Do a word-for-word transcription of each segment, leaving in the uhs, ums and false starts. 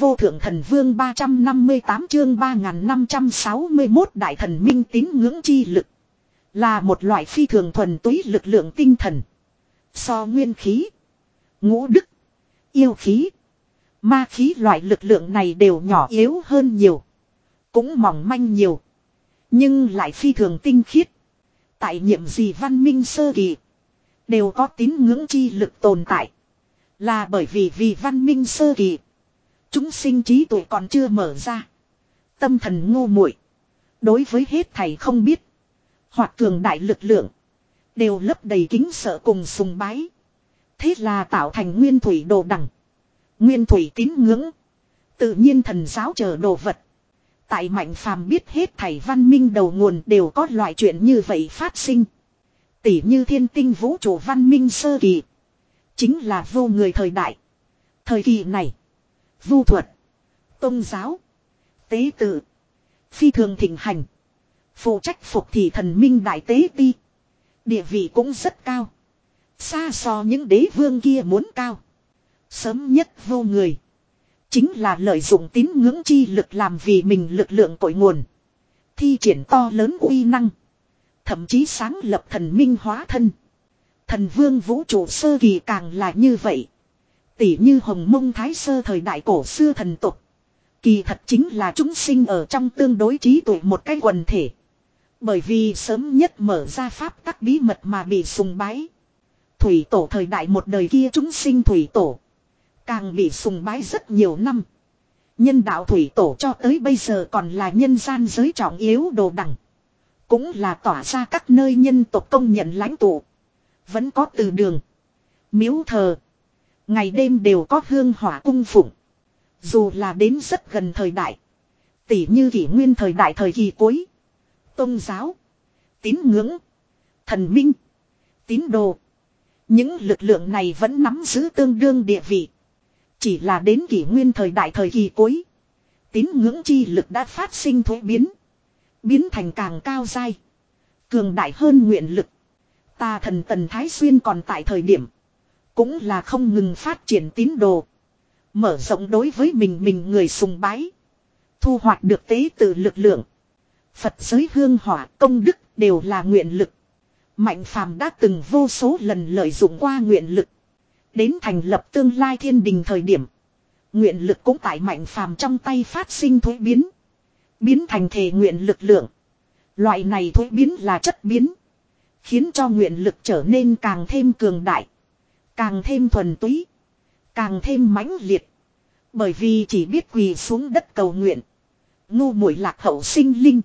vô thượng thần vương ba trăm năm mươi tám chương ba nghìn năm trăm sáu mươi mốt đại thần minh tín ngưỡng chi lực. Là một loại phi thường thuần túy lực lượng tinh thần. So nguyên khí, ngũ đức, yêu khí, ma khí loại lực lượng này đều nhỏ yếu hơn nhiều. Cũng mỏng manh nhiều. Nhưng lại phi thường tinh khiết. Tại nhiệm gì văn minh sơ kỳ đều có tín ngưỡng chi lực tồn tại. Là bởi vì vì văn minh sơ kỳ chúng sinh trí tuệ còn chưa mở ra. Tâm thần ngu muội, đối với hết thảy không biết hoặc cường đại lực lượng đều lấp đầy kính sợ cùng sùng bái. Thế là tạo thành nguyên thủy đồ đằng, nguyên thủy tín ngưỡng, tự nhiên thần giáo chờ đồ vật. Tại Mạnh Phàm biết hết thảy văn minh đầu nguồn đều có loại chuyện như vậy phát sinh. Tỉ như thiên tinh vũ trụ văn minh sơ kỳ chính là vô người thời đại. Thời kỳ này vu thuật, tôn giáo, tế tự phi thường thịnh hành. Phụ trách phục thì thần minh đại tế ti, địa vị cũng rất cao, xa so những đế vương kia muốn cao. Sớm nhất vô người chính là lợi dụng tín ngưỡng chi lực làm vì mình lực lượng cội nguồn, thi triển to lớn uy năng, thậm chí sáng lập thần minh hóa thân. Thần vương vũ trụ sơ kỳ càng là như vậy. Tỉ như Hồng Mông Thái Sơ thời đại cổ xưa thần tục, kỳ thật chính là chúng sinh ở trong tương đối trí tuệ một cái quần thể. Bởi vì sớm nhất mở ra pháp tắc bí mật mà bị sùng bái. Thủy tổ thời đại một đời kia chúng sinh thủy tổ càng bị sùng bái rất nhiều năm. Nhân đạo thủy tổ cho tới bây giờ còn là nhân gian giới trọng yếu đồ đẳng. Cũng là tỏa ra các nơi nhân tộc công nhận lãnh tụ. Vẫn có từ đường, miếu thờ, ngày đêm đều có hương hỏa cung phụng. Dù là đến rất gần thời đại, tỉ như kỷ nguyên thời đại thời kỳ cuối, tôn giáo, tín ngưỡng, thần minh, tín đồ, những lực lượng này vẫn nắm giữ tương đương địa vị. Chỉ là đến kỷ nguyên thời đại thời kỳ cuối, tín ngưỡng chi lực đã phát sinh thuế biến, biến thành càng cao dai, cường đại hơn nguyện lực. Tà thần Tần Thái Xuyên còn tại thời điểm cũng là không ngừng phát triển tín đồ, mở rộng đối với mình mình người sùng bái, thu hoạch được tế tự lực lượng. Phật giới hương hỏa công đức đều là nguyện lực. Mạnh Phàm đã từng vô số lần lợi dụng qua nguyện lực. Đến thành lập tương lai thiên đình thời điểm, nguyện lực cũng tại Mạnh Phàm trong tay phát sinh thuế biến, biến thành thể nguyện lực lượng. Loại này thuế biến là chất biến, khiến cho nguyện lực trở nên càng thêm cường đại, càng thêm thuần túy, càng thêm mãnh liệt. Bởi vì chỉ biết quỳ xuống đất cầu nguyện, ngu muội lạc hậu sinh linh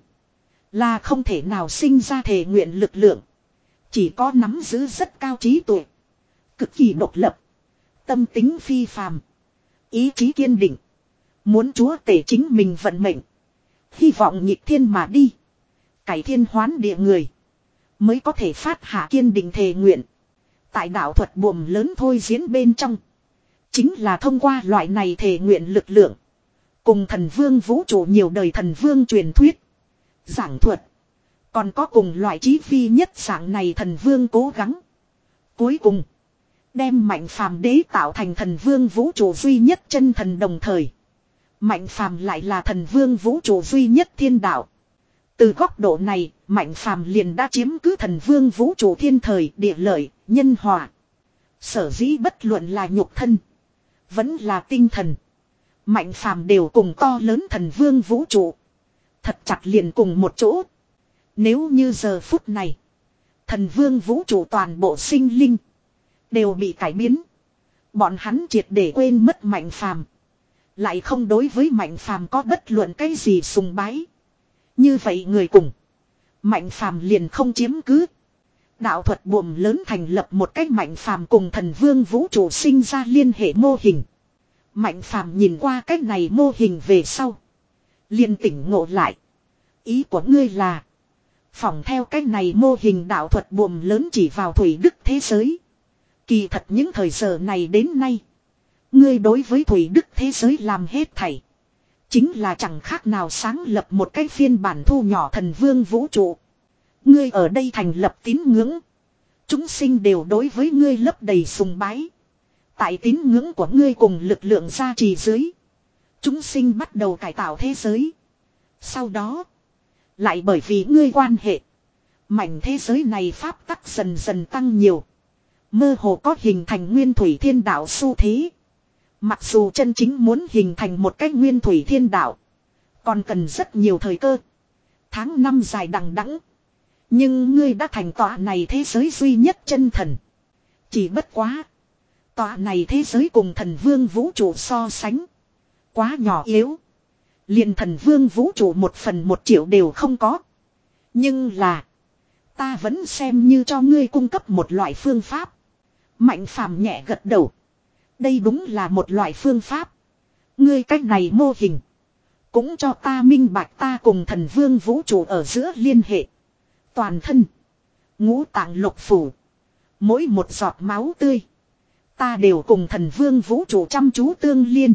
là không thể nào sinh ra thể nguyện lực lượng. Chỉ có nắm giữ rất cao trí tuệ, cực kỳ độc lập, tâm tính phi phàm, ý chí kiên định, muốn chúa tể chính mình vận mệnh, hy vọng nhịp thiên mà đi, cải thiên hoán địa người, mới có thể phát hạ kiên định thề nguyện. Tại đạo thuật buồm lớn thôi diễn bên trong, chính là thông qua loại này thề nguyện lực lượng, cùng thần vương vũ trụ nhiều đời thần vương truyền thuyết, giảng thuật, còn có cùng loại chí phi nhất dạng này thần vương cố gắng. Cuối cùng đem Mạnh Phàm đế tạo thành thần vương vũ trụ duy nhất chân thần, đồng thời Mạnh Phàm lại là thần vương vũ trụ duy nhất thiên đạo. Từ góc độ này, Mạnh Phàm liền đã chiếm cứ thần vương vũ trụ thiên thời địa lợi nhân hòa. Sở dĩ bất luận là nhục thân vẫn là tinh thần, Mạnh Phàm đều cùng to lớn thần vương vũ trụ thật chặt liền cùng một chỗ. Nếu như giờ phút này thần vương vũ trụ toàn bộ sinh linh đều bị cải biến, bọn hắn triệt để quên mất Mạnh Phàm, lại không đối với Mạnh Phàm có bất luận cái gì sùng bái, như vậy người cùng Mạnh Phàm liền không chiếm cứ. Đạo thuật buồm lớn thành lập một cách Mạnh Phàm cùng thần vương vũ trụ sinh ra liên hệ mô hình. Mạnh Phàm nhìn qua cách này mô hình về sau, liền tỉnh ngộ lại. Ý của ngươi là phỏng theo cách này mô hình đạo thuật buồm lớn chỉ vào thủy đức thế giới. Kỳ thật những thời giờ này đến nay, ngươi đối với thủy đức thế giới làm hết thảy, chính là chẳng khác nào sáng lập một cái phiên bản thu nhỏ thần vương vũ trụ. Ngươi ở đây thành lập tín ngưỡng, chúng sinh đều đối với ngươi lấp đầy sùng bái. Tại tín ngưỡng của ngươi cùng lực lượng gia trì dưới, Chúng sinh bắt đầu cải tạo thế giới. Sau đó. Lại bởi vì ngươi quan hệ. Mảnh thế giới này pháp tắc dần dần tăng nhiều. Mơ hồ có hình thành nguyên thủy thiên đạo xu thế. Mặc dù chân chính muốn hình thành một cách nguyên thủy thiên đạo. Còn cần rất nhiều thời cơ. Tháng năm dài đằng đẵng. Nhưng ngươi đã thành tọa này thế giới duy nhất chân thần. Chỉ bất quá. Tọa này thế giới cùng thần vương vũ trụ so sánh. Quá nhỏ yếu. Liền thần vương vũ trụ một phần một triệu đều không có. Nhưng là. Ta vẫn xem như cho ngươi cung cấp một loại phương pháp. Mạnh phàm nhẹ gật đầu. Đây đúng là một loại phương pháp. Ngươi cách này mô hình. Cũng cho ta minh bạch ta cùng thần vương vũ trụ ở giữa liên hệ. Toàn thân. Ngũ tạng lục phủ. Mỗi một giọt máu tươi. Ta đều cùng thần vương vũ trụ chăm chú tương liên.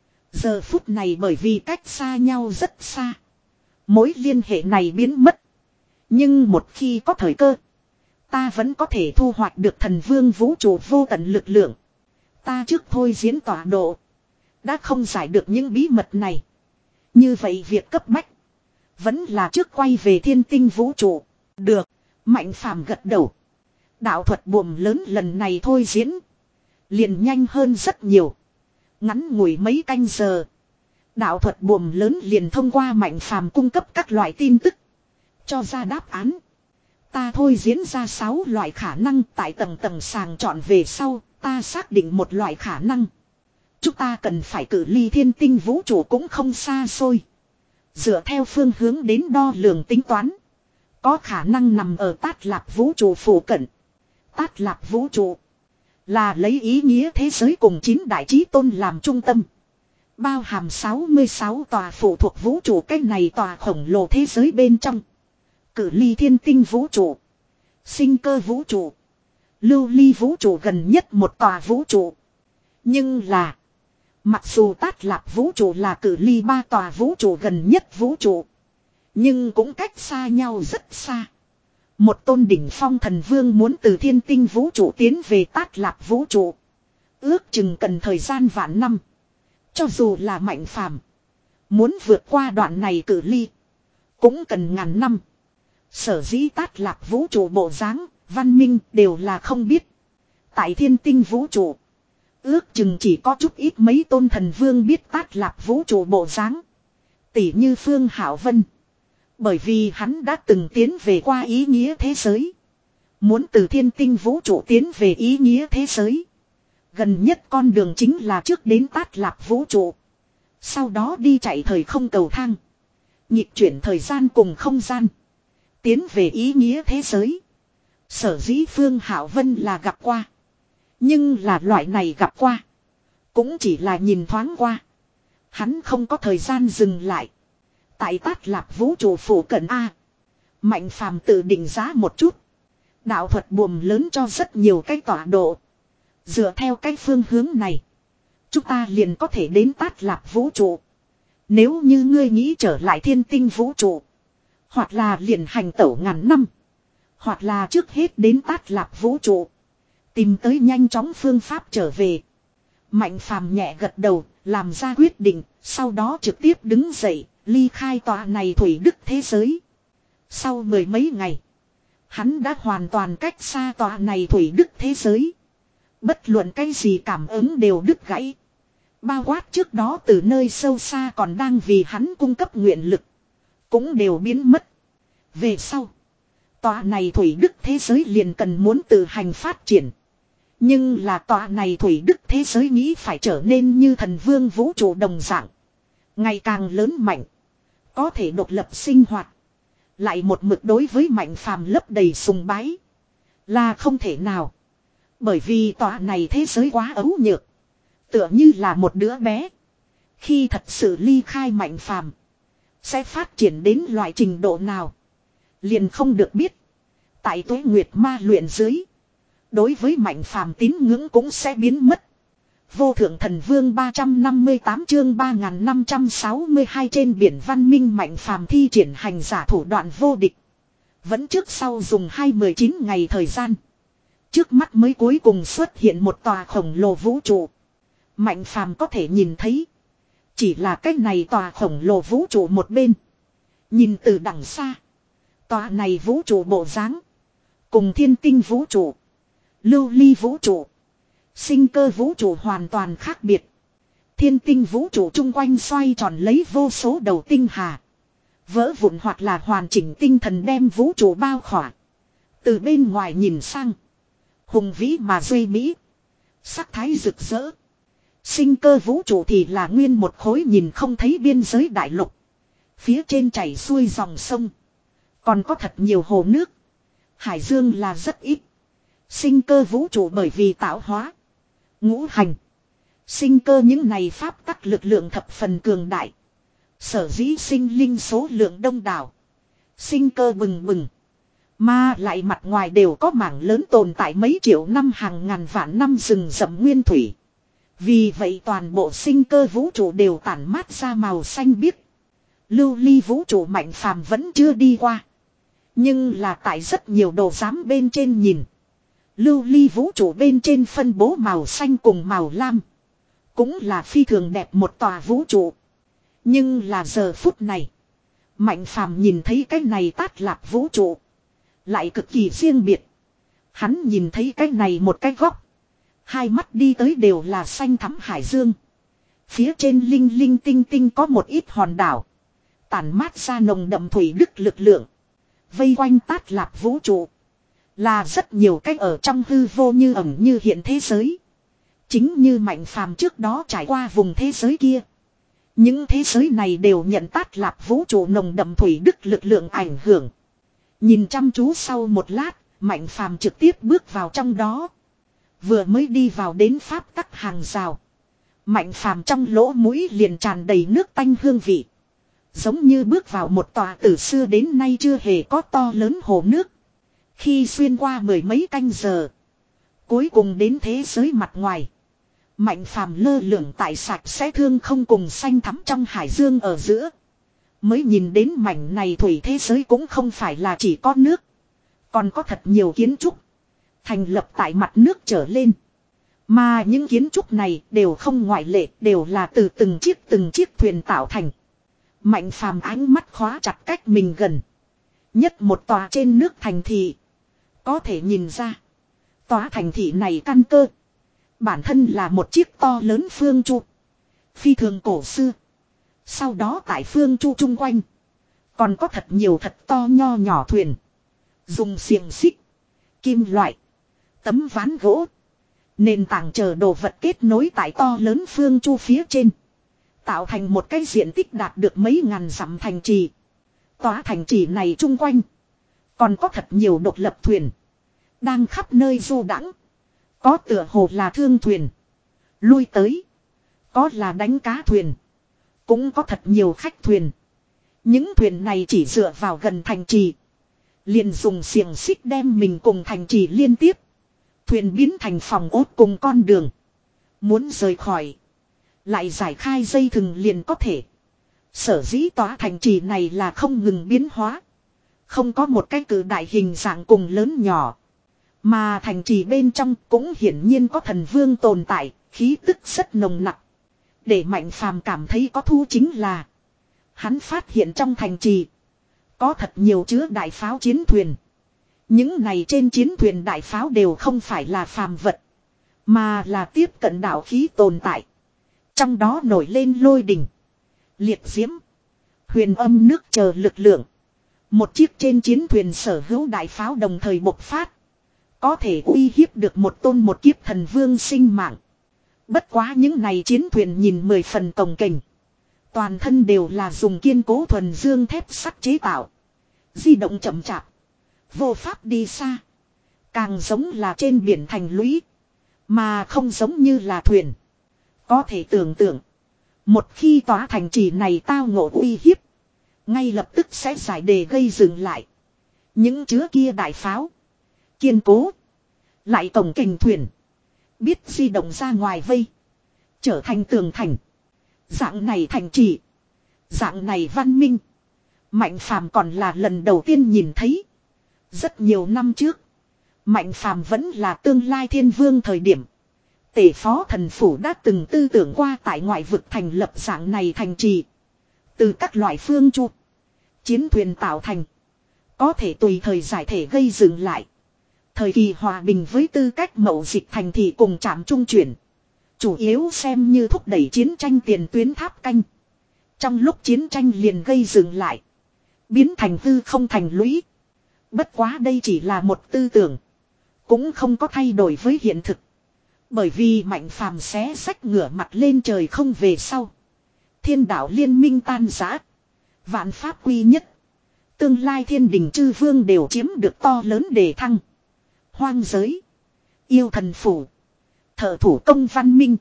Giờ phút này bởi vì cách xa nhau rất xa. Mối liên hệ này biến mất. Nhưng một khi có thời cơ. Ta vẫn có thể thu hoạch được thần vương vũ trụ vô tận lực lượng. Ta trước thôi diễn tọa độ. Đã không giải được những bí mật này. Như vậy việc cấp bách. Vẫn là trước quay về thiên tinh vũ trụ. Được. Mạnh phàm gật đầu. Đạo thuật buồm lớn lần này thôi diễn. Liền nhanh hơn rất nhiều. Ngắn ngủi mấy canh giờ. Đạo thuật buồm lớn liền thông qua mạnh phàm cung cấp các loại tin tức. Cho ra đáp án. Ta thôi diễn ra sáu loại khả năng tại tầng tầng sàng chọn về sau. Ta xác định một loại khả năng. Chúng ta cần phải cử ly thiên tinh vũ trụ cũng không xa xôi. Dựa theo phương hướng đến đo lường tính toán. Có khả năng nằm ở Tát Lạp vũ trụ phủ cận. Tát Lạp vũ trụ. Là lấy ý nghĩa thế giới cùng chín đại chí tôn làm trung tâm. Bao hàm sáu mươi sáu tòa phụ thuộc vũ trụ cách này tòa khổng lồ thế giới bên trong. Cử ly thiên tinh vũ trụ. Sinh cơ vũ trụ. Lưu ly vũ trụ gần nhất một tòa vũ trụ. Nhưng là. Mặc dù Tát Lạp vũ trụ là cử ly ba tòa vũ trụ gần nhất vũ trụ. Nhưng cũng cách xa nhau rất xa. Một tôn đỉnh phong thần vương muốn từ thiên tinh vũ trụ tiến về Tát Lạp vũ trụ. Ước chừng cần thời gian vạn năm. Cho dù là mạnh phàm. Muốn vượt qua đoạn này cử ly. Cũng cần ngàn năm. Sở dĩ Tát Lạp vũ trụ bộ dáng, văn minh đều là không biết. Tại thiên tinh vũ trụ. Ước chừng chỉ có chút ít mấy tôn thần vương biết Tát Lạp vũ trụ bộ dáng. Tỷ như Phương Hảo Vân. Bởi vì hắn đã từng tiến về qua ý nghĩa thế giới. Muốn từ thiên tinh vũ trụ tiến về ý nghĩa thế giới. Gần nhất con đường chính là trước đến Tát Lạp vũ trụ. Sau đó đi chạy thời không cầu thang. Nhịp chuyển thời gian cùng không gian. Tiến về ý nghĩa thế giới. Sở dĩ Phương Hảo Vân là gặp qua. Nhưng là loại này gặp qua. Cũng chỉ là nhìn thoáng qua. Hắn không có thời gian dừng lại. Tại Tát Lạp vũ trụ phủ cận A. Mạnh phàm tự định giá một chút. Đạo thuật buồm lớn cho rất nhiều cái tọa độ. Dựa theo cái phương hướng này. Chúng ta liền có thể đến Tát Lạp vũ trụ. Nếu như ngươi nghĩ trở lại thiên tinh vũ trụ. Hoặc là liền hành tẩu ngàn năm. Hoặc là trước hết đến Tát Lạp vũ trụ. Tìm tới nhanh chóng phương pháp trở về. Mạnh phàm nhẹ gật đầu, làm ra quyết định, sau đó trực tiếp đứng dậy, ly khai tòa này thủy đức thế giới. Sau mười mấy ngày, hắn đã hoàn toàn cách xa tòa này thủy đức thế giới. Bất luận cái gì cảm ứng đều đứt gãy. Bao quát trước đó từ nơi sâu xa còn đang vì hắn cung cấp nguyện lực. Cũng đều biến mất. Về sau, tòa này thủy đức thế giới liền cần muốn tự hành phát triển. Nhưng là tòa này thủy đức thế giới nghĩ phải trở nên như thần vương vũ trụ đồng dạng. Ngày càng lớn mạnh. Có thể độc lập sinh hoạt. Lại một mực đối với mạnh phàm lấp đầy sùng bái. Là không thể nào. Bởi vì tòa này thế giới quá ấu nhược. Tựa như là một đứa bé. Khi thật sự ly khai mạnh phàm. Sẽ phát triển đến loại trình độ nào. Liền không được biết. Tại Tuế Nguyệt ma luyện dưới. Đối với mạnh phàm tín ngưỡng cũng sẽ biến mất. Vô thượng thần vương ba trăm năm mươi tám chương ba nghìn năm trăm sáu mươi hai trên biển văn minh mạnh phàm thi triển hành giả thủ đoạn vô địch. Vẫn trước sau dùng hai mươi chín ngày thời gian. Trước mắt mới cuối cùng xuất hiện một tòa khổng lồ vũ trụ. Mạnh phàm có thể nhìn thấy. Chỉ là cái này tòa khổng lồ vũ trụ một bên. Nhìn từ đằng xa. Tòa này vũ trụ bộ dáng cùng thiên tinh vũ trụ, lưu ly vũ trụ, sinh cơ vũ trụ hoàn toàn khác biệt. Thiên tinh vũ trụ chung quanh xoay tròn lấy vô số đầu tinh hà. Vỡ vụn hoặc là hoàn chỉnh tinh thần đem vũ trụ bao khỏa. Từ bên ngoài nhìn sang. Hùng vĩ mà duy mỹ. Sắc thái rực rỡ. Sinh cơ vũ trụ thì là nguyên một khối nhìn không thấy biên giới đại lục. Phía trên chảy xuôi dòng sông. Còn có thật nhiều hồ nước. Hải dương là rất ít. Sinh cơ vũ trụ bởi vì tạo hóa, ngũ hành, sinh cơ những này pháp tắc lực lượng thập phần cường đại. Sở dĩ sinh linh số lượng đông đảo. Sinh cơ bừng bừng. Mà lại mặt ngoài đều có mảng lớn tồn tại mấy triệu năm hàng ngàn vạn năm rừng rậm nguyên thủy. Vì vậy toàn bộ sinh cơ vũ trụ đều tản mát ra màu xanh biếc. Lưu ly vũ trụ Mạnh Phàm vẫn chưa đi qua. Nhưng là tại rất nhiều đồ giám bên trên nhìn. Lưu ly vũ trụ bên trên phân bố màu xanh cùng màu lam. Cũng là phi thường đẹp một tòa vũ trụ. Nhưng là giờ phút này. Mạnh Phàm nhìn thấy cái này Tát Lạp vũ trụ. Lại cực kỳ riêng biệt. Hắn nhìn thấy cái này một cái góc. Hai mắt đi tới đều là xanh thắm hải dương. Phía trên linh linh tinh tinh có một ít hòn đảo. Tản mát ra nồng đậm thủy đức lực lượng. Vây quanh Tát Lạp vũ trụ. Là rất nhiều cách ở trong hư vô như ẩn như hiện thế giới. Chính như Mạnh Phàm trước đó trải qua vùng thế giới kia. Những thế giới này đều nhận Tát Lạp vũ trụ nồng đậm thủy đức lực lượng ảnh hưởng. Nhìn chăm chú sau một lát, Mạnh Phàm trực tiếp bước vào trong đó. Vừa mới đi vào đến pháp tắc hàng rào. Mạnh Phàm trong lỗ mũi liền tràn đầy nước tanh hương vị. Giống như bước vào một tòa từ xưa đến nay chưa hề có to lớn hồ nước. Khi xuyên qua mười mấy canh giờ. Cuối cùng đến thế giới mặt ngoài. Mạnh Phàm lơ lửng tại sạch sẽ thương không cùng xanh thắm trong hải dương ở giữa. Mới nhìn đến mảnh này thủy thế giới cũng không phải là chỉ có nước. Còn có thật nhiều kiến trúc. Thành lập tại mặt nước trở lên. Mà những kiến trúc này đều không ngoại lệ, đều là từ từng chiếc từng chiếc thuyền tạo thành. Mạnh Phàm ánh mắt khóa chặt cách mình gần. Nhất một tòa trên nước thành thị. Có thể nhìn ra. Tòa thành thị này căn cơ. Bản thân là một chiếc to lớn phương chu. Phi thường cổ xưa. Sau đó tại phương chu chung quanh. Còn có thật nhiều thật to nho nhỏ thuyền. Dùng xiềng xích, kim loại, tấm ván gỗ, nền tảng chờ đồ vật kết nối tại to lớn phương chu phía trên. Tạo thành một cái diện tích đạt được mấy ngàn dặm thành trì. Tòa thành trì này chung quanh. Còn có thật nhiều độc lập thuyền. Đang khắp nơi du đãng. Có tựa hồ là thương thuyền. Lui tới. Có là đánh cá thuyền. Cũng có thật nhiều khách thuyền. Những thuyền này chỉ dựa vào gần thành trì. Liền dùng xiềng xích đem mình cùng thành trì liên tiếp. Thuyền biến thành phòng ốt cùng con đường. Muốn rời khỏi. Lại giải khai dây thừng liền có thể. Sở dĩ tòa thành trì này là không ngừng biến hóa. Không có một cái cử đại hình dạng cùng lớn nhỏ. Mà thành trì bên trong cũng hiển nhiên có thần vương tồn tại, khí tức rất nồng nặc. Để Mạnh Phàm cảm thấy có thu chính là. Hắn phát hiện trong thành trì. Có thật nhiều chứa đại pháo chiến thuyền. Những này trên chiến thuyền đại pháo đều không phải là phàm vật. Mà là tiếp cận đạo khí tồn tại. Trong đó nổi lên lôi đình, liệt diễm, huyền âm nước chờ lực lượng. Một chiếc trên chiến thuyền sở hữu đại pháo đồng thời bộc phát. Có thể uy hiếp được một tôn một kiếp thần vương sinh mạng. Bất quá những này chiến thuyền nhìn mười phần cồng kềnh. Toàn thân đều là dùng kiên cố thuần dương thép sắt chế tạo. Di động chậm chạp. Vô pháp đi xa. Càng giống là trên biển thành lũy. Mà không giống như là thuyền. Có thể tưởng tượng. Một khi tòa thành trì này tao ngộ uy hiếp. Ngay lập tức sẽ giải đề gây dừng lại. Những chứa kia đại pháo. Kiên cố. Lại cổng kình thuyền. Biết di động ra ngoài vây. Trở thành tường thành. Dạng này thành trì. Dạng này văn minh. Mạnh Phàm còn là lần đầu tiên nhìn thấy. Rất nhiều năm trước. Mạnh Phàm vẫn là tương lai thiên vương thời điểm. Tể phó thần phủ đã từng tư tưởng qua tại ngoại vực thành lập dạng này thành trì. Từ các loại phương chu, chiến thuyền tạo thành. Có thể tùy thời giải thể gây dừng lại. Thời kỳ hòa bình với tư cách mậu dịch thành thị cùng trạm trung chuyển. Chủ yếu xem như thúc đẩy chiến tranh tiền tuyến tháp canh. Trong lúc chiến tranh liền gây dừng lại. Biến thành hư không thành lũy. Bất quá đây chỉ là một tư tưởng. Cũng không có thay đổi với hiện thực. Bởi vì Mạnh Phàm xé sách ngửa mặt lên trời không về sau. Thiên đạo liên minh tan rã. Vạn pháp quy nhất. Tương lai thiên đình chư vương đều chiếm được to lớn đề thăng. Hoang giới. Yêu thần phủ. Thợ thủ công văn minh.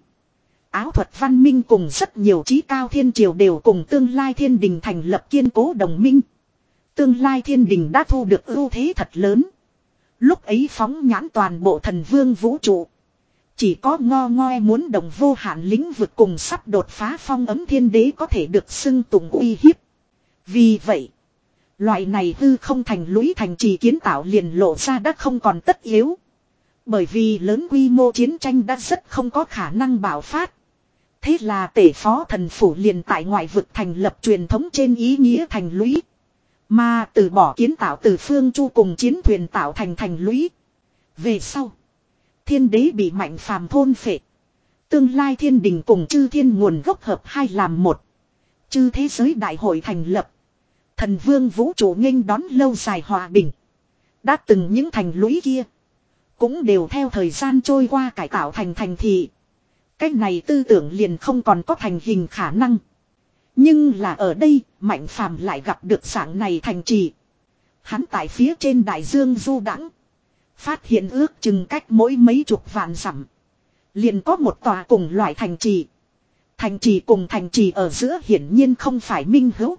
Áo thuật văn minh cùng rất nhiều trí cao thiên triều đều cùng tương lai thiên đình thành lập kiên cố đồng minh. Tương lai thiên đình đã thu được ưu thế thật lớn. Lúc ấy phóng nhãn toàn bộ thần vương vũ trụ. Chỉ có ngo ngoe muốn đồng vô hạn lĩnh vực cùng sắp đột phá phong ấm thiên đế có thể được xưng tụng uy hiếp. Vì vậy, loại này hư không thành lũy thành trì kiến tạo liền lộ ra đã không còn tất yếu. Bởi vì lớn quy mô chiến tranh đã rất không có khả năng bạo phát. Thế là tể phó thần phủ liền tại ngoại vực thành lập truyền thống trên ý nghĩa thành lũy. Mà từ bỏ kiến tạo từ phương chu cùng chiến thuyền tạo thành thành lũy. Về sau, thiên đế bị Mạnh Phàm thôn phệ. Tương lai thiên đình cùng chư thiên nguồn gốc hợp hai làm một. Chư thế giới đại hội thành lập. Thần vương vũ trụ nghênh đón lâu dài hòa bình. Đã từng những thành lũy kia cũng đều theo thời gian trôi qua cải tạo thành thành thị. Cách này tư tưởng liền không còn có thành hình khả năng. Nhưng là ở đây, Mạnh Phàm lại gặp được dạng này thành trì. Hắn tại phía trên đại dương du đãng, phát hiện ước chừng cách mỗi mấy chục vạn dặm liền có một tòa cùng loại thành trì. Thành trì cùng thành trì ở giữa hiển nhiên không phải minh hữu,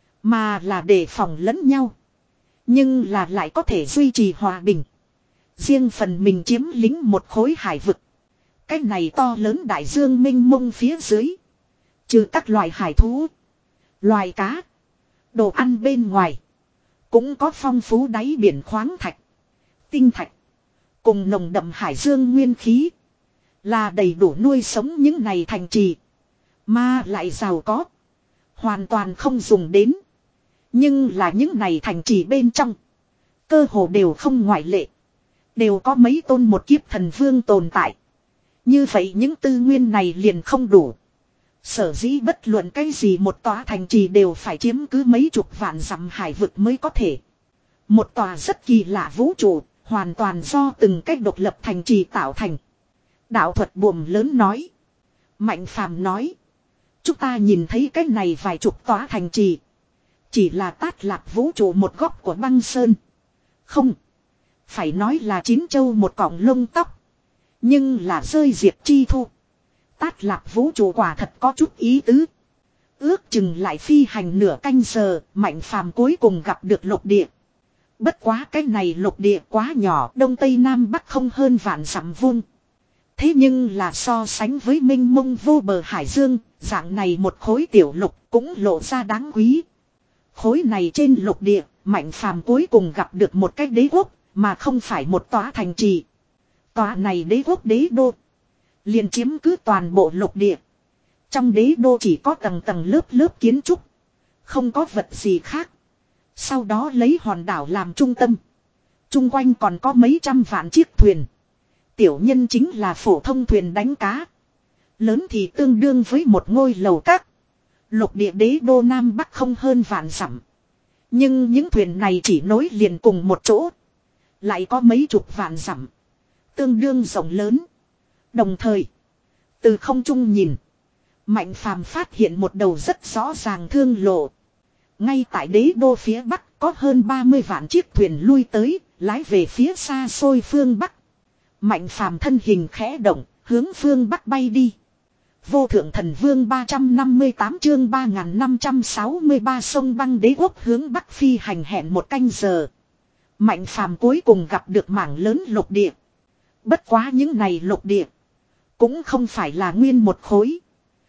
mà là đề phòng lẫn nhau. Nhưng là lại có thể duy trì hòa bình. Riêng phần mình chiếm lĩnh một khối hải vực. Cái này to lớn đại dương mênh mông phía dưới. Trừ các loài hải thú, loài cá, đồ ăn bên ngoài. Cũng có phong phú đáy biển khoáng thạch, tinh thạch. Cùng nồng đậm hải dương nguyên khí. Là đầy đủ nuôi sống những này thành trì. Mà lại giàu có. Hoàn toàn không dùng đến. Nhưng là những này thành trì bên trong. Cơ hồ đều không ngoại lệ. Đều có mấy tôn một kiếp thần vương tồn tại. Như vậy những tư nguyên này liền không đủ. Sở dĩ bất luận cái gì một tòa thành trì đều phải chiếm cứ mấy chục vạn dặm hải vực mới có thể. Một tòa rất kỳ lạ vũ trụ, hoàn toàn do từng cách độc lập thành trì tạo thành. Đạo thuật buồm lớn nói. Mạnh Phàm nói. Chúng ta nhìn thấy cái này vài chục tòa thành trì. Chỉ là Tát Lạp vũ trụ một góc của băng sơn. Không. Phải nói là chín châu một cọng lông tóc. Nhưng là rơi diệp chi thu. Tát Lạp vũ trụ quả thật có chút ý tứ. Ước chừng lại phi hành nửa canh giờ, Mạnh Phàm cuối cùng gặp được lục địa. Bất quá cái này lục địa quá nhỏ, đông tây nam bắc không hơn vạn dặm vuông. Thế nhưng là so sánh với mênh mông vô bờ hải dương, dạng này một khối tiểu lục cũng lộ ra đáng quý. Khối này trên lục địa, Mạnh Phàm cuối cùng gặp được một cái đế quốc, mà không phải một tòa thành trì. Tòa này đế quốc đế đô liền chiếm cứ toàn bộ lục địa. Trong đế đô chỉ có tầng tầng lớp lớp kiến trúc, không có vật gì khác. Sau đó lấy hòn đảo làm trung tâm. Trung quanh còn có mấy trăm vạn chiếc thuyền. Tiểu nhân chính là phổ thông thuyền đánh cá. Lớn thì tương đương với một ngôi lầu các. Lục địa đế đô Nam Bắc không hơn vạn dặm. Nhưng những thuyền này chỉ nối liền cùng một chỗ. Lại có mấy chục vạn dặm. Tương đương rộng lớn. Đồng thời, từ không trung nhìn, Mạnh Phàm phát hiện một đầu rất rõ ràng thương lộ. Ngay tại đế đô phía Bắc có hơn ba mươi vạn chiếc thuyền lui tới, lái về phía xa xôi phương Bắc. Mạnh Phàm thân hình khẽ động, hướng phương Bắc bay đi. Vô thượng thần vương ba trăm năm mươi tám chương ba nghìn năm trăm sáu mươi ba sông băng đế quốc hướng Bắc phi hành hẹn một canh giờ. Mạnh Phàm cuối cùng gặp được mảng lớn lục địa. Bất quá những này lục địa cũng không phải là nguyên một khối,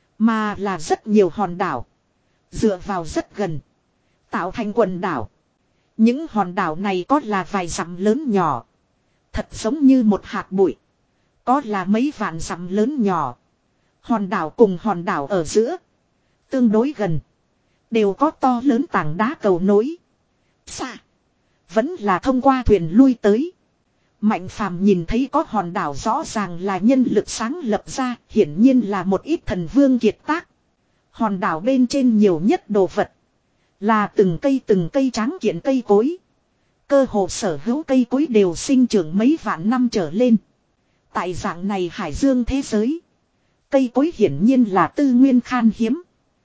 mà là rất nhiều hòn đảo. Dựa vào rất gần, tạo thành quần đảo. Những hòn đảo này có là vài dặm lớn nhỏ. Thật giống như một hạt bụi. Có là mấy vạn dặm lớn nhỏ. Hòn đảo cùng hòn đảo ở giữa. Tương đối gần. Đều có to lớn tảng đá cầu nối. Xa. Vẫn là thông qua thuyền lui tới. Mạnh phàm nhìn thấy có hòn đảo rõ ràng là nhân lực sáng lập ra. Hiển nhiên là một ít thần vương kiệt tác. Hòn đảo bên trên nhiều nhất đồ vật. Là từng cây từng cây tráng kiện cây cối. Cơ hồ sở hữu cây cối đều sinh trưởng mấy vạn năm trở lên. Tại dạng này hải dương thế giới. Cây cối hiển nhiên là tư nguyên khan hiếm.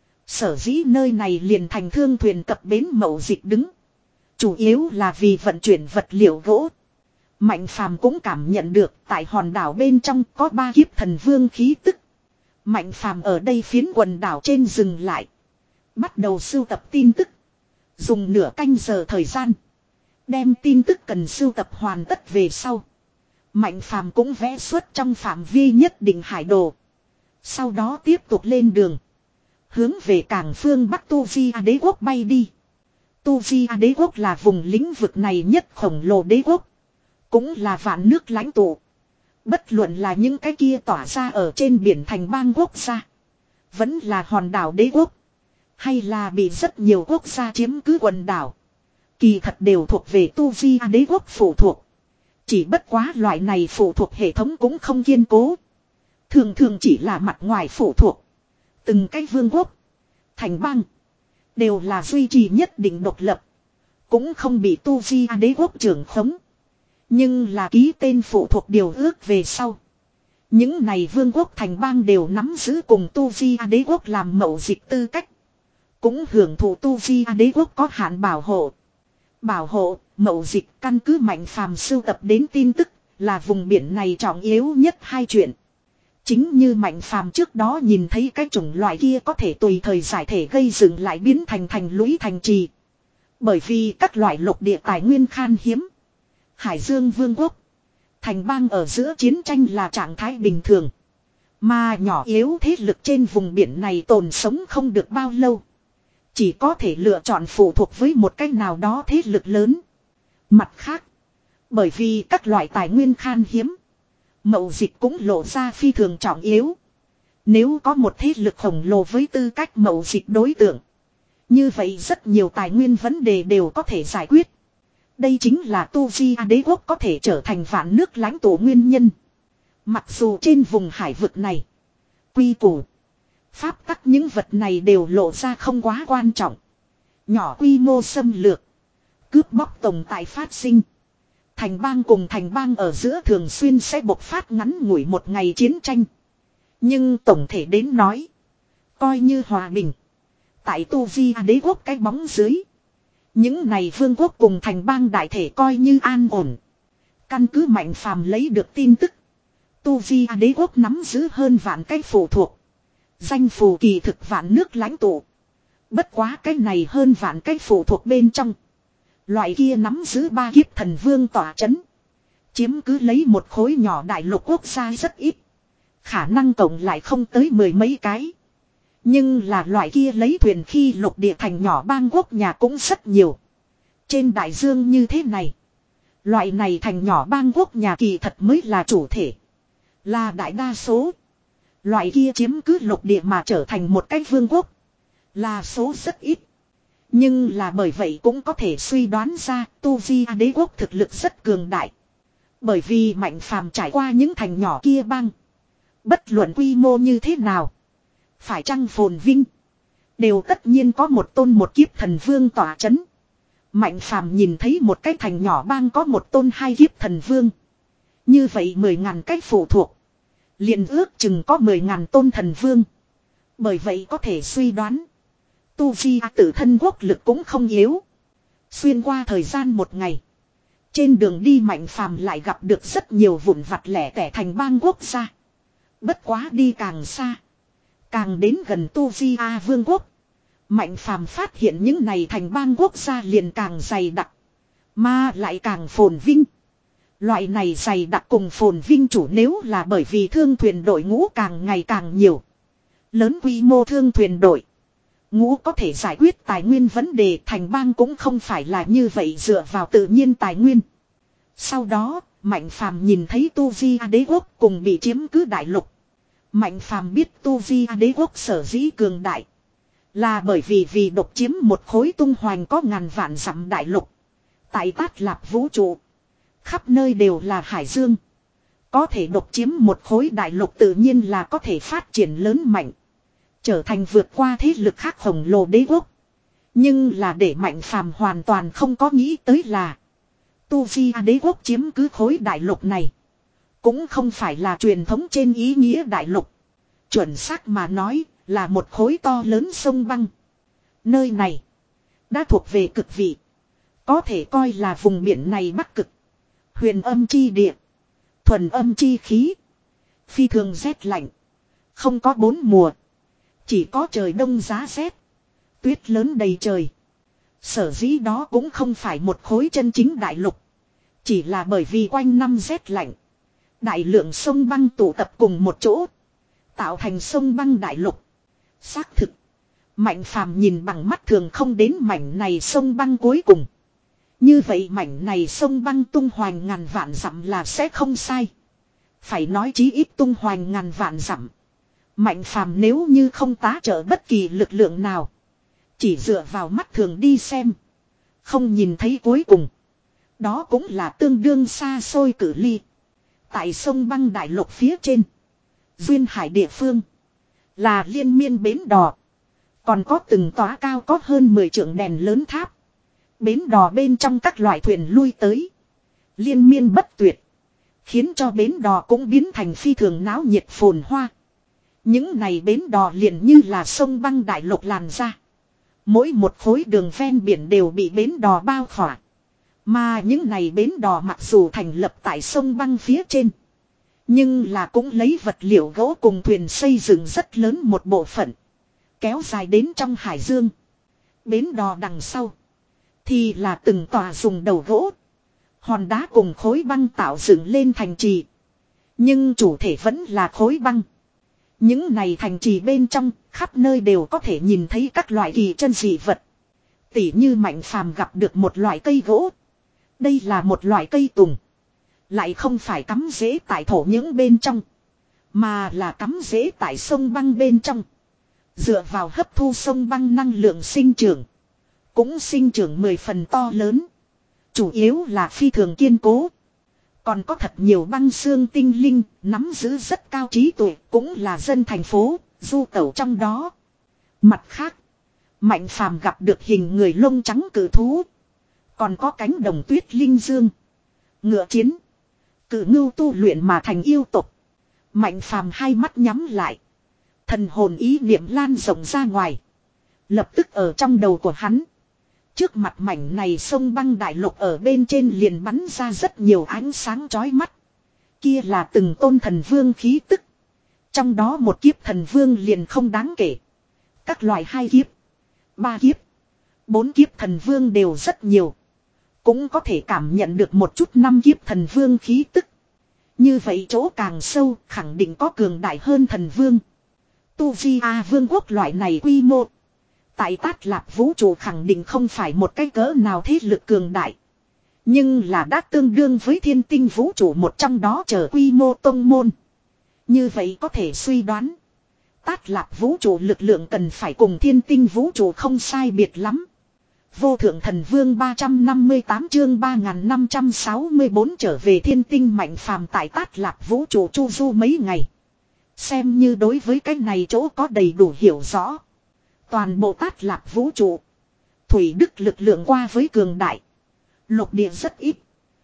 Sở dĩ nơi này liền thành thương thuyền cập bến mậu dịch đứng. Chủ yếu là vì vận chuyển vật liệu gỗ. Mạnh phàm cũng cảm nhận được tại hòn đảo bên trong có ba kiếp thần vương khí tức. Mạnh phàm ở đây phiến quần đảo trên dừng lại. Bắt đầu sưu tập tin tức. Dùng nửa canh giờ thời gian. Đem tin tức cần sưu tập hoàn tất về sau. Mạnh phàm cũng vẽ xuất trong phạm vi nhất định hải đồ. Sau đó tiếp tục lên đường. Hướng về cảng phương Bắc Tu Di A đế quốc bay đi. Tu Di A đế quốc là vùng lĩnh vực này nhất khổng lồ đế quốc. Cũng là vạn nước lãnh tụ. Bất luận là những cái kia tỏa ra ở trên biển thành bang quốc gia. Vẫn là hòn đảo đế quốc. Hay là bị rất nhiều quốc gia chiếm cứ quần đảo. Kỳ thật đều thuộc về Tu Di A đế quốc phụ thuộc. Chỉ bất quá loại này phụ thuộc hệ thống cũng không kiên cố. Thường thường chỉ là mặt ngoài phụ thuộc. Từng cái vương quốc, thành bang, đều là duy trì nhất định độc lập. Cũng không bị Tu Di A đế quốc trưởng khống. Nhưng là ký tên phụ thuộc điều ước về sau. Những này vương quốc thành bang đều nắm giữ cùng Tu Di A đế quốc làm mậu dịch tư cách. Cũng hưởng thụ Tu Di A đế quốc có hạn bảo hộ. Bảo hộ, mậu dịch căn cứ mạnh phàm sưu tập đến tin tức là vùng biển này trọng yếu nhất hai chuyện. Chính như mạnh phàm trước đó nhìn thấy cái chủng loại kia có thể tùy thời giải thể gây dựng lại biến thành thành lũy thành trì. Bởi vì các loại lục địa tài nguyên khan hiếm. Hải Dương vương quốc. Thành bang ở giữa chiến tranh là trạng thái bình thường. Mà nhỏ yếu thế lực trên vùng biển này tồn sống không được bao lâu. Chỉ có thể lựa chọn phụ thuộc với một cách nào đó thế lực lớn. Mặt khác. Bởi vì các loại tài nguyên khan hiếm. Mậu dịch cũng lộ ra phi thường trọng yếu. Nếu có một thế lực khổng lồ với tư cách mậu dịch đối tượng. Như vậy rất nhiều tài nguyên vấn đề đều có thể giải quyết. Đây chính là Tu Di A đế quốc có thể trở thành vạn nước lãnh tụ nguyên nhân. Mặc dù trên vùng hải vực này. Quy củ. Pháp tắc những vật này đều lộ ra không quá quan trọng. Nhỏ quy mô xâm lược. Cướp bóc tồn tại phát sinh. Thành bang cùng thành bang ở giữa thường xuyên sẽ bộc phát ngắn ngủi một ngày chiến tranh. Nhưng tổng thể đến nói. Coi như hòa bình. Tại Tu Di A đế quốc cái bóng dưới. Những này vương quốc cùng thành bang đại thể coi như an ổn. Căn cứ mạnh phàm lấy được tin tức. Tu Di A đế quốc nắm giữ hơn vạn cái phụ thuộc. Danh phù kỳ thực vạn nước lãnh tụ. Bất quá cái này hơn vạn cái phụ thuộc bên trong. Loại kia nắm giữ ba kiếp thần vương tỏa chấn. Chiếm cứ lấy một khối nhỏ đại lục quốc gia rất ít. Khả năng cộng lại không tới mười mấy cái. Nhưng là loại kia lấy thuyền khi lục địa thành nhỏ bang quốc nhà cũng rất nhiều. Trên đại dương như thế này. Loại này thành nhỏ bang quốc nhà kỳ thật mới là chủ thể. Là đại đa số. Loại kia chiếm cứ lục địa mà trở thành một cái vương quốc. Là số rất ít. Nhưng là bởi vậy cũng có thể suy đoán ra Tu Di A đế quốc thực lực rất cường đại. Bởi vì mạnh phàm trải qua những thành nhỏ kia bang. Bất luận quy mô như thế nào. Phải chăng phồn vinh. Đều tất nhiên có một tôn một kiếp thần vương tỏa chấn. Mạnh phàm nhìn thấy một cái thành nhỏ bang có một tôn hai kiếp thần vương. Như vậy mười ngàn cách phụ thuộc. Liền ước chừng có mười ngàn tôn thần vương. Bởi vậy có thể suy đoán. Tu Vi A tự thân quốc lực cũng không yếu. Xuyên qua thời gian một ngày. Trên đường đi mạnh phàm lại gặp được rất nhiều vụn vặt lẻ tẻ thành bang quốc gia. Bất quá đi càng xa. Càng đến gần Tu Vi A vương quốc. Mạnh phàm phát hiện những này thành bang quốc gia liền càng dày đặc. Mà lại càng phồn vinh. Loại này dày đặc cùng phồn vinh chủ nếu là bởi vì thương thuyền đội ngũ càng ngày càng nhiều. Lớn quy mô thương thuyền đội. Ngũ có thể giải quyết tài nguyên vấn đề thành bang cũng không phải là như vậy dựa vào tự nhiên tài nguyên. Sau đó, Mạnh Phàm nhìn thấy Tu Vi đế quốc cùng bị chiếm cứ đại lục. Mạnh Phàm biết Tu Vi đế quốc sở dĩ cường đại. Là bởi vì vì độc chiếm một khối tung hoành có ngàn vạn dặm đại lục. Tại Tát Lạp vũ trụ. Khắp nơi đều là hải dương. Có thể độc chiếm một khối đại lục tự nhiên là có thể phát triển lớn mạnh. Trở thành vượt qua thế lực khác khổng lồ đế quốc. Nhưng là để Mạnh Phàm hoàn toàn không có nghĩ tới là. Tu Vi đế quốc chiếm cứ khối đại lục này. Cũng không phải là truyền thống trên ý nghĩa đại lục. Chuẩn xác mà nói là một khối to lớn sông băng. Nơi này đã thuộc về cực vị. Có thể coi là vùng biển này bắc cực. Huyền âm chi địa. Thuần âm chi khí. Phi thường rét lạnh. Không có bốn mùa. Chỉ có trời đông giá rét. Tuyết lớn đầy trời. Sở dĩ đó cũng không phải một khối chân chính đại lục. Chỉ là bởi vì quanh năm rét lạnh. Đại lượng sông băng tụ tập cùng một chỗ. Tạo thành sông băng đại lục. Xác thực. Mạnh Phàm nhìn bằng mắt thường không đến mảnh này sông băng cuối cùng. Như vậy mảnh này sông băng tung hoành ngàn vạn dặm là sẽ không sai. Phải nói chí ít tung hoành ngàn vạn dặm. Mạnh Phàm nếu như không tá trợ bất kỳ lực lượng nào. Chỉ dựa vào mắt thường đi xem. Không nhìn thấy cuối cùng. Đó cũng là tương đương xa xôi cự ly. Tại sông băng đại lục phía trên. Duyên hải địa phương. Là liên miên bến đò. Còn có từng tòa cao có hơn mười trượng đèn lớn tháp. Bến đò bên trong các loại thuyền lui tới. Liên miên bất tuyệt. Khiến cho bến đò cũng biến thành phi thường náo nhiệt phồn hoa. Những này bến đò liền như là sông băng đại lục làn ra. Mỗi một khối đường ven biển đều bị bến đò bao khỏa. Mà những này bến đò mặc dù thành lập tại sông băng phía trên. Nhưng là cũng lấy vật liệu gỗ cùng thuyền xây dựng rất lớn một bộ phận. Kéo dài đến trong hải dương. Bến đò đằng sau. Thì là từng tòa dùng đầu gỗ. Hòn đá cùng khối băng tạo dựng lên thành trì. Nhưng chủ thể vẫn là khối băng. Những này thành trì bên trong khắp nơi đều có thể nhìn thấy các loại kỳ chân dị vật. Tỉ như Mạnh Phàm gặp được một loại cây gỗ. Đây là một loại cây tùng. Lại không phải cắm rễ tại thổ những bên trong. Mà là cắm rễ tại sông băng bên trong. Dựa vào hấp thu sông băng năng lượng sinh trưởng. Cũng sinh trưởng mười phần to lớn. Chủ yếu là phi thường kiên cố. Còn có thật nhiều băng xương tinh linh, nắm giữ rất cao trí tuệ, cũng là dân thành phố, du tẩu trong đó. Mặt khác, Mạnh Phàm gặp được hình người lông trắng cử thú. Còn có cánh đồng tuyết linh dương. Ngựa chiến. Cử ngưu tu luyện mà thành yêu tục. Mạnh Phàm hai mắt nhắm lại. Thần hồn ý niệm lan rộng ra ngoài. Lập tức ở trong đầu của hắn. Trước mặt mảnh này sông băng đại lục ở bên trên liền bắn ra rất nhiều ánh sáng chói mắt. Kia là từng tôn thần vương khí tức. Trong đó một kiếp thần vương liền không đáng kể. Các loại hai kiếp, ba kiếp, bốn kiếp thần vương đều rất nhiều. Cũng có thể cảm nhận được một chút năm kiếp thần vương khí tức. Như vậy chỗ càng sâu khẳng định có cường đại hơn thần vương. Tu Vi A vương quốc loại này quy mô. Tại Tát Lạp vũ trụ khẳng định không phải một cái cỡ nào thế lực cường đại. Nhưng là đã tương đương với thiên tinh vũ trụ một trong đó chờ quy mô tông môn. Như vậy có thể suy đoán. Tát Lạp vũ trụ lực lượng cần phải cùng thiên tinh vũ trụ không sai biệt lắm. Vô thượng thần vương ba trăm năm mươi tám chương ba nghìn năm trăm sáu mươi tư trở về thiên tinh Mạnh Phàm tại Tát Lạp vũ trụ chu du mấy ngày. Xem như đối với cái này chỗ có đầy đủ hiểu rõ. Toàn bộ Tát Lạp vũ trụ. Thủy đức lực lượng qua với cường đại. Lục địa rất ít.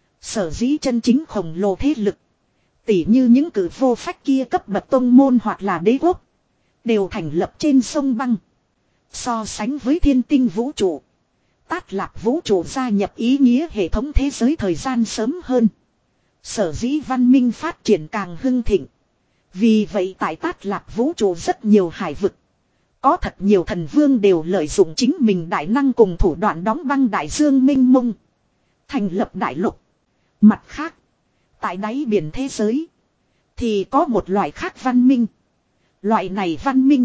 Sở dĩ chân chính khổng lồ thế lực. Tỉ như những cử vô phách kia cấp bậc tông môn hoặc là đế quốc. Đều thành lập trên sông băng. So sánh với thiên tinh vũ trụ. Tát Lạp vũ trụ gia nhập ý nghĩa hệ thống thế giới thời gian sớm hơn. Sở dĩ văn minh phát triển càng hưng thịnh. Vì vậy tại Tát Lạp vũ trụ rất nhiều hải vực. Có thật nhiều thần vương đều lợi dụng chính mình đại năng cùng thủ đoạn đóng băng đại dương minh mông. Thành lập đại lục. Mặt khác. Tại đáy biển thế giới. Thì có một loại khác văn minh. Loại này văn minh.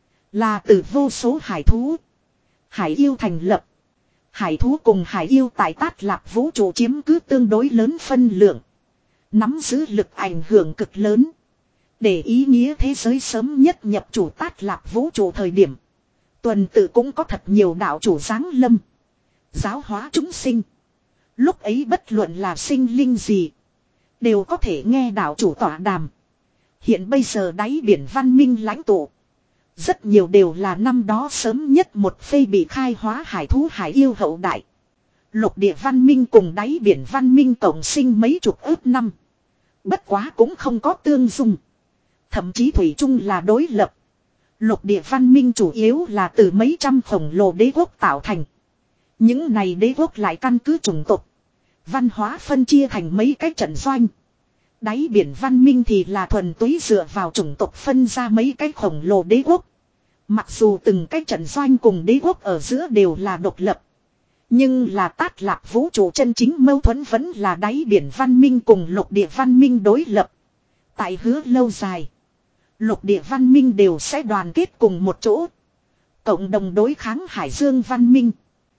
Là từ vô số hải thú. Hải yêu thành lập. Hải thú cùng hải yêu tại Tát Lạp vũ trụ chiếm cứ tương đối lớn phân lượng. Nắm giữ lực ảnh hưởng cực lớn. Để ý nghĩa thế giới sớm nhất nhập chủ Tát Lạp vũ trụ thời điểm. Tuần tự cũng có thật nhiều đạo chủ giáng lâm. Giáo hóa chúng sinh. Lúc ấy bất luận là sinh linh gì. Đều có thể nghe đạo chủ tọa đàm. Hiện bây giờ đáy biển văn minh lãnh tụ. Rất nhiều đều là năm đó sớm nhất một phê bị khai hóa hải thú hải yêu hậu đại. Lục địa văn minh cùng đáy biển văn minh tổng sinh mấy chục ước năm. Bất quá cũng không có tương dung. Thậm chí thủy chung là đối lập. Lục địa văn minh chủ yếu là từ mấy trăm khổng lồ đế quốc tạo thành. Những này đế quốc lại căn cứ chủng tộc. Văn hóa phân chia thành mấy cái trận doanh. Đáy biển văn minh thì là thuần túy dựa vào chủng tộc phân ra mấy cái khổng lồ đế quốc. Mặc dù từng cái trận doanh cùng đế quốc ở giữa đều là độc lập. Nhưng là Tát Lạp vũ trụ chân chính mâu thuẫn vẫn là đáy biển văn minh cùng lục địa văn minh đối lập. Tại hứa lâu dài. Lục địa văn minh đều sẽ đoàn kết cùng một chỗ. Cộng đồng đối kháng hải dương văn minh.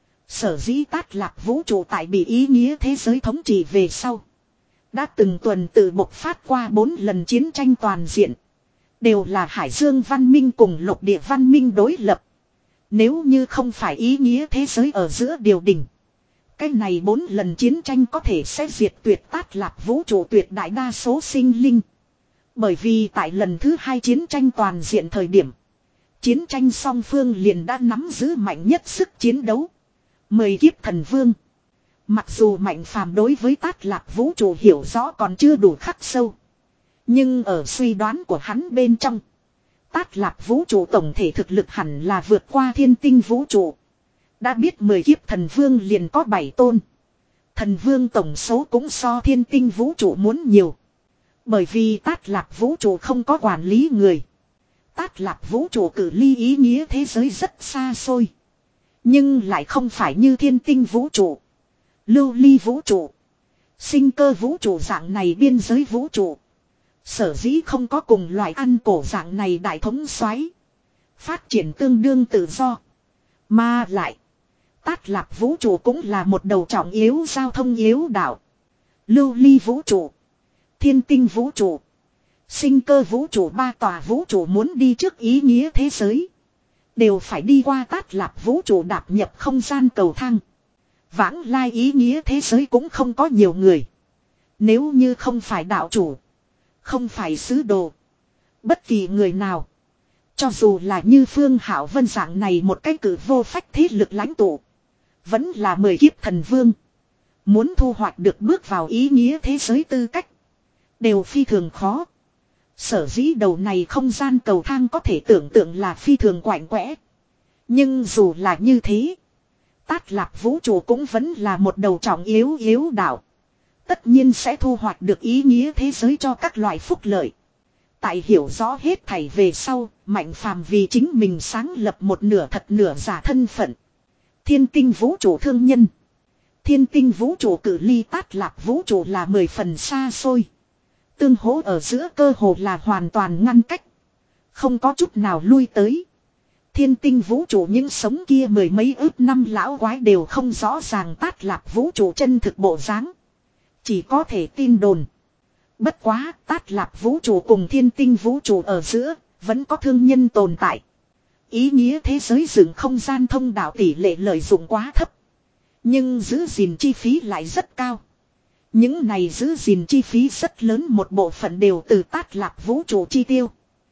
Sở dĩ Tát Lạp vũ trụ tại bị ý nghĩa thế giới thống trị về sau. Đã từng tuần tự bộc phát qua bốn lần chiến tranh toàn diện. Đều là hải dương văn minh cùng lục địa văn minh đối lập. Nếu như không phải ý nghĩa thế giới ở giữa điều đình. Cái này bốn lần chiến tranh có thể sẽ diệt tuyệt Tát Lạp vũ trụ tuyệt đại đa số sinh linh. Bởi vì tại lần thứ hai chiến tranh toàn diện thời điểm. Chiến tranh song phương liền đã nắm giữ mạnh nhất sức chiến đấu. Mười kiếp thần vương. Mặc dù Mạnh Phàm đối với Tát Lạp vũ trụ hiểu rõ còn chưa đủ khắc sâu. Nhưng ở suy đoán của hắn bên trong. Tát Lạp vũ trụ tổng thể thực lực hẳn là vượt qua thiên tinh vũ trụ. Đã biết mười kiếp thần vương liền có bảy tôn. Thần vương tổng số cũng so thiên tinh vũ trụ muốn nhiều. Bởi vì Tát Lạp vũ trụ không có quản lý người. Tát Lạp vũ trụ cử ly ý nghĩa thế giới rất xa xôi. Nhưng lại không phải như thiên tinh vũ trụ. Lưu ly vũ trụ. Sinh cơ vũ trụ dạng này biên giới vũ trụ. Sở dĩ không có cùng loại ăn cổ dạng này đại thống soái. Phát triển tương đương tự do. Mà lại. Tát Lạp vũ trụ cũng là một đầu trọng yếu giao thông yếu đạo. Lưu ly vũ trụ. Thiên tinh vũ trụ. Sinh cơ vũ trụ ba tòa vũ trụ muốn đi trước ý nghĩa thế giới. Đều phải đi qua Tát Lạp vũ trụ đạp nhập không gian cầu thang. Vãng lai ý nghĩa thế giới cũng không có nhiều người. Nếu như không phải đạo chủ. Không phải sứ đồ. Bất kỳ người nào. Cho dù là như Phương Hảo Vân dạng này một cái cử vô phách thế lực lãnh tụ. Vẫn là mười kiếp thần vương. Muốn thu hoạch được bước vào ý nghĩa thế giới tư cách. Đều phi thường khó. Sở dĩ đầu này không gian cầu thang có thể tưởng tượng là phi thường quạnh quẽ. Nhưng dù là như thế. Tát Lạp vũ trụ cũng vẫn là một đầu trọng yếu yếu đạo. Tất nhiên sẽ thu hoạch được ý nghĩa thế giới cho các loại phúc lợi. Tại hiểu rõ hết thảy về sau, Mạnh Phàm vì chính mình sáng lập một nửa thật nửa giả thân phận. Thiên tinh vũ trụ thương nhân. Thiên tinh vũ trụ cử ly Tát Lạp vũ trụ là mười phần xa xôi. Tương hỗ ở giữa cơ hồ là hoàn toàn ngăn cách. Không có chút nào lui tới. Thiên tinh vũ trụ những sống kia mười mấy ước năm lão quái đều không rõ ràng Tát Lạp vũ trụ chân thực bộ dáng. Chỉ có thể tin đồn. Bất quá Tát Lạp vũ trụ cùng thiên tinh vũ trụ ở giữa vẫn có thương nhân tồn tại. Ý nghĩa thế giới dựng không gian thông đạo tỷ lệ lợi dụng quá thấp. Nhưng giữ gìn chi phí lại rất cao. Những này giữ gìn chi phí rất lớn một bộ phận đều từ Tát Lạp vũ trụ chi tiêu.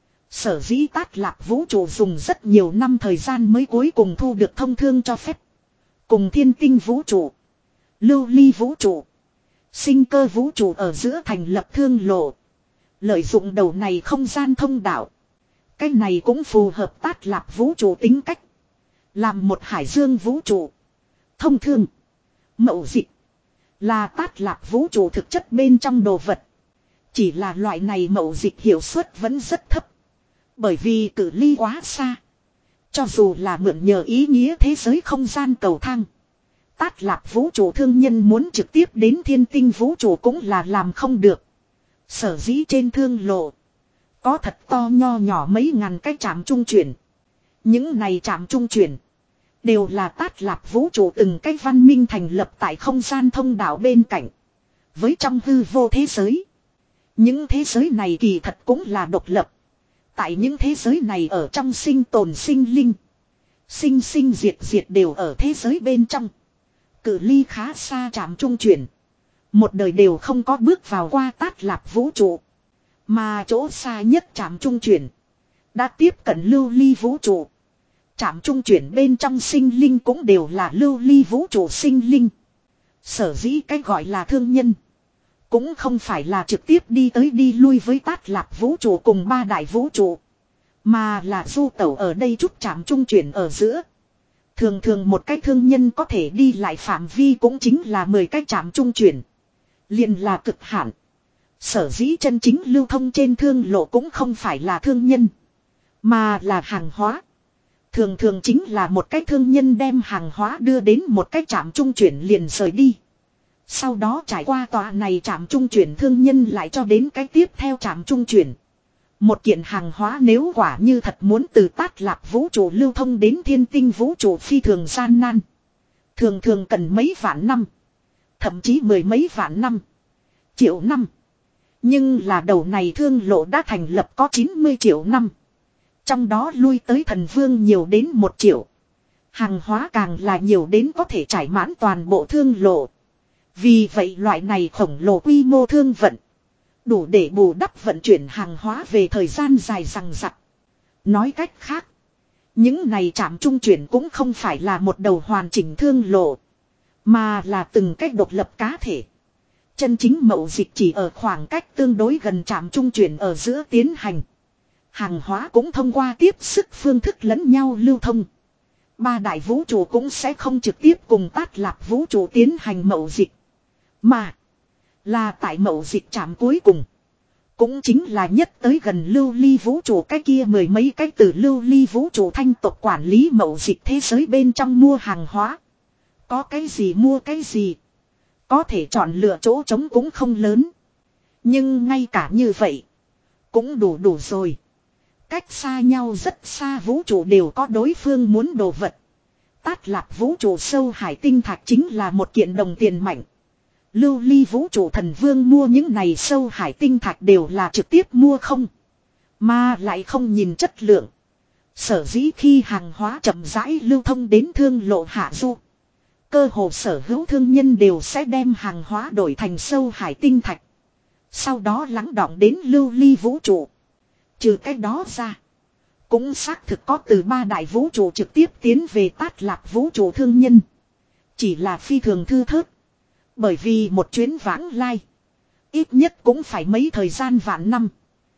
Sở dĩ Tát Lạp vũ trụ dùng rất nhiều năm thời gian mới cuối cùng thu được thông thương cho phép. Cùng thiên tinh vũ trụ. Lưu ly vũ trụ. Sinh cơ vũ trụ ở giữa thành lập thương lộ. Lợi dụng đầu này không gian thông đạo. Cái này cũng phù hợp Tát Lạp vũ trụ tính cách. Làm một hải dương vũ trụ. Thông thương. Mậu dịch. Là Tát Lạp vũ trụ thực chất bên trong đồ vật. Chỉ là loại này mậu dịch hiệu suất vẫn rất thấp. Bởi vì cự ly quá xa. Cho dù là mượn nhờ ý nghĩa thế giới không gian cầu thang. Tát Lạp vũ trụ thương nhân muốn trực tiếp đến thiên tinh vũ trụ cũng là làm không được. Sở dĩ trên thương lộ. Có thật to nho nhỏ mấy ngàn cái trạm trung chuyển. Những này trạm trung chuyển. Đều là Tát Lạp vũ trụ từng cái văn minh thành lập tại không gian thông đạo bên cạnh. Với trong hư vô thế giới. Những thế giới này kỳ thật cũng là độc lập. Tại những thế giới này ở trong sinh tồn sinh linh. Sinh sinh diệt diệt đều ở thế giới bên trong. Cự ly khá xa trạm trung chuyển. Một đời đều không có bước vào qua Tát Lạp vũ trụ. Mà chỗ xa nhất trạm trung chuyển. Đã tiếp cận lưu ly vũ trụ. Trạm trung chuyển bên trong sinh linh cũng đều là lưu ly vũ trụ sinh linh. Sở dĩ cái gọi là thương nhân. Cũng không phải là trực tiếp đi tới đi lui với Tát Lạp vũ trụ cùng ba đại vũ trụ. Mà là du tẩu ở đây chút trạm trung chuyển ở giữa. Thường thường một cái thương nhân có thể đi lại phạm vi cũng chính là mười cái trạm trung chuyển. Liền là cực hạn. Sở dĩ chân chính lưu thông trên thương lộ cũng không phải là thương nhân. Mà là hàng hóa. Thường thường chính là một cái thương nhân đem hàng hóa đưa đến một cái trạm trung chuyển liền rời đi. Sau đó trải qua tòa này trạm trung chuyển thương nhân lại cho đến cái tiếp theo trạm trung chuyển. Một kiện hàng hóa nếu quả như thật muốn từ Tát Lạp vũ trụ lưu thông đến thiên tinh vũ trụ phi thường gian nan. Thường thường cần mấy vạn năm. Thậm chí mười mấy vạn năm. Triệu năm. Nhưng là đầu này thương lộ đã thành lập có chín mươi triệu năm. Trong đó lui tới thần vương nhiều đến một triệu. Hàng hóa càng là nhiều đến có thể trải mãn toàn bộ thương lộ. Vì vậy loại này khổng lồ quy mô thương vận. Đủ để bù đắp vận chuyển hàng hóa về thời gian dài rằng rặc. Nói cách khác. Những này trạm trung chuyển cũng không phải là một đầu hoàn chỉnh thương lộ. Mà là từng cách độc lập cá thể. Chân chính mậu dịch chỉ ở khoảng cách tương đối gần trạm trung chuyển ở giữa tiến hành. Hàng hóa cũng thông qua tiếp sức phương thức lẫn nhau lưu thông. Ba đại vũ trụ cũng sẽ không trực tiếp cùng Tát Lạp vũ trụ tiến hành mậu dịch. Mà là tại mậu dịch trạm cuối cùng. Cũng chính là nhất tới gần lưu ly vũ trụ cái kia mười mấy cái từ lưu ly vũ trụ thanh tộc quản lý mậu dịch thế giới bên trong mua hàng hóa. Có cái gì mua cái gì. Có thể chọn lựa chỗ trống cũng không lớn. Nhưng ngay cả như vậy. Cũng đủ đủ rồi. Cách xa nhau rất xa vũ trụ đều có đối phương muốn đồ vật. Tát Lạp vũ trụ sâu hải tinh thạch chính là một kiện đồng tiền mạnh. Lưu ly vũ trụ thần vương mua những này sâu hải tinh thạch đều là trực tiếp mua không. Mà lại không nhìn chất lượng. Sở dĩ khi hàng hóa chậm rãi lưu thông đến thương lộ hạ du. Cơ hồ sở hữu thương nhân đều sẽ đem hàng hóa đổi thành sâu hải tinh thạch. Sau đó lắng đọng đến lưu ly vũ trụ. Trừ cái đó ra. Cũng xác thực có từ ba đại vũ trụ trực tiếp tiến về Tát Lạp vũ trụ thương nhân. Chỉ là phi thường thư thớt. Bởi vì một chuyến vãng lai. Ít nhất cũng phải mấy thời gian vạn năm.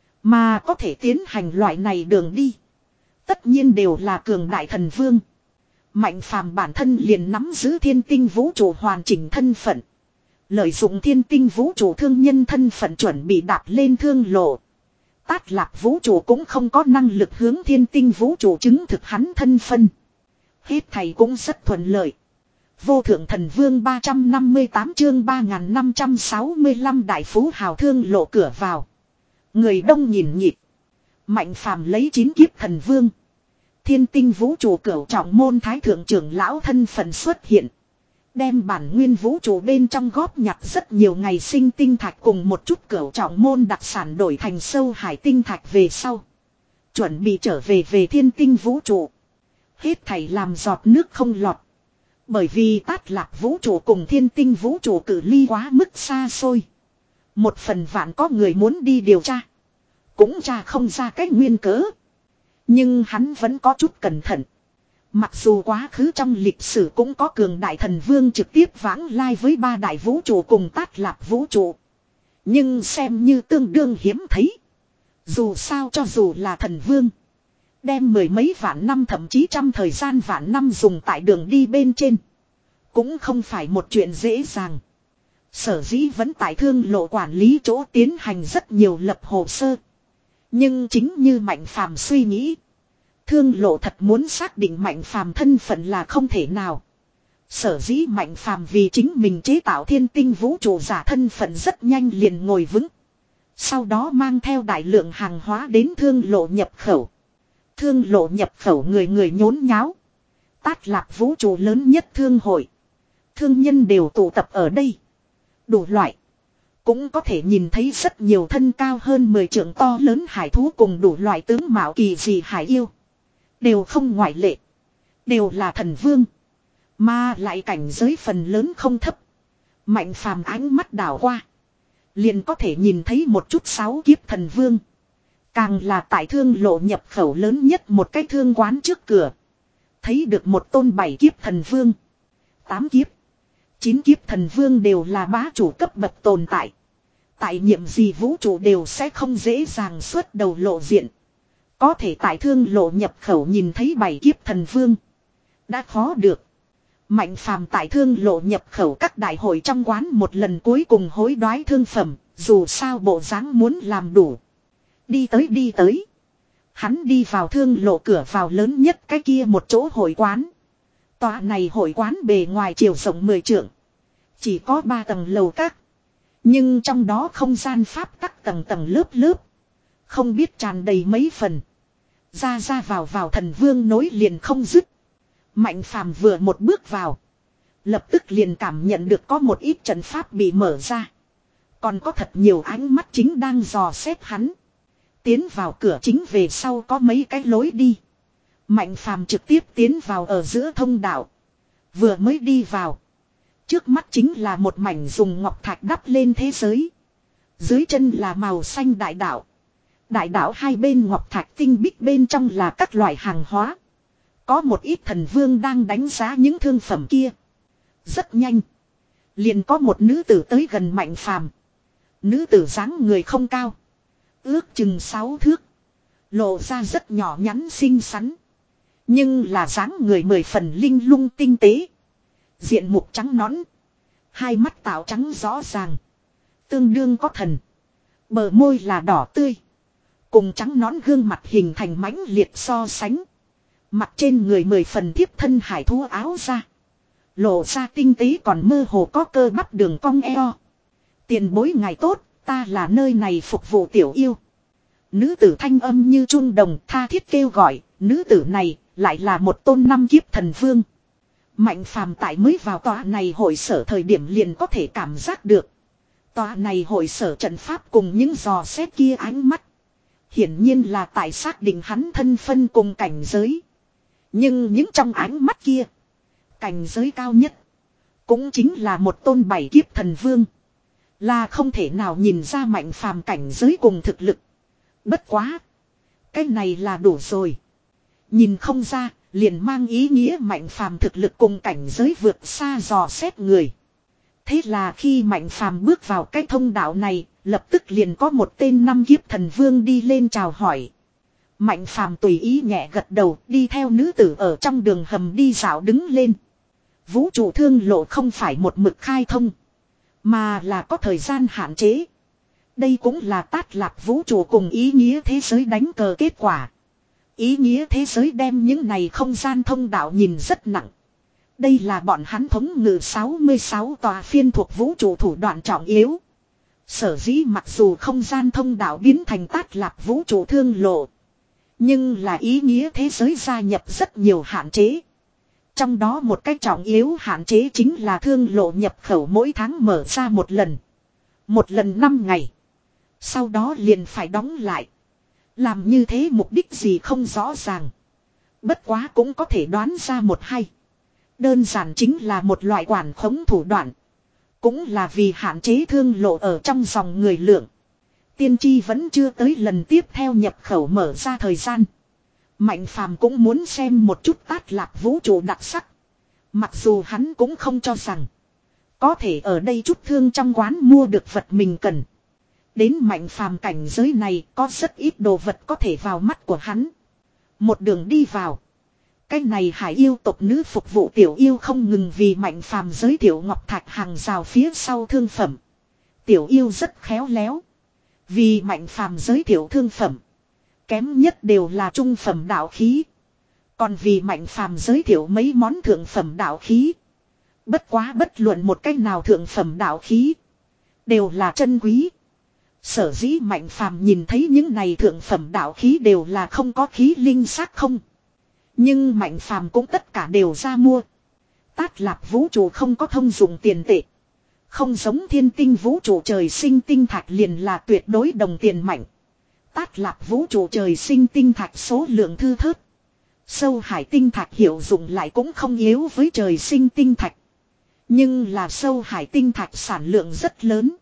Mà có thể tiến hành loại này đường đi. Tất nhiên đều là cường đại thần vương. Mạnh phàm bản thân liền nắm giữ thiên tinh vũ trụ hoàn chỉnh thân phận. Lợi dụng thiên tinh vũ trụ thương nhân thân phận chuẩn bị đạp lên thương lộ. Tát Lạp vũ trụ cũng không có năng lực hướng thiên tinh vũ trụ chứng thực hắn thân phân. Hết thầy cũng rất thuận lợi. Vô thượng thần vương ba trăm năm mươi tám chương ba nghìn năm trăm sáu mươi lăm đại phú hào thương lộ cửa vào. Người đông nhìn nhịp. Mạnh phàm lấy chín kiếp thần vương. Thiên tinh vũ trụ cửu trọng môn thái thượng trưởng lão thân phận xuất hiện. Đem bản nguyên vũ trụ bên trong góp nhặt rất nhiều ngày sinh tinh thạch cùng một chút cửu trọng môn đặc sản đổi thành sâu hải tinh thạch về sau. Chuẩn bị trở về về thiên tinh vũ trụ. Hết thảy làm giọt nước không lọt. Bởi vì Tát Lạp vũ trụ cùng thiên tinh vũ trụ cự ly quá mức xa xôi. Một phần vạn có người muốn đi điều tra. Cũng tra không ra cách nguyên cớ. Nhưng hắn vẫn có chút cẩn thận. Mặc dù quá khứ trong lịch sử cũng có cường đại thần vương trực tiếp vãng lai với ba đại vũ trụ cùng Tát Lạp vũ trụ. Nhưng xem như tương đương hiếm thấy. Dù sao cho dù là thần vương. Đem mười mấy vạn năm thậm chí trăm thời gian vạn năm dùng tại đường đi bên trên. Cũng không phải một chuyện dễ dàng. Sở dĩ vẫn tại thương lộ quản lý chỗ tiến hành rất nhiều lập hồ sơ. Nhưng chính như Mạnh Phàm suy nghĩ. Thương lộ thật muốn xác định Mạnh Phàm thân phận là không thể nào. Sở dĩ Mạnh Phàm vì chính mình chế tạo thiên tinh vũ trụ giả thân phận rất nhanh liền ngồi vững. Sau đó mang theo đại lượng hàng hóa đến thương lộ nhập khẩu. Thương lộ nhập khẩu người người nhốn nháo. Tát Lạp vũ trụ lớn nhất thương hội. Thương nhân đều tụ tập ở đây. Đủ loại. cũng có thể nhìn thấy rất nhiều thân cao hơn mười trượng to lớn hải thú cùng đủ loại tướng mạo kỳ dị hải yêu. Đều không ngoại lệ. Đều là thần vương. Mà lại cảnh giới phần lớn không thấp. Mạnh phàm ánh mắt đảo qua. Liền có thể nhìn thấy một chút sáu kiếp thần vương. Càng là tại thương lộ nhập khẩu lớn nhất một cái thương quán trước cửa. Thấy được một tôn bảy kiếp thần vương. Tám kiếp. Chín kiếp thần vương đều là bá chủ cấp bậc tồn tại. Tại nhiệm gì vũ trụ đều sẽ không dễ dàng xuất đầu lộ diện. Có thể tại thương lộ nhập khẩu nhìn thấy bảy kiếp thần vương. Đã khó được. Mạnh phàm tại thương lộ nhập khẩu các đại hội trong quán một lần cuối cùng hối đoái thương phẩm. Dù sao bộ dáng muốn làm đủ. Đi tới đi tới. Hắn đi vào thương lộ cửa vào lớn nhất cái kia một chỗ hội quán. Tòa này hội quán bề ngoài chiều rộng mười trượng. Chỉ có ba tầng lầu các. Nhưng trong đó không gian pháp tắc tầng tầng lớp lớp. Không biết tràn đầy mấy phần. Ra ra vào vào thần vương nối liền không dứt. Mạnh phàm vừa một bước vào. Lập tức liền cảm nhận được có một ít trận pháp bị mở ra. Còn có thật nhiều ánh mắt chính đang dò xét hắn. Tiến vào cửa chính về sau có mấy cái lối đi. Mạnh phàm trực tiếp tiến vào ở giữa thông đạo. Vừa mới đi vào. Trước mắt chính là một mảnh dùng ngọc thạch đắp lên thế giới. Dưới chân là màu xanh đại đạo. Đại đạo hai bên ngọc thạch tinh bích bên trong là các loại hàng hóa. Có một ít thần vương đang đánh giá những thương phẩm kia. Rất nhanh. Liền có một nữ tử tới gần mạnh phàm. Nữ tử dáng người không cao. Ước chừng sáu thước. Lộ ra rất nhỏ nhắn xinh xắn. Nhưng là dáng người mười phần linh lung tinh tế. Diện mục trắng nõn. Hai mắt tạo trắng rõ ràng. Tương đương có thần. Bờ môi là đỏ tươi. Cùng trắng nõn gương mặt hình thành mãnh liệt so sánh. Mặt trên người mười phần thiếp thân hải thú áo ra. Lộ ra tinh tế còn mơ hồ có cơ bắp đường cong eo. Tiền bối ngày tốt, ta là nơi này phục vụ tiểu yêu. Nữ tử thanh âm như chuông đồng tha thiết kêu gọi, nữ tử này lại là một tôn năm kiếp thần vương. Mạnh phàm tại mới vào tòa này hội sở thời điểm liền có thể cảm giác được. Tòa này hội sở trận pháp cùng những dò xét kia ánh mắt. Hiển nhiên là tại xác định hắn thân phân cùng cảnh giới. Nhưng những trong ánh mắt kia. Cảnh giới cao nhất. Cũng chính là một tôn bảy kiếp thần vương. Là không thể nào nhìn ra mạnh phàm cảnh giới cùng thực lực. Bất quá. Cái này là đủ rồi. Nhìn không ra. Liền mang ý nghĩa mạnh phàm thực lực cùng cảnh giới vượt xa dò xét người. Thế là khi mạnh phàm bước vào cái thông đạo này, lập tức liền có một tên năm kiếp thần vương đi lên chào hỏi. Mạnh phàm tùy ý nhẹ gật đầu, đi theo nữ tử ở trong đường hầm đi dạo đứng lên. Vũ trụ thương lộ không phải một mực khai thông, mà là có thời gian hạn chế. Đây cũng là Tát Lạp vũ trụ cùng ý nghĩa thế giới đánh cờ kết quả. Ý nghĩa thế giới đem những này không gian thông đạo nhìn rất nặng. Đây là bọn hắn thống ngự sáu mươi sáu tòa phiên thuộc vũ trụ thủ đoạn trọng yếu. Sở dĩ mặc dù không gian thông đạo biến thành Tát Lạp vũ trụ thương lộ. Nhưng là ý nghĩa thế giới gia nhập rất nhiều hạn chế. Trong đó một cách trọng yếu hạn chế chính là thương lộ nhập khẩu mỗi tháng mở ra một lần. Một lần năm ngày. Sau đó liền phải đóng lại. Làm như thế mục đích gì không rõ ràng. Bất quá cũng có thể đoán ra một hay. Đơn giản chính là một loại quản khống thủ đoạn. Cũng là vì hạn chế thương lộ ở trong dòng người lượng. Tiên tri vẫn chưa tới lần tiếp theo nhập khẩu mở ra thời gian. Mạnh phàm cũng muốn xem một chút Tát Lạp vũ trụ đặc sắc. Mặc dù hắn cũng không cho rằng có thể ở đây chút thương trong quán mua được vật mình cần. Đến mạnh phàm cảnh giới này có rất ít đồ vật có thể vào mắt của hắn. Một đường đi vào. Cái này hải yêu tộc nữ phục vụ tiểu yêu không ngừng vì mạnh phàm giới thiệu ngọc thạch hàng rào phía sau thương phẩm. Tiểu yêu rất khéo léo. Vì mạnh phàm giới thiệu thương phẩm. Kém nhất đều là trung phẩm đạo khí. Còn vì mạnh phàm giới thiệu mấy món thượng phẩm đạo khí. Bất quá bất luận một cách nào thượng phẩm đạo khí. Đều là chân quý. Sở dĩ mạnh phàm nhìn thấy những này thượng phẩm đạo khí đều là không có khí linh xác không. Nhưng mạnh phàm cũng tất cả đều ra mua. Tát Lạp vũ trụ không có thông dụng tiền tệ. Không giống thiên tinh vũ trụ trời sinh tinh thạch liền là tuyệt đối đồng tiền mạnh. Tát Lạp vũ trụ trời sinh tinh thạch số lượng thư thớt. Sâu hải tinh thạch hiệu dụng lại cũng không yếu với trời sinh tinh thạch. Nhưng là sâu hải tinh thạch sản lượng rất lớn.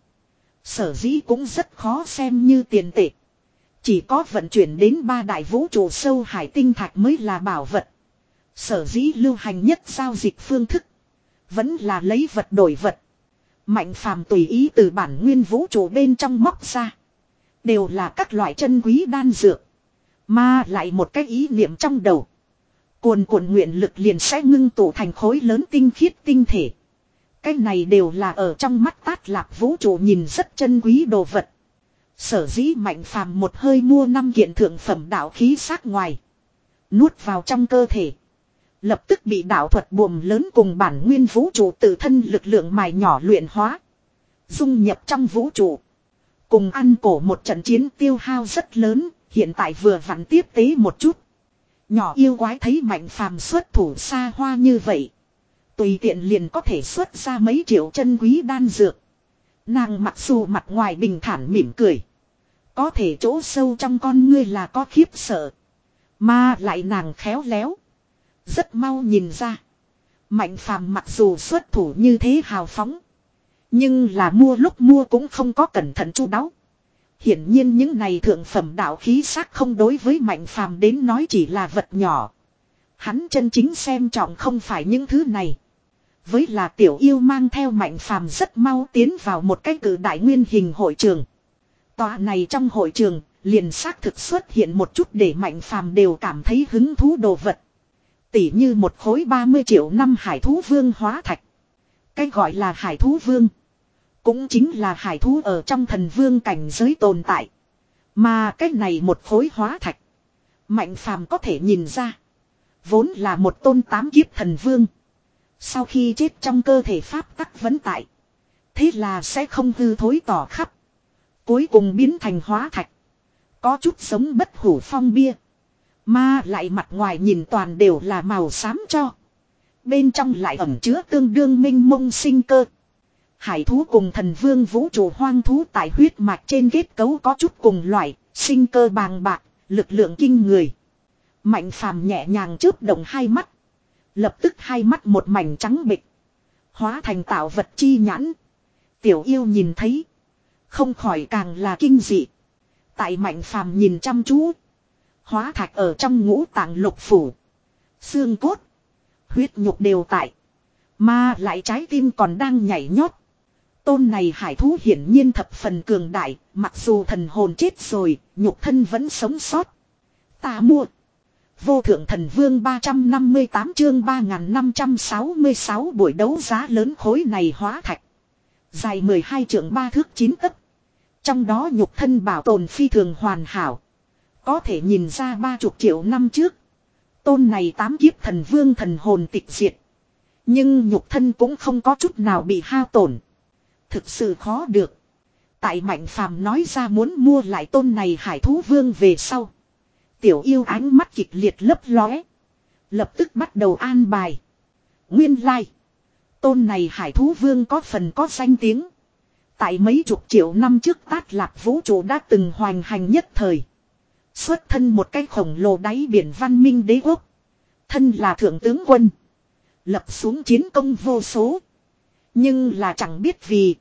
Sở dĩ cũng rất khó xem như tiền tệ. Chỉ có vận chuyển đến ba đại vũ trụ sâu hải tinh thạch mới là bảo vật. Sở dĩ lưu hành nhất giao dịch phương thức. Vẫn là lấy vật đổi vật. Mạnh phàm tùy ý từ bản nguyên vũ trụ bên trong móc ra. Đều là các loại chân quý đan dược. Mà lại một cái ý niệm trong đầu. Cuồn cuộn nguyện lực liền sẽ ngưng tụ thành khối lớn tinh khiết tinh thể. Cái này đều là ở trong mắt Tát Lạp vũ trụ nhìn rất chân quý đồ vật. Sở dĩ mạnh phàm một hơi mua năm kiện thượng phẩm đạo khí sát ngoài. Nuốt vào trong cơ thể. Lập tức bị đạo thuật buồm lớn cùng bản nguyên vũ trụ tự thân lực lượng mài nhỏ luyện hóa. Dung nhập trong vũ trụ. Cùng ăn cổ một trận chiến tiêu hao rất lớn, hiện tại vừa vặn tiếp tế một chút. Nhỏ yêu quái thấy mạnh phàm xuất thủ xa hoa như vậy. Tùy tiện liền có thể xuất ra mấy triệu chân quý đan dược. Nàng mặc dù mặt ngoài bình thản mỉm cười. Có thể chỗ sâu trong con ngươi là có khiếp sợ. Mà lại nàng khéo léo. Rất mau nhìn ra. Mạnh phàm mặc dù xuất thủ như thế hào phóng. Nhưng là mua lúc mua cũng không có cẩn thận chu đáo. Hiển nhiên những này thượng phẩm đạo khí xác không đối với mạnh phàm đến nói chỉ là vật nhỏ. Hắn chân chính xem trọng không phải những thứ này. Với là tiểu yêu mang theo mạnh phàm rất mau tiến vào một cái cử đại nguyên hình hội trường. Tòa này trong hội trường liền xác thực xuất hiện một chút để mạnh phàm đều cảm thấy hứng thú đồ vật. Tỉ như một khối ba mươi triệu năm hải thú vương hóa thạch. Cái gọi là hải thú vương. Cũng chính là hải thú ở trong thần vương cảnh giới tồn tại. Mà cái này một khối hóa thạch. Mạnh phàm có thể nhìn ra. Vốn là một tôn tám kiếp thần vương. Sau khi chết trong cơ thể pháp tắc vẫn tại. Thế là sẽ không hư thối tỏ khắp. Cuối cùng biến thành hóa thạch. Có chút giống bất hủ phong bia. Mà lại mặt ngoài nhìn toàn đều là màu xám cho. Bên trong lại ẩn chứa tương đương minh mông sinh cơ. Hải thú cùng thần vương vũ trụ hoang thú tại huyết mạch trên kết cấu có chút cùng loại, sinh cơ bàng bạc, lực lượng kinh người. Mạnh phàm nhẹ nhàng chớp động hai mắt. Lập tức hai mắt một mảnh trắng bịch. Hóa thành tạo vật chi nhãn. Tiểu yêu nhìn thấy. Không khỏi càng là kinh dị. Tại mạnh phàm nhìn chăm chú. Hóa thạch ở trong ngũ tạng lục phủ. Xương cốt. Huyết nhục đều tại. Mà lại trái tim còn đang nhảy nhót. Tôn này hải thú hiển nhiên thập phần cường đại. Mặc dù thần hồn chết rồi. Nhục thân vẫn sống sót. Ta mua. Vô thượng thần vương ba trăm năm mươi tám chương ba nghìn năm trăm sáu mươi sáu buổi đấu giá lớn khối này hóa thạch. Dài mười hai trượng ba thước chín tấc. Trong đó nhục thân bảo tồn phi thường hoàn hảo. Có thể nhìn ra ba chục triệu năm trước. Tôn này tám kiếp thần vương thần hồn tịch diệt. Nhưng nhục thân cũng không có chút nào bị hao tổn. Thực sự khó được. Tại mạnh phàm nói ra muốn mua lại tôn này hải thú vương về sau. Tiểu yêu ánh mắt kịch liệt lấp lóe. Lập tức bắt đầu an bài. Nguyên lai. Like. Tôn này hải thú vương có phần có danh tiếng. Tại mấy chục triệu năm trước Tát Lạp vũ trụ đã từng hoành hành nhất thời. Xuất thân một cái khổng lồ đáy biển văn minh đế quốc. Thân là thượng tướng quân. Lập xuống chiến công vô số. Nhưng là chẳng biết vì.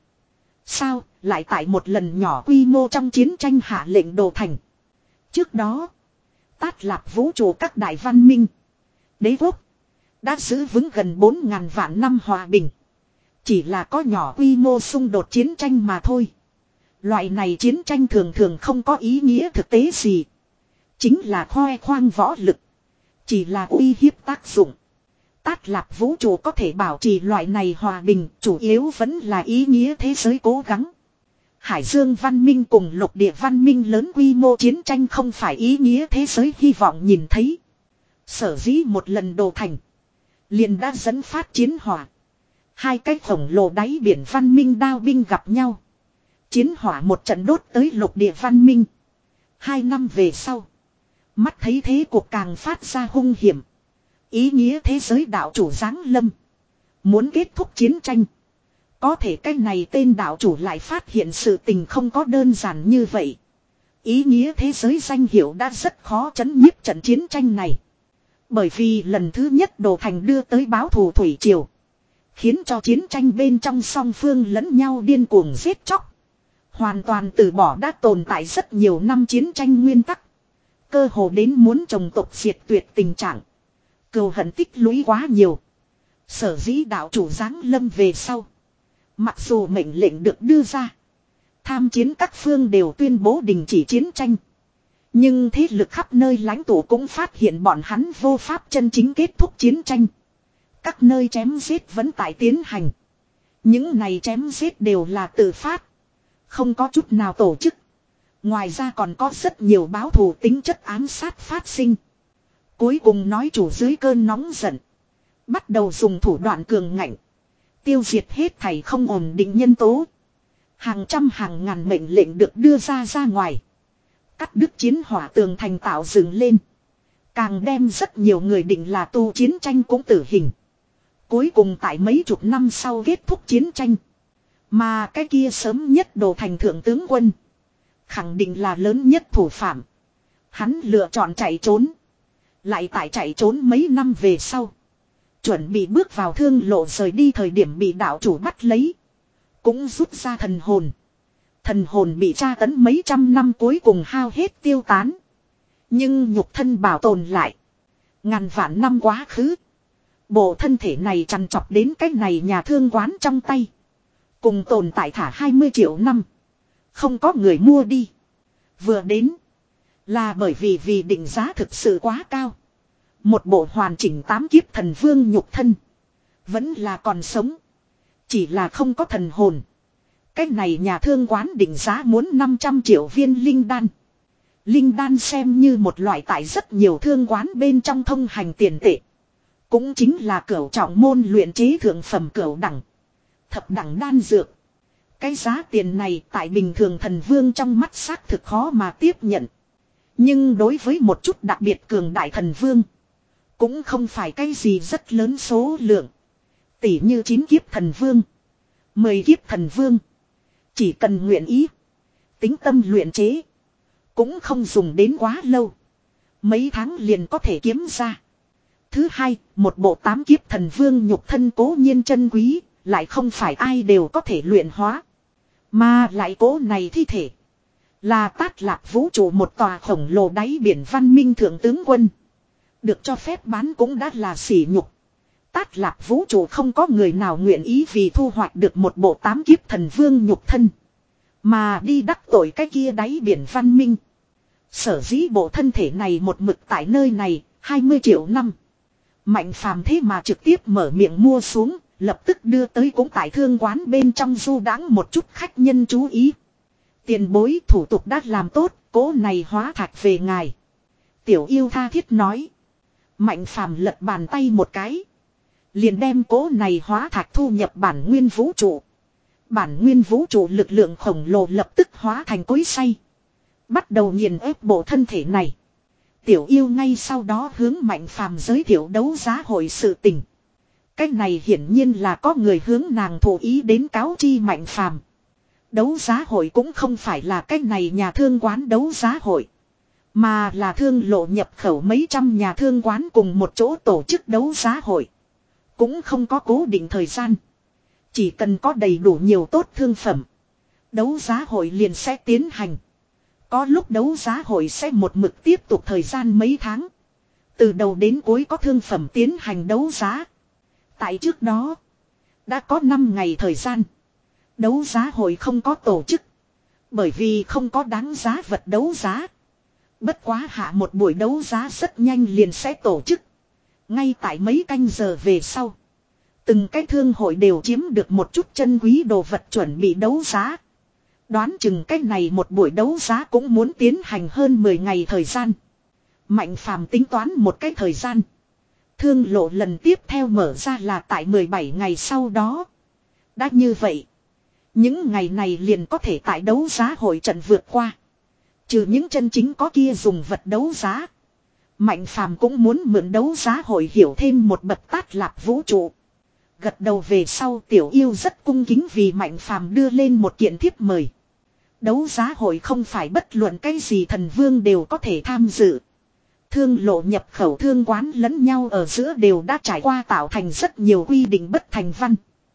Sao lại tại một lần nhỏ quy mô trong chiến tranh hạ lệnh đồ thành. Trước đó. Tát Lạp vũ trụ các đại văn minh. Đế quốc. Đã giữ vững gần bốn ngàn vạn năm hòa bình. Chỉ là có nhỏ quy mô xung đột chiến tranh mà thôi. Loại này chiến tranh thường thường không có ý nghĩa thực tế gì. Chính là khoe khoang võ lực. Chỉ là uy hiếp tác dụng. Tát Lạp vũ trụ có thể bảo trì loại này hòa bình. Chủ yếu vẫn là ý nghĩa thế giới cố gắng. Hải dương văn minh cùng lục địa văn minh lớn quy mô chiến tranh không phải ý nghĩa thế giới hy vọng nhìn thấy. Sở dĩ một lần đồ thành. Liền đã dẫn phát chiến hỏa. Hai cái khổng lồ đáy biển văn minh đao binh gặp nhau. Chiến hỏa một trận đốt tới lục địa văn minh. Hai năm về sau. Mắt thấy thế cuộc càng phát ra hung hiểm. Ý nghĩa thế giới đạo chủ giáng lâm. Muốn kết thúc chiến tranh. Có thể cái này tên đạo chủ lại phát hiện sự tình không có đơn giản như vậy. Ý nghĩa thế giới danh hiệu đã rất khó chấn nhiếp trận chiến tranh này. Bởi vì lần thứ nhất Đồ Thành đưa tới báo thù thủy triều. Khiến cho chiến tranh bên trong song phương lẫn nhau điên cuồng giết chóc. Hoàn toàn từ bỏ đã tồn tại rất nhiều năm chiến tranh nguyên tắc. Cơ hồ đến muốn trồng tộc diệt tuyệt tình trạng. Cừu hận tích lũy quá nhiều. Sở dĩ đạo chủ giáng lâm về sau. Mặc dù mệnh lệnh được đưa ra. Tham chiến các phương đều tuyên bố đình chỉ chiến tranh. Nhưng thế lực khắp nơi lãnh tụ cũng phát hiện bọn hắn vô pháp chân chính kết thúc chiến tranh. Các nơi chém giết vẫn tại tiến hành. Những này chém giết đều là tự phát. Không có chút nào tổ chức. Ngoài ra còn có rất nhiều báo thù tính chất ám sát phát sinh. Cuối cùng nói chủ dưới cơn nóng giận. Bắt đầu dùng thủ đoạn cường ngạnh. Tiêu diệt hết thảy không ổn định nhân tố. Hàng trăm hàng ngàn mệnh lệnh được đưa ra ra ngoài. Cắt đứt chiến hỏa tường thành tạo dựng lên. Càng đem rất nhiều người định là tu chiến tranh cũng tử hình. Cuối cùng tại mấy chục năm sau kết thúc chiến tranh. Mà cái kia sớm nhất Đồ Thành thượng tướng quân. Khẳng định là lớn nhất thủ phạm. Hắn lựa chọn chạy trốn. Lại tại chạy trốn mấy năm về sau. Chuẩn bị bước vào thương lộ rời đi thời điểm bị đạo chủ bắt lấy. Cũng rút ra thần hồn. Thần hồn bị tra tấn mấy trăm năm cuối cùng hao hết tiêu tán. Nhưng nhục thân bảo tồn lại. Ngàn vạn năm quá khứ. Bộ thân thể này trằn trọc đến cách này nhà thương quán trong tay. Cùng tồn tại thả hai mươi triệu năm. Không có người mua đi. Vừa đến. Là bởi vì vì định giá thực sự quá cao. Một bộ hoàn chỉnh tám kiếp thần vương nhục thân. Vẫn là còn sống. Chỉ là không có thần hồn. Cách này nhà thương quán định giá muốn năm trăm triệu viên linh đan. Linh đan xem như một loại tại rất nhiều thương quán bên trong thông hành tiền tệ. Cũng chính là cửu trọng môn luyện chế thượng phẩm cửu đẳng. Thập đẳng đan dược. Cái giá tiền này tại bình thường thần vương trong mắt xác thực khó mà tiếp nhận. Nhưng đối với một chút đặc biệt cường đại thần vương. Cũng không phải cái gì rất lớn số lượng. Tỷ như chín kiếp thần vương. Mười kiếp thần vương. Chỉ cần nguyện ý. Tính tâm luyện chế. Cũng không dùng đến quá lâu. Mấy tháng liền có thể kiếm ra. Thứ hai, một bộ tám kiếp thần vương nhục thân cố nhiên chân quý. Lại không phải ai đều có thể luyện hóa. Mà lại cố này thi thể. Là Tát Lạp vũ trụ một tòa khổng lồ đáy biển văn minh thượng tướng quân. Được cho phép bán cũng đã là sỉ nhục. Tát Lạp vũ trụ không có người nào nguyện ý vì thu hoạch được một bộ tám kiếp thần vương nhục thân. Mà đi đắc tội cái kia đáy biển văn minh. Sở dĩ bộ thân thể này một mực tại nơi này, hai mươi triệu năm. Mạnh phàm thế mà trực tiếp mở miệng mua xuống, lập tức đưa tới cũng tại thương quán bên trong du đãng một chút khách nhân chú ý. Tiền bối thủ tục đã làm tốt, cố này hóa thạch về ngài. Tiểu yêu tha thiết nói. Mạnh phàm lật bàn tay một cái. Liền đem cố này hóa thạch thu nhập bản nguyên vũ trụ. Bản nguyên vũ trụ lực lượng khổng lồ lập tức hóa thành cối xay. Bắt đầu nghiền ép bộ thân thể này. Tiểu yêu ngay sau đó hướng Mạnh phàm giới thiệu đấu giá hội sự tình. Cách này hiển nhiên là có người hướng nàng thụ ý đến cáo chi Mạnh phàm. Đấu giá hội cũng không phải là cách này nhà thương quán đấu giá hội. Mà là thương lộ nhập khẩu mấy trăm nhà thương quán cùng một chỗ tổ chức đấu giá hội. Cũng không có cố định thời gian. Chỉ cần có đầy đủ nhiều tốt thương phẩm. Đấu giá hội liền sẽ tiến hành. Có lúc đấu giá hội sẽ một mực tiếp tục thời gian mấy tháng. Từ đầu đến cuối có thương phẩm tiến hành đấu giá. Tại trước đó. Đã có năm ngày thời gian. Đấu giá hội không có tổ chức. Bởi vì không có đáng giá vật đấu giá. Bất quá hạ một buổi đấu giá rất nhanh liền sẽ tổ chức. Ngay tại mấy canh giờ về sau. Từng cái thương hội đều chiếm được một chút chân quý đồ vật chuẩn bị đấu giá. Đoán chừng cái này một buổi đấu giá cũng muốn tiến hành hơn mười ngày thời gian. Mạnh phàm tính toán một cái thời gian. Thương lộ lần tiếp theo mở ra là tại mười bảy ngày sau đó. Đã như vậy. Những ngày này liền có thể tại đấu giá hội trận vượt qua. Trừ những chân chính có kia dùng vật đấu giá. Mạnh phàm cũng muốn mượn đấu giá hội hiểu thêm một bậc Tát Lạp vũ trụ. Gật đầu về sau Tiểu Yêu rất cung kính vì Mạnh Phàm đưa lên một kiện thiếp mời. Đấu giá hội không phải bất luận cái gì thần vương đều có thể tham dự. Thương lộ nhập khẩu thương quán lẫn nhau ở giữa đều đã trải qua tạo thành rất nhiều quy định bất thành văn.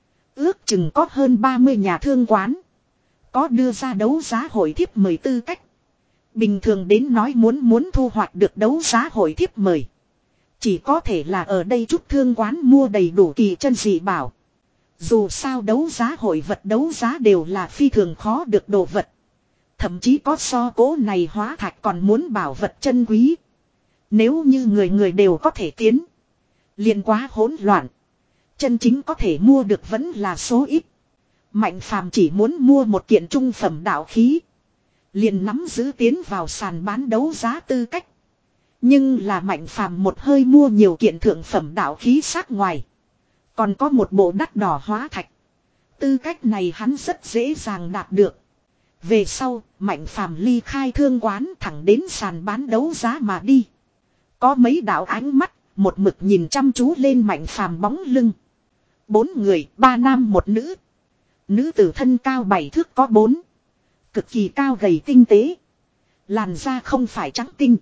Ước chừng có hơn ba mươi nhà thương quán có đưa ra đấu giá hội thiếp mời tư cách. Bình thường đến nói muốn muốn thu hoạch được đấu giá hội thiếp mời, chỉ có thể là ở đây chút thương quán mua đầy đủ kỳ chân dị bảo. Dù sao đấu giá hội vật đấu giá đều là phi thường khó được đồ vật. Thậm chí có so cố này hóa thạch còn muốn bảo vật chân quý. Nếu như người người đều có thể tiến, liền quá hỗn loạn. Chân chính có thể mua được vẫn là số ít. Mạnh Phàm chỉ muốn mua một kiện trung phẩm đạo khí, liền nắm giữ tiến vào sàn bán đấu giá tư cách. Nhưng là Mạnh Phàm một hơi mua nhiều kiện thượng phẩm đạo khí sát ngoài, còn có một bộ đắt đỏ hóa thạch. Tư cách này hắn rất dễ dàng đạt được. Về sau, Mạnh Phàm ly khai thương quán thẳng đến sàn bán đấu giá mà đi. Có mấy đạo ánh mắt, một mực nhìn chăm chú lên Mạnh Phàm bóng lưng. Bốn người, ba nam một nữ. Nữ tử thân cao bảy thước có bốn. Cực kỳ cao gầy tinh tế. Làn da không phải trắng tinh,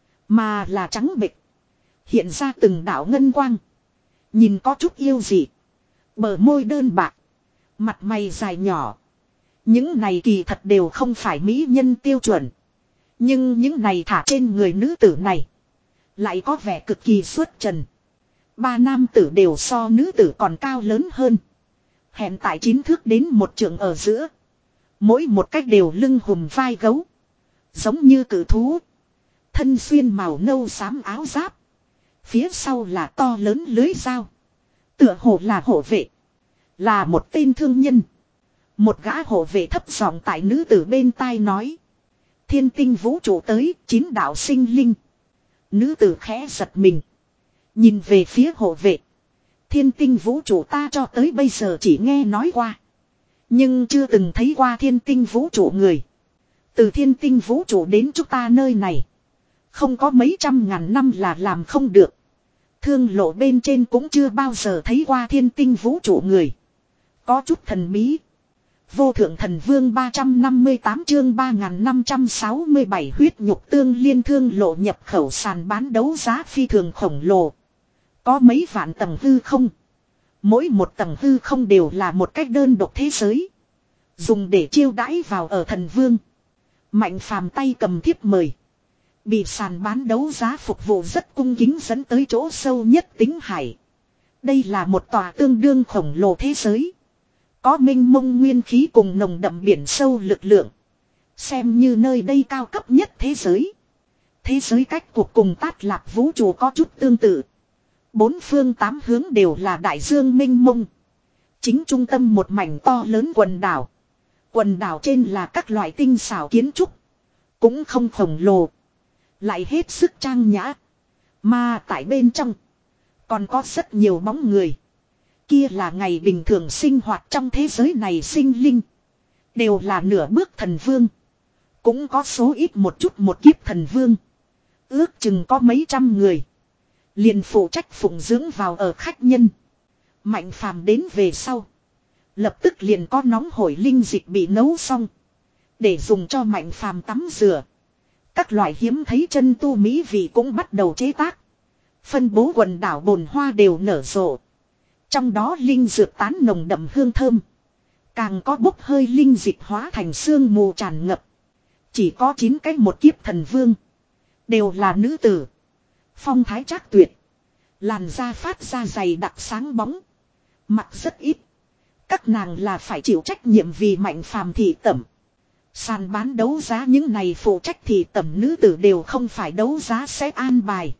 mà là trắng bệch. Hiện ra từng đạo ngân quang. Nhìn có chút yêu dị. Bờ môi đơn bạc. Mặt mày dài nhỏ. Những này kỳ thật đều không phải mỹ nhân tiêu chuẩn. Nhưng những này thả trên người nữ tử này lại có vẻ cực kỳ xuất trần. Ba nam tử đều so nữ tử còn cao lớn hơn. Hẹn tại chín thước đến một trượng ở giữa. Mỗi một cách đều lưng hùm vai gấu. Giống như cử thú. Thân xuyên màu nâu xám áo giáp. Phía sau là to lớn lưới dao. Tựa hồ là hộ vệ. Là một tên thương nhân. Một gã hộ vệ thấp giọng tại nữ tử bên tai nói. Thiên tinh vũ trụ tới, chín đạo sinh linh. Nữ tử khẽ giật mình. Nhìn về phía hộ vệ. Thiên tinh vũ trụ ta cho tới bây giờ chỉ nghe nói qua. Nhưng chưa từng thấy qua thiên tinh vũ trụ người. Từ thiên tinh vũ trụ đến chúng ta nơi này, không có mấy trăm ngàn năm là làm không được. Thương lộ bên trên cũng chưa bao giờ thấy qua thiên tinh vũ trụ người. Có chút thần bí. Vô thượng thần vương ba trăm năm mươi tám chương ba nghìn năm trăm sáu mươi bảy huyết nhục tương liên thương lộ nhập khẩu sàn bán đấu giá phi thường khổng lồ. Có mấy vạn tầng hư không. Mỗi một tầng hư không đều là một cách đơn độc thế giới. Dùng để chiêu đãi vào ở thần vương. Mạnh Phàm tay cầm thiếp mời. Bị sàn bán đấu giá phục vụ rất cung kính dẫn tới chỗ sâu nhất Tính Hải. Đây là một tòa tương đương khổng lồ thế giới. Có mênh mông nguyên khí cùng nồng đậm biển sâu lực lượng. Xem như nơi đây cao cấp nhất thế giới. Thế giới cách cuộc cùng Tát Lạp vũ trụ có chút tương tự. Bốn phương tám hướng đều là đại dương mênh mông. Chính trung tâm một mảnh to lớn quần đảo. Quần đảo trên là các loại tinh xảo kiến trúc. Cũng không khổng lồ. Lại hết sức trang nhã. Mà tại bên trong còn có rất nhiều bóng người. Kia là ngày bình thường sinh hoạt trong thế giới này sinh linh. Đều là nửa bước thần vương. Cũng có số ít một chút một kiếp thần vương. Ước chừng có mấy trăm người. Liền phụ trách phụng dưỡng vào ở khách nhân. Mạnh Phàm đến về sau, lập tức liền có nóng hổi linh dịch bị nấu xong. Để dùng cho Mạnh Phàm tắm rửa. Các loại hiếm thấy chân tu mỹ vị cũng bắt đầu chế tác. Phân bố quần đảo bồn hoa đều nở rộ. Trong đó linh dược tán nồng đậm hương thơm. Càng có bốc hơi linh dịch hóa thành sương mù tràn ngập. Chỉ có chín cái một kiếp thần vương. Đều là nữ tử. Phong thái trác tuyệt. Làn da phát ra dày đặc sáng bóng. Mặt rất ít. Các nàng là phải chịu trách nhiệm vì Mạnh Phàm thị tẩm. Sàn bán đấu giá những này phụ trách thị tẩm nữ tử đều không phải đấu giá sẽ an bài.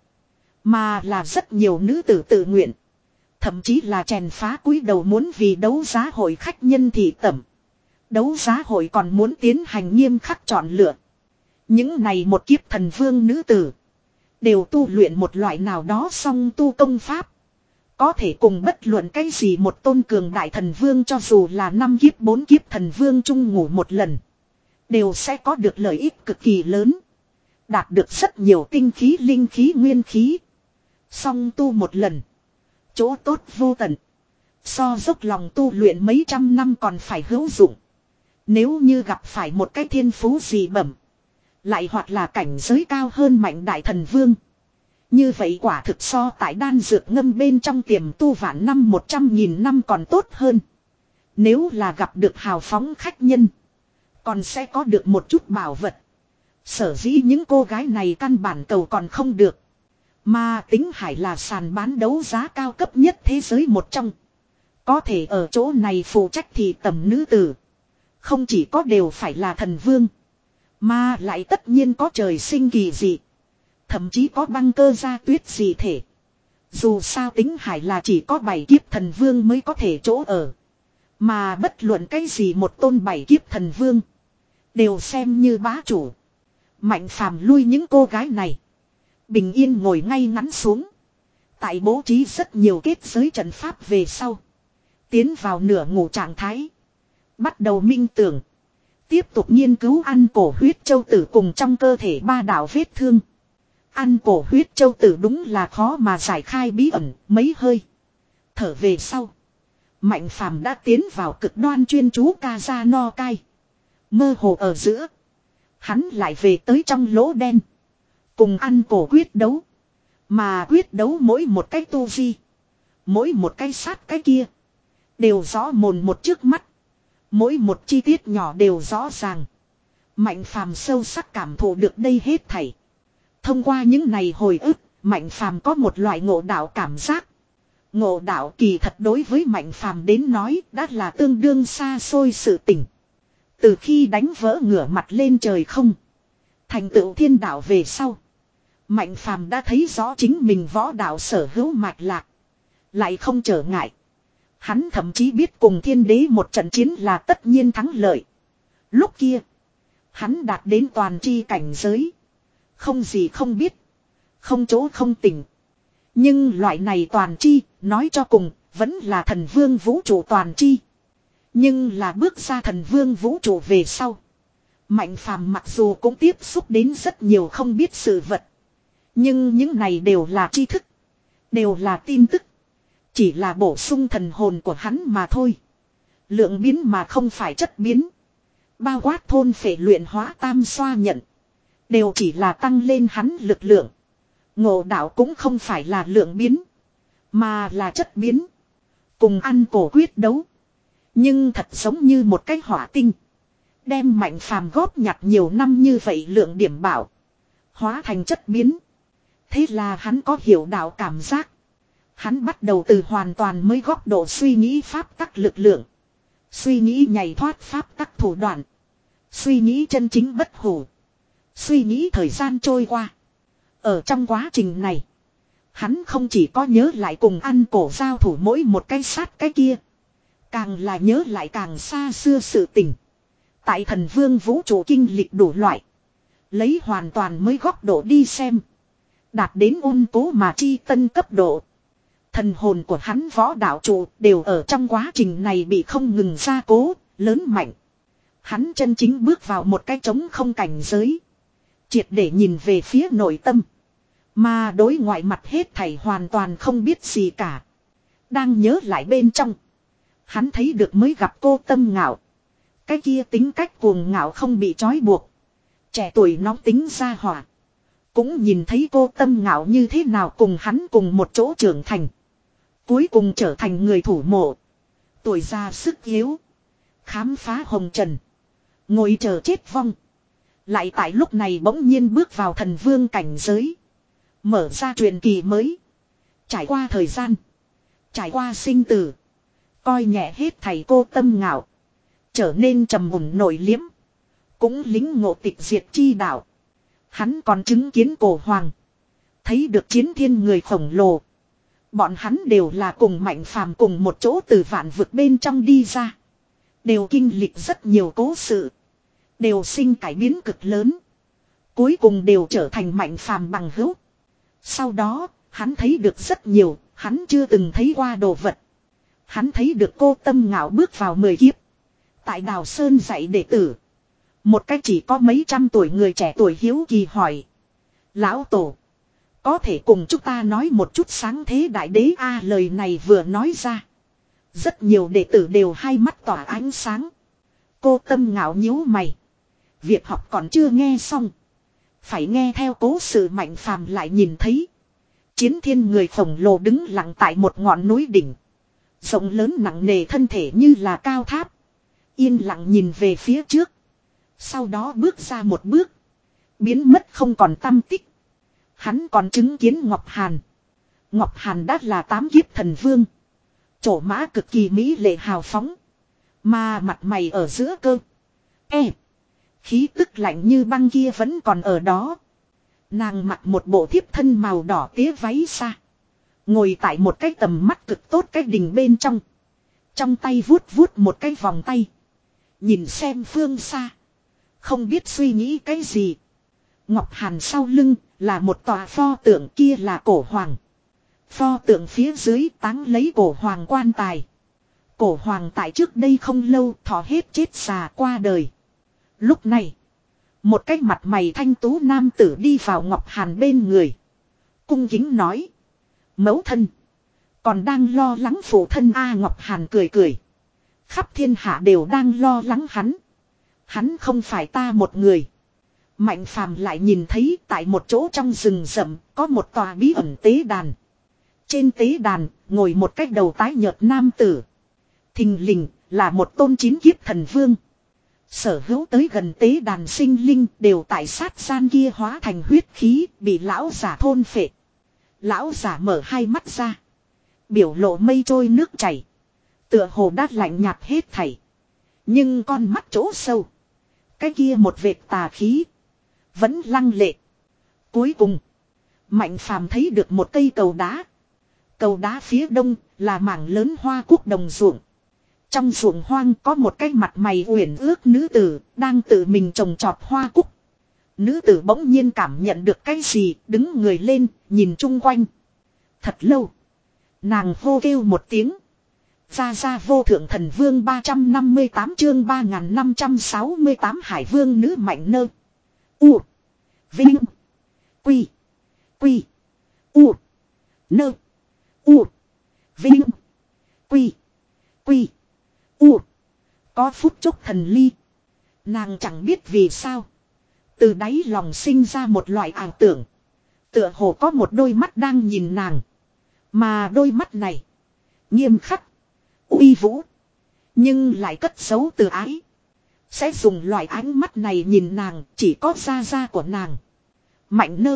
Mà là rất nhiều nữ tử tự nguyện. Thậm chí là chèn phá cúi đầu muốn vì đấu giá hội khách nhân thị tẩm. Đấu giá hội còn muốn tiến hành nghiêm khắc chọn lựa. Những này một kiếp thần vương nữ tử đều tu luyện một loại nào đó song tu công pháp. Có thể cùng bất luận cái gì một tôn cường đại thần vương cho dù là năm kiếp bốn kiếp thần vương chung ngủ một lần. Đều sẽ có được lợi ích cực kỳ lớn. Đạt được rất nhiều tinh khí linh khí nguyên khí. Song tu một lần. Chỗ tốt vô tận. So dốc lòng tu luyện mấy trăm năm còn phải hữu dụng. Nếu như gặp phải một cái thiên phú dị bẩm. Lại hoặc là cảnh giới cao hơn mạnh đại thần vương. Như vậy quả thực so tại đan dược ngâm bên trong tiềm tu vạn năm một trăm nghìn năm còn tốt hơn. Nếu là gặp được hào phóng khách nhân. Còn sẽ có được một chút bảo vật. Sở dĩ những cô gái này căn bản cầu còn không được. Mà Tính Hải là sàn bán đấu giá cao cấp nhất thế giới một trong. Có thể ở chỗ này phụ trách thì tầm nữ tử. Không chỉ có đều phải là thần vương. Mà lại tất nhiên có trời sinh kỳ dị. Thậm chí có băng cơ gia tuyết dị thể. Dù sao Tính Hải là chỉ có bảy kiếp thần vương mới có thể chỗ ở. Mà bất luận cái gì một tôn bảy kiếp thần vương. Đều xem như bá chủ. Mạnh Phàm lui những cô gái này. Bình yên ngồi ngay ngắn xuống. Tại bố trí rất nhiều kết giới trận pháp về sau. Tiến vào nửa ngủ trạng thái. Bắt đầu minh tưởng. Tiếp tục nghiên cứu ăn cổ huyết châu tử cùng trong cơ thể ba đạo vết thương. Ăn cổ huyết châu tử đúng là khó mà giải khai bí ẩn mấy hơi. Thở về sau. Mạnh Phàm đã tiến vào cực đoan chuyên chú ca ra no cai. Mơ hồ ở giữa. Hắn lại về tới trong lỗ đen. Cùng ăn cổ quyết đấu. Mà quyết đấu mỗi một cái tu vi. Mỗi một cái sát cái kia. Đều rõ mồn một trước mắt. Mỗi một chi tiết nhỏ đều rõ ràng. Mạnh Phàm sâu sắc cảm thụ được đây hết thảy. Thông qua những này hồi ức, Mạnh Phàm có một loại ngộ đạo cảm giác. Ngộ đạo kỳ thật đối với Mạnh Phàm đến nói đã là tương đương xa xôi sự tình. Từ khi đánh vỡ ngửa mặt lên trời không. Thành tựu thiên đạo về sau. Mạnh Phàm đã thấy rõ chính mình võ đạo sở hữu mạch lạc. Lại không trở ngại. Hắn thậm chí biết cùng thiên đế một trận chiến là tất nhiên thắng lợi. Lúc kia. Hắn đạt đến toàn tri cảnh giới. Không gì không biết. Không chỗ không tỉnh. Nhưng loại này toàn tri, nói cho cùng, vẫn là thần vương vũ trụ toàn tri. Nhưng là bước ra thần vương vũ trụ về sau. Mạnh Phàm mặc dù cũng tiếp xúc đến rất nhiều không biết sự vật. Nhưng những này đều là tri thức. Đều là tin tức. Chỉ là bổ sung thần hồn của hắn mà thôi. Lượng biến mà không phải chất biến. Bao quát thôn phệ luyện hóa tam xoa nhận. Đều chỉ là tăng lên hắn lực lượng. Ngộ đạo cũng không phải là lượng biến. Mà là chất biến. Cùng ăn cổ quyết đấu. Nhưng thật giống như một cái hỏa tinh. Đem Mạnh Phàm góp nhặt nhiều năm như vậy lượng điểm bảo. Hóa thành chất biến. Thế là hắn có hiểu đạo cảm giác. Hắn bắt đầu từ hoàn toàn mới góc độ suy nghĩ pháp tắc lực lượng. Suy nghĩ nhảy thoát pháp tắc thủ đoạn. Suy nghĩ chân chính bất hủ. Suy nghĩ thời gian trôi qua. Ở trong quá trình này. Hắn không chỉ có nhớ lại cùng ăn cổ giao thủ mỗi một cái sát cái kia. Càng là nhớ lại càng xa xưa sự tình. Tại thần vương vũ trụ kinh lịch đủ loại. Lấy hoàn toàn mới góc độ đi xem. Đạt đến ôn cố mà chi tân cấp độ. Thần hồn của hắn võ đạo trụ đều ở trong quá trình này bị không ngừng gia cố, lớn mạnh. Hắn chân chính bước vào một cái trống không cảnh giới. Triệt để nhìn về phía nội tâm. Mà đối ngoại mặt hết thảy hoàn toàn không biết gì cả. Đang nhớ lại bên trong. Hắn thấy được mới gặp cô Tâm Ngạo. Cái kia tính cách cuồng ngạo không bị trói buộc. Trẻ tuổi nóng tính ra hỏa. Cũng nhìn thấy cô Tâm Ngạo như thế nào cùng hắn cùng một chỗ trưởng thành. Cuối cùng trở thành người thủ mộ. Tuổi già sức yếu. Khám phá hồng trần. Ngồi chờ chết vong. Lại tại lúc này bỗng nhiên bước vào thần vương cảnh giới. Mở ra truyền kỳ mới. Trải qua thời gian. Trải qua sinh tử. Coi nhẹ hết thầy cô Tâm Ngạo. Trở nên trầm mùn nội liếm. Cũng lính ngộ tịch diệt chi đạo. Hắn còn chứng kiến cổ hoàng. Thấy được chiến thiên người khổng lồ. Bọn hắn đều là cùng Mạnh Phàm cùng một chỗ từ vạn vực bên trong đi ra. Đều kinh lịch rất nhiều cố sự. Đều sinh cải biến cực lớn. Cuối cùng đều trở thành Mạnh Phàm bằng hữu. Sau đó, hắn thấy được rất nhiều, hắn chưa từng thấy qua đồ vật. Hắn thấy được cô Tâm Ngạo bước vào mười kiếp. Tại Đào Sơn dạy đệ tử. Một cách chỉ có mấy trăm tuổi người trẻ tuổi hiếu kỳ hỏi. Lão Tổ. Có thể cùng chúng ta nói một chút sáng thế đại đế a à, lời này vừa nói ra. Rất nhiều đệ tử đều hai mắt tỏa ánh sáng. Cô Tâm ngạo nhíu mày. Việc học còn chưa nghe xong. Phải nghe theo cố sự. Mạnh Phàm lại nhìn thấy. Chiến thiên người khổng lồ đứng lặng tại một ngọn núi đỉnh. Rộng lớn nặng nề thân thể như là cao tháp. Yên lặng nhìn về phía trước. Sau đó bước ra một bước. Biến mất không còn tăm tích. Hắn còn chứng kiến Ngọc Hàn. Ngọc Hàn đã là tám kiếp thần vương. Trổ mã cực kỳ mỹ lệ hào phóng. Mà mặt mày ở giữa cơ. E. Khí tức lạnh như băng kia vẫn còn ở đó. Nàng mặc một bộ thiếp thân màu đỏ tía váy xa. Ngồi tại một cái tầm mắt cực tốt cái đình bên trong. Trong tay vuốt vuốt một cái vòng tay. Nhìn xem phương xa. Không biết suy nghĩ cái gì. Ngọc Hàn sau lưng là một tòa pho tượng, kia là cổ hoàng. Pho tượng phía dưới táng lấy cổ hoàng quan tài. Cổ hoàng tại trước đây không lâu thọ hết chết già qua đời. Lúc này, một cái mặt mày thanh tú nam tử đi vào Ngọc Hàn bên người. Cung kính nói. Mẫu thân. Còn đang lo lắng phụ thân A. Ngọc Hàn cười cười. Khắp thiên hạ đều đang lo lắng hắn. Hắn không phải ta một người. Mạnh Phàm lại nhìn thấy tại một chỗ trong rừng rậm có một tòa bí ẩn tế đàn. Trên tế đàn ngồi một cái đầu tái nhợt nam tử. Thình lình là một tôn chín kiếp thần vương. Sở hữu tới gần tế đàn sinh linh đều tại sát gian kia hóa thành huyết khí bị lão giả thôn phệ. Lão giả mở hai mắt ra. Biểu lộ mây trôi nước chảy. Tựa hồ đát lạnh nhạt hết thảy. Nhưng con mắt chỗ sâu. Cái kia một vệt tà khí. Vẫn lăng lệ. Cuối cùng. Mạnh Phàm thấy được một cây cầu đá. Cầu đá phía đông là mảng lớn hoa cúc đồng ruộng. Trong ruộng hoang có một cái mặt mày uyển ước nữ tử đang tự mình trồng trọt hoa cúc. Nữ tử bỗng nhiên cảm nhận được cái gì, đứng người lên, nhìn chung quanh. Thật lâu. Nàng hô kêu một tiếng. Ra ra vô thượng thần vương ba trăm năm mươi tám chương ba nghìn năm trăm sáu mươi tám hải vương nữ mạnh nơ. U. Vinh. Quy. Quy. U. Nơ. U. Vinh. Quy. Quy. U. Có phút chốc thần ly. Nàng chẳng biết vì sao. Từ đáy lòng sinh ra một loại ảo tưởng. Tựa hồ có một đôi mắt đang nhìn nàng. Mà đôi mắt này. Nghiêm khắc. Uy vũ. Nhưng lại cất giấu từ ái. Sẽ dùng loại ánh mắt này nhìn nàng. Chỉ có gia gia của nàng. Mạnh nơ.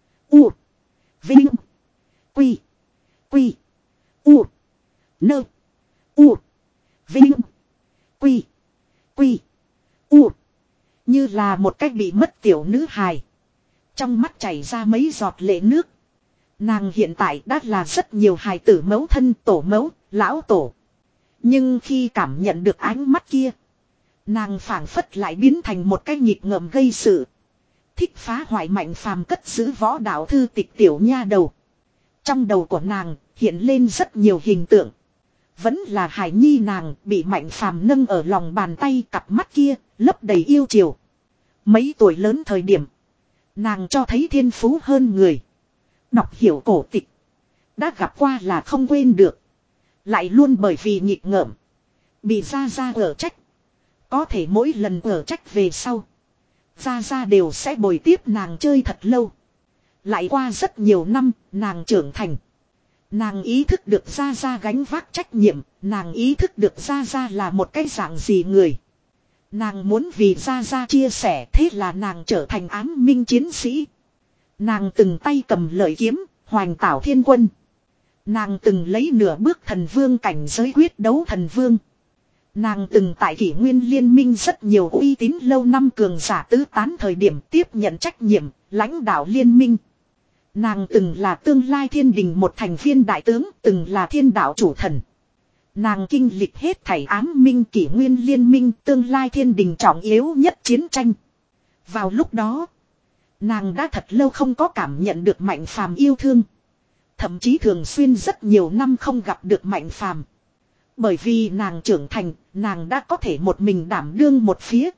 U. Vinh. Quy. Quy. U. Nơ. U. Vinh. Quy. Quy. U. Như là một cách bị mất tiểu nữ hài. Trong mắt chảy ra mấy giọt lệ nước. Nàng hiện tại đã là rất nhiều hài tử mẫu thân, tổ mẫu, lão tổ. Nhưng khi cảm nhận được ánh mắt kia. Nàng phảng phất lại biến thành một cái nhịp ngợm gây sự. Thích phá hoại Mạnh Phàm cất giữ võ đạo thư tịch tiểu nha đầu. Trong đầu của nàng hiện lên rất nhiều hình tượng. Vẫn là hải nhi nàng bị Mạnh Phàm nâng ở lòng bàn tay, cặp mắt kia lấp đầy yêu chiều. Mấy tuổi lớn thời điểm. Nàng cho thấy thiên phú hơn người. Đọc hiểu cổ tịch. Đã gặp qua là không quên được. Lại luôn bởi vì nghịch ngợm. Bị gia gia ở trách. Có thể mỗi lần ở trách về sau. Gia gia đều sẽ bồi tiếp nàng chơi thật lâu. Lại qua rất nhiều năm, nàng trưởng thành. Nàng ý thức được gia gia gánh vác trách nhiệm. Nàng ý thức được gia gia là một cái dạng gì người. Nàng muốn vì gia gia chia sẻ, thế là nàng trở thành ám minh chiến sĩ. Nàng từng tay cầm lợi kiếm, hoành tảo thiên quân. Nàng từng lấy nửa bước thần vương cảnh giới quyết đấu thần vương. Nàng từng tại kỷ nguyên liên minh rất nhiều uy tín lâu năm cường giả tứ tán thời điểm tiếp nhận trách nhiệm, lãnh đạo liên minh. Nàng từng là tương lai thiên đình một thành viên đại tướng, từng là thiên đạo chủ thần. Nàng kinh lịch hết thảy ám minh kỷ nguyên liên minh tương lai thiên đình trọng yếu nhất chiến tranh. Vào lúc đó, nàng đã thật lâu không có cảm nhận được Mạnh Phàm yêu thương. Thậm chí thường xuyên rất nhiều năm không gặp được Mạnh Phàm. Bởi vì nàng trưởng thành, nàng đã có thể một mình đảm đương một phía.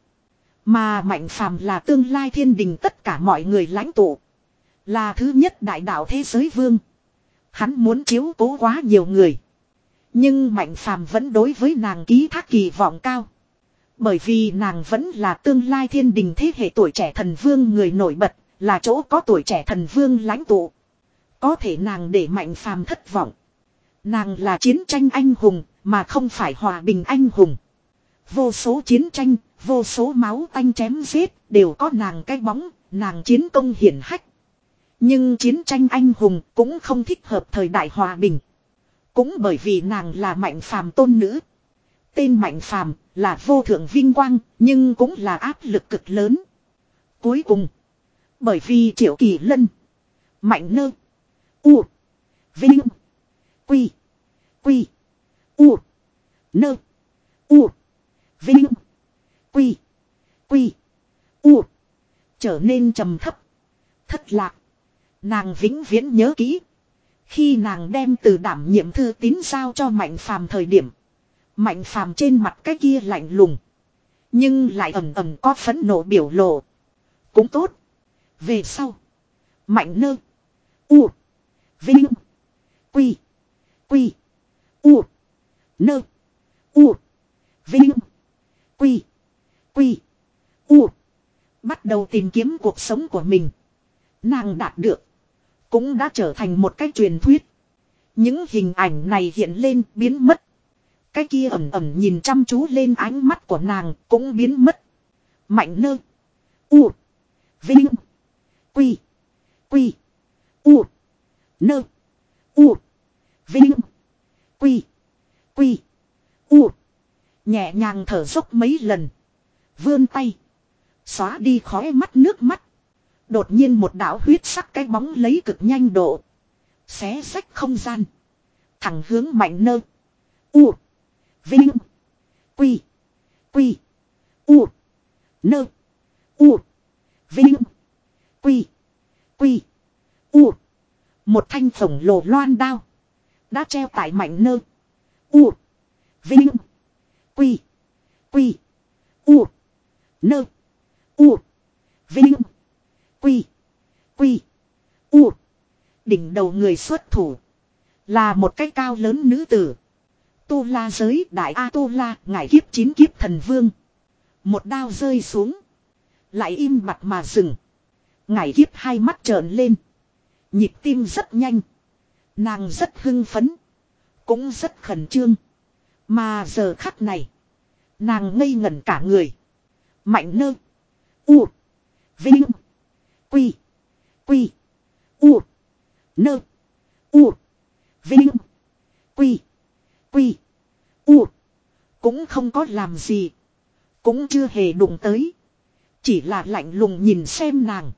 Mà Mạnh Phàm là tương lai thiên đình tất cả mọi người lãnh tụ. Là thứ nhất đại đạo thế giới vương. Hắn muốn chiếu cố quá nhiều người. Nhưng Mạnh Phàm vẫn đối với nàng ký thác kỳ vọng cao. Bởi vì nàng vẫn là tương lai thiên đình thế hệ tuổi trẻ thần vương người nổi bật, là chỗ có tuổi trẻ thần vương lãnh tụ. Có thể nàng để Mạnh Phàm thất vọng. Nàng là chiến tranh anh hùng, mà không phải hòa bình anh hùng. Vô số chiến tranh, vô số máu tanh chém giết, đều có nàng cái bóng, nàng chiến công hiển hách. Nhưng chiến tranh anh hùng cũng không thích hợp thời đại hòa bình. Cũng bởi vì nàng là Mạnh Phàm tôn nữ. Tên Mạnh Phàm là vô thượng vinh quang, nhưng cũng là áp lực cực lớn. Cuối cùng, bởi vì Triệu Kỳ Lân, Mạnh Nơ, U, Vinh, Quy, Quy, U, Nơ, U, Vinh, Quy, Quy, U, trở nên trầm thấp, thất lạc. Nàng vĩnh viễn nhớ kỹ. Khi nàng đem từ đảm nhiệm thư tín giao cho Mạnh Phàm thời điểm, Mạnh Phàm trên mặt cái kia lạnh lùng, nhưng lại ầm ầm có phẫn nộ biểu lộ. Cũng tốt. Về sau, Mạnh Nơ, U, Vinh, Quy, Quy, U, Nơ, U, Vinh, Quy, Quy, U, bắt đầu tìm kiếm cuộc sống của mình. Nàng đạt được, cũng đã trở thành một cái truyền thuyết. Những hình ảnh này hiện lên biến mất. Cái kia ẩn ẩn nhìn chăm chú lên ánh mắt của nàng cũng biến mất. Mạnh Nơ, U, Vinh, Quy, Quy, U, Nơ, U, Vinh, Quy, Quy, U. Nhẹ nhàng thở dốc mấy lần. Vươn tay, xóa đi khóe mắt nước mắt. Đột nhiên một đạo huyết sắc cái bóng lấy cực nhanh độ, xé xách không gian, thẳng hướng Mạnh Nơ, U, Vinh, Quy, Quy, U, Nơ, U, Vinh, Quy, Quy, U. Một thanh khổng lồ loan đao đã treo tại Mạnh Nơ, U, Vinh, Quy, Quy, U, Nơ, U, Vinh, Quy, Quy, U. Đỉnh đầu người xuất thủ là một cái cao lớn nữ tử. Tu La giới đại A Tu La, ngải kiếp chín kiếp thần vương. Một đao rơi xuống, lại im bặt mà dừng. Ngải kiếp hai mắt trợn lên, nhịp tim rất nhanh. Nàng rất hưng phấn, cũng rất khẩn trương. Mà giờ khắc này, nàng ngây ngẩn cả người. Mạnh Nơ, U, Vinh, Quy, Quy, U, Nơ, U, Vinh, Quy, Quy, U. Cũng không có làm gì, cũng chưa hề đụng tới, chỉ là lạnh lùng nhìn xem nàng.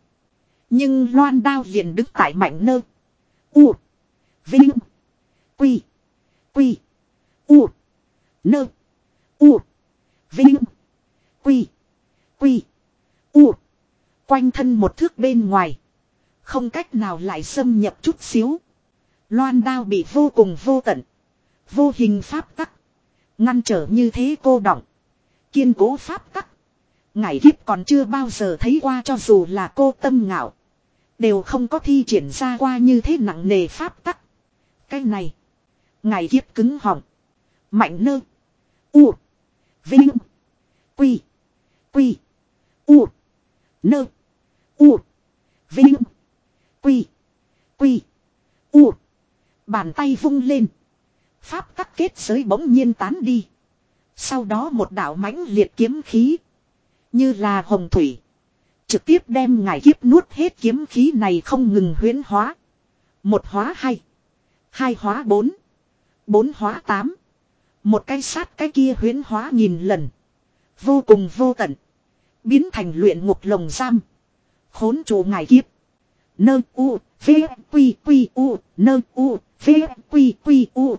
Nhưng loan đao liền đứng tại Mạnh Nơ, U, Vinh, Quy, Quy, U, Nơ, U, Vinh, Quy, Quy, U. Quanh thân một thước bên ngoài, không cách nào lại xâm nhập chút xíu. Loan đao bị vô cùng vô tận, vô hình pháp tắc ngăn trở như thế cô đọng. Kiên cố pháp tắc, ngải kiếp còn chưa bao giờ thấy qua. Cho dù là cô Tâm Ngạo, đều không có thi triển ra qua như thế nặng nề pháp tắc. Cái này, ngải kiếp cứng họng. Mạnh Nơ, U, Vinh, Quy, Quy, U, Nơ, U, Vinh, Quy, Quy, U. Bàn tay vung lên, pháp tắc kết giới bỗng nhiên tán đi. Sau đó một đạo mãnh liệt kiếm khí, như là hồng thủy, trực tiếp đem ngải kiếp nuốt hết. Kiếm khí này không ngừng huyễn hóa. Một hóa hai, hai hóa bốn, bốn hóa tám. Một cái sát cái kia huyễn hóa nghìn lần, vô cùng vô tận, biến thành luyện ngục lồng giam, khốn trụ ngải kiếp. Nơ U, V, Quy, Quy, U, Nơ U, V, Quy, Quy, U.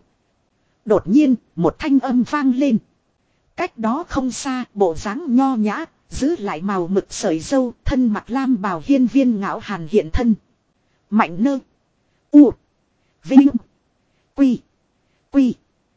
Đột nhiên, một thanh âm vang lên. Cách đó không xa, bộ dáng nho nhã, giữ lại màu mực sợi râu, thân mặc lam bào hiên viên Ngạo Hàn hiện thân. Mạnh Nơ, U, Vinh, Quy, Quy,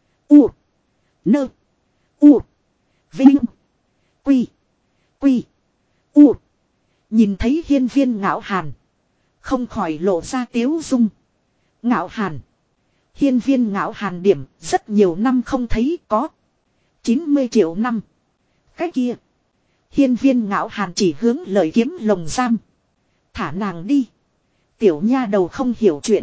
U, Nơ, U, Vinh, Quy, Quy, U. Nhìn thấy hiên viên Ngạo Hàn, không khỏi lộ ra tiếu dung. Ngạo Hàn, Hiên viên ngạo hàn điểm rất nhiều năm không thấy có. chín mươi triệu năm. Cái kia. Hiên viên ngạo hàn chỉ hướng lời kiếm lồng giam. Thả nàng đi. Tiểu nha đầu không hiểu chuyện.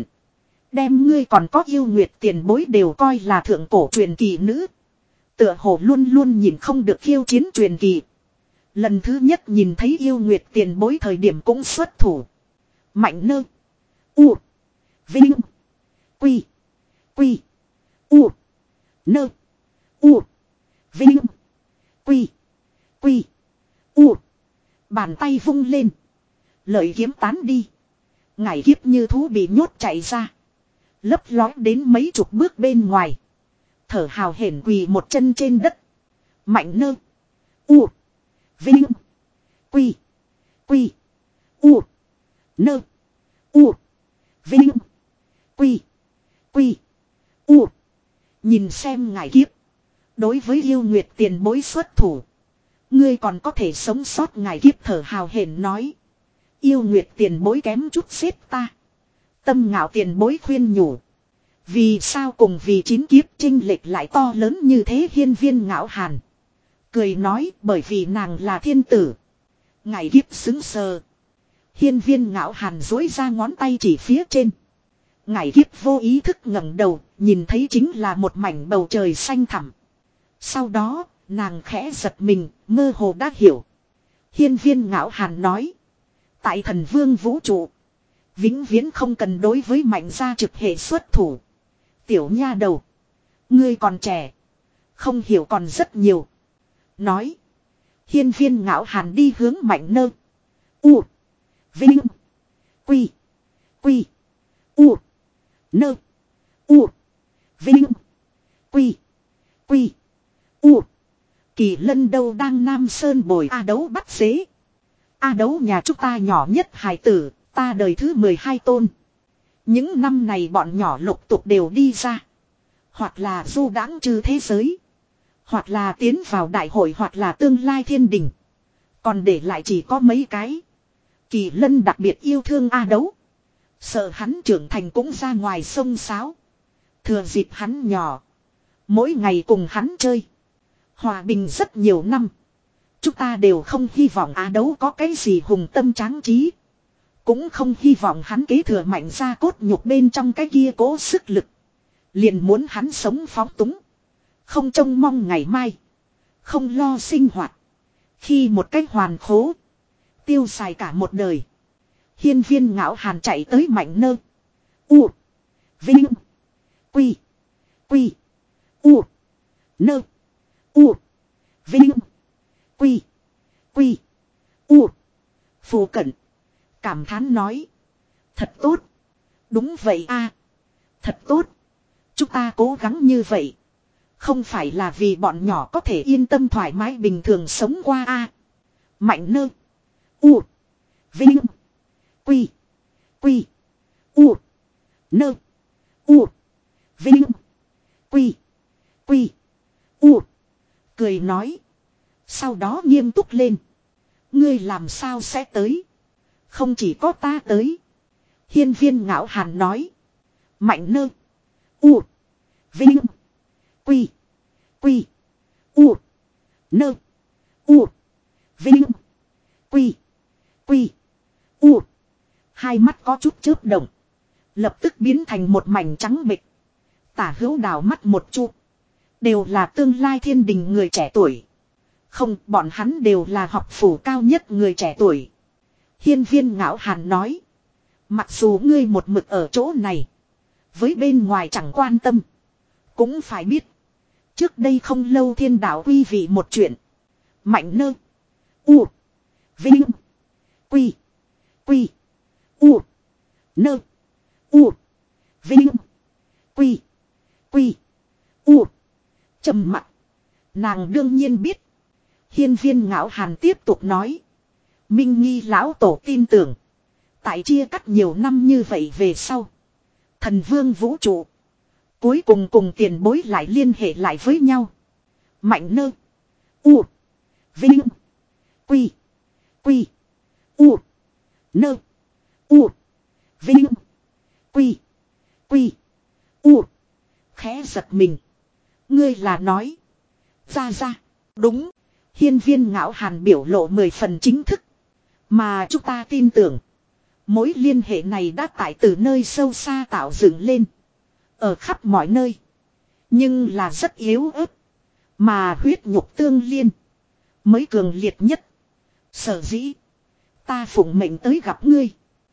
Đem ngươi còn có yêu nguyệt tiền bối đều coi là thượng cổ truyền kỳ nữ. Tựa hồ luôn luôn nhìn không được khiêu chiến truyền kỳ. Lần thứ nhất nhìn thấy yêu nguyệt tiền bối thời điểm cũng xuất thủ. Mạnh nơ. U. Vinh. Quy. Quy. U. Nơ. U. Vinh. Quy. Quy. U. Bàn tay vung lên. Lợi kiếm tán đi. Ngải kiếp như thú bị nhốt chạy ra. Lấp lói đến mấy chục bước bên ngoài. Thở hào hển quỳ một chân trên đất. Mạnh nơ. U. Vinh. Quy. Quy. U. Nơ. U. Vinh. Quy. Quy. U. Nhìn xem ngải kiếp. Đối với yêu nguyệt tiền bối xuất thủ. Ngươi còn có thể sống sót ngải kiếp thở hào hển nói. Yêu nguyệt tiền bối kém chút xếp ta. Tâm ngạo tiền bối khuyên nhủ. Vì sao cùng vì chín kiếp chênh lệch lại to lớn như thế hiên viên ngạo hàn. Cười nói bởi vì nàng là thiên tử. Ngải kiếp xứng sờ. Hiên viên ngạo hàn dối ra ngón tay chỉ phía trên. Ngải kiếp vô ý thức ngẩng đầu, nhìn thấy chính là một mảnh bầu trời xanh thẳm. Sau đó, nàng khẽ giật mình, mơ hồ đã hiểu. Hiên viên ngạo hàn nói. Tại thần vương vũ trụ. Vĩnh viễn không cần đối với mạnh gia trực hệ xuất thủ. Tiểu nha đầu. Ngươi còn trẻ. Không hiểu còn rất nhiều. Nói. Hiên viên ngạo hàn đi hướng mạnh nơ. U. Vinh. Quy. Quy. U. Nơ. U. Vinh. Quy. Quy. U. Kỳ lân đâu đang Nam Sơn bồi A đấu bắt xế. A đấu nhà chúng ta nhỏ nhất hài tử, ta đời thứ mười hai tôn. Những năm này bọn nhỏ lục tục đều đi ra. Hoặc là du đãng trừ thế giới. Hoặc là tiến vào đại hội hoặc là tương lai thiên đình. Còn để lại chỉ có mấy cái. Kỳ lân đặc biệt yêu thương A đấu. Sợ hắn trưởng thành cũng ra ngoài sông sáo. Thừa dịp hắn nhỏ. Mỗi ngày cùng hắn chơi. Hòa bình rất nhiều năm. Chúng ta đều không hy vọng A đấu có cái gì hùng tâm tráng trí. Cũng không hy vọng hắn kế thừa mạnh ra cốt nhục bên trong cái kia cố sức lực. Liền muốn hắn sống phóng túng. Không trông mong ngày mai. Không lo sinh hoạt. Khi một cách hoàn khố. Tiêu xài cả một đời. Hiên viên ngạo hàn chạy tới mạnh nơ. U. Vinh. Quy. Quy. U. Nơ. U. Vinh. Quy. Quy. U. Phù cận. Cảm thán nói. Thật tốt. Đúng vậy a, thật tốt. Chúng ta cố gắng như vậy. Không phải là vì bọn nhỏ có thể yên tâm thoải mái bình thường sống qua a. Mạnh nơ. U. Vinh. Quy. Quy. U. Nơ. U. Vinh. Quy. Quy. U. Cười nói. Sau đó nghiêm túc lên. Ngươi làm sao sẽ tới? Không chỉ có ta tới. Hiên viên ngạo hàn nói. Mạnh nơ. U. Vinh. Quy. Quy. U. Nơ. U. Vinh. Quy. Quy. U. Hai mắt có chút chớp động. Lập tức biến thành một mảnh trắng bệch. Tả hữu đào mắt một chút. Đều là tương lai thiên đình người trẻ tuổi. Không, bọn hắn đều là học phủ cao nhất người trẻ tuổi. Hiên viên ngạo hàn nói. Mặc dù ngươi một mực ở chỗ này. Với bên ngoài chẳng quan tâm. Cũng phải biết. Trước đây không lâu thiên đạo quy vị một chuyện. Mạnh nơ. U. Vinh. Quy. Quy. U. Nơ. U. Vinh. Quy. Quy. U. Trầm mặc. Nàng đương nhiên biết. Hiên viên ngạo hàn tiếp tục nói. Minh nghi lão tổ tin tưởng. Tại chia cắt nhiều năm như vậy về sau. Thần vương vũ trụ. Cuối cùng cùng tiền bối lại liên hệ lại với nhau. Mạnh nơ. U. Vinh. Quy. Quy. U. Nơ. U. Vinh. Quy. Quy. U. khẽ giật mình. Ngươi là nói. Ra ra. Đúng. Hiên Viên Ngạo Hàn biểu lộ mười phần chính thức. Mà chúng ta tin tưởng. Mối liên hệ này đã tại từ nơi sâu xa tạo dựng lên. Ở khắp mọi nơi. Nhưng là rất yếu ớt. Mà huyết nhục tương liên. Mới cường liệt nhất. Sở dĩ. Ta phụng mệnh tới gặp ngươi.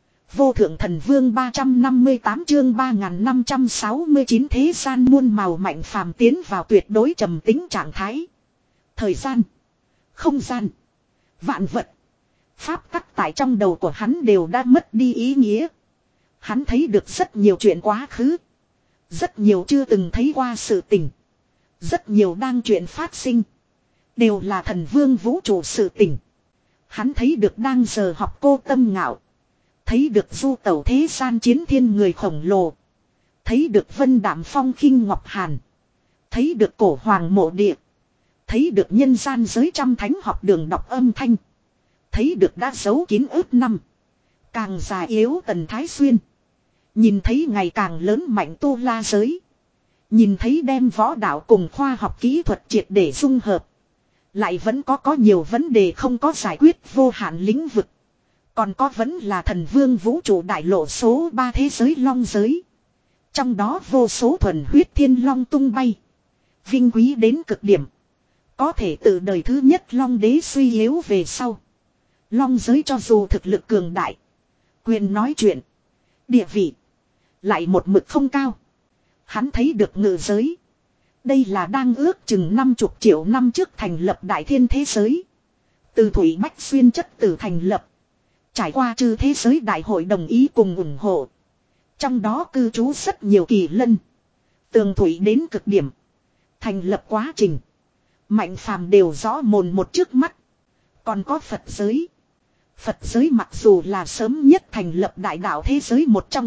Vô thượng thần vương ba trăm năm mươi tám chương ba nghìn năm trăm sáu mươi chín thế gian muôn màu Mạnh Phàm tiến vào tuyệt đối trầm tính trạng thái. Thời gian. Không gian. Vạn vật. Pháp tắc tại trong đầu của hắn đều đã mất đi ý nghĩa. Hắn thấy được rất nhiều chuyện quá khứ. Rất nhiều chưa từng thấy qua sự tình. Rất nhiều đang chuyện phát sinh. Đều là thần vương vũ trụ sự tình. Hắn thấy được đang giờ học cô tâm ngạo. Thấy được du tẩu thế gian chiến thiên người khổng lồ. Thấy được vân đạm phong khinh ngọc hàn. Thấy được cổ hoàng mộ địa. Thấy được nhân gian giới trăm thánh học đường đọc âm thanh. Thấy được đã giấu kín ước năm. Càng già yếu Tần Thái Xuyên. Nhìn thấy ngày càng lớn mạnh tu la giới. Nhìn thấy đem võ đạo cùng khoa học kỹ thuật triệt để dung hợp. Lại vẫn có có nhiều vấn đề không có giải quyết vô hạn lĩnh vực. Còn có vẫn là thần vương vũ trụ đại lộ số ba thế giới long giới. Trong đó vô số thuần huyết thiên long tung bay. Vinh quý đến cực điểm. Có thể từ đời thứ nhất long đế suy yếu về sau. Long giới cho dù thực lực cường đại. Quyền nói chuyện. Địa vị. Lại một mực không cao. Hắn thấy được ngự giới. Đây là đang ước chừng năm chục triệu năm trước thành lập đại thiên thế giới. Từ Thủy Bách Xuyên chất tử thành lập. Trải qua chư thế giới đại hội đồng ý cùng ủng hộ. Trong đó cư trú rất nhiều kỳ lân. Tường thủy đến cực điểm. Thành lập quá trình. Mạnh Phàm đều rõ mồn một trước mắt. Còn có Phật giới. Phật giới mặc dù là sớm nhất thành lập đại đạo thế giới một trong.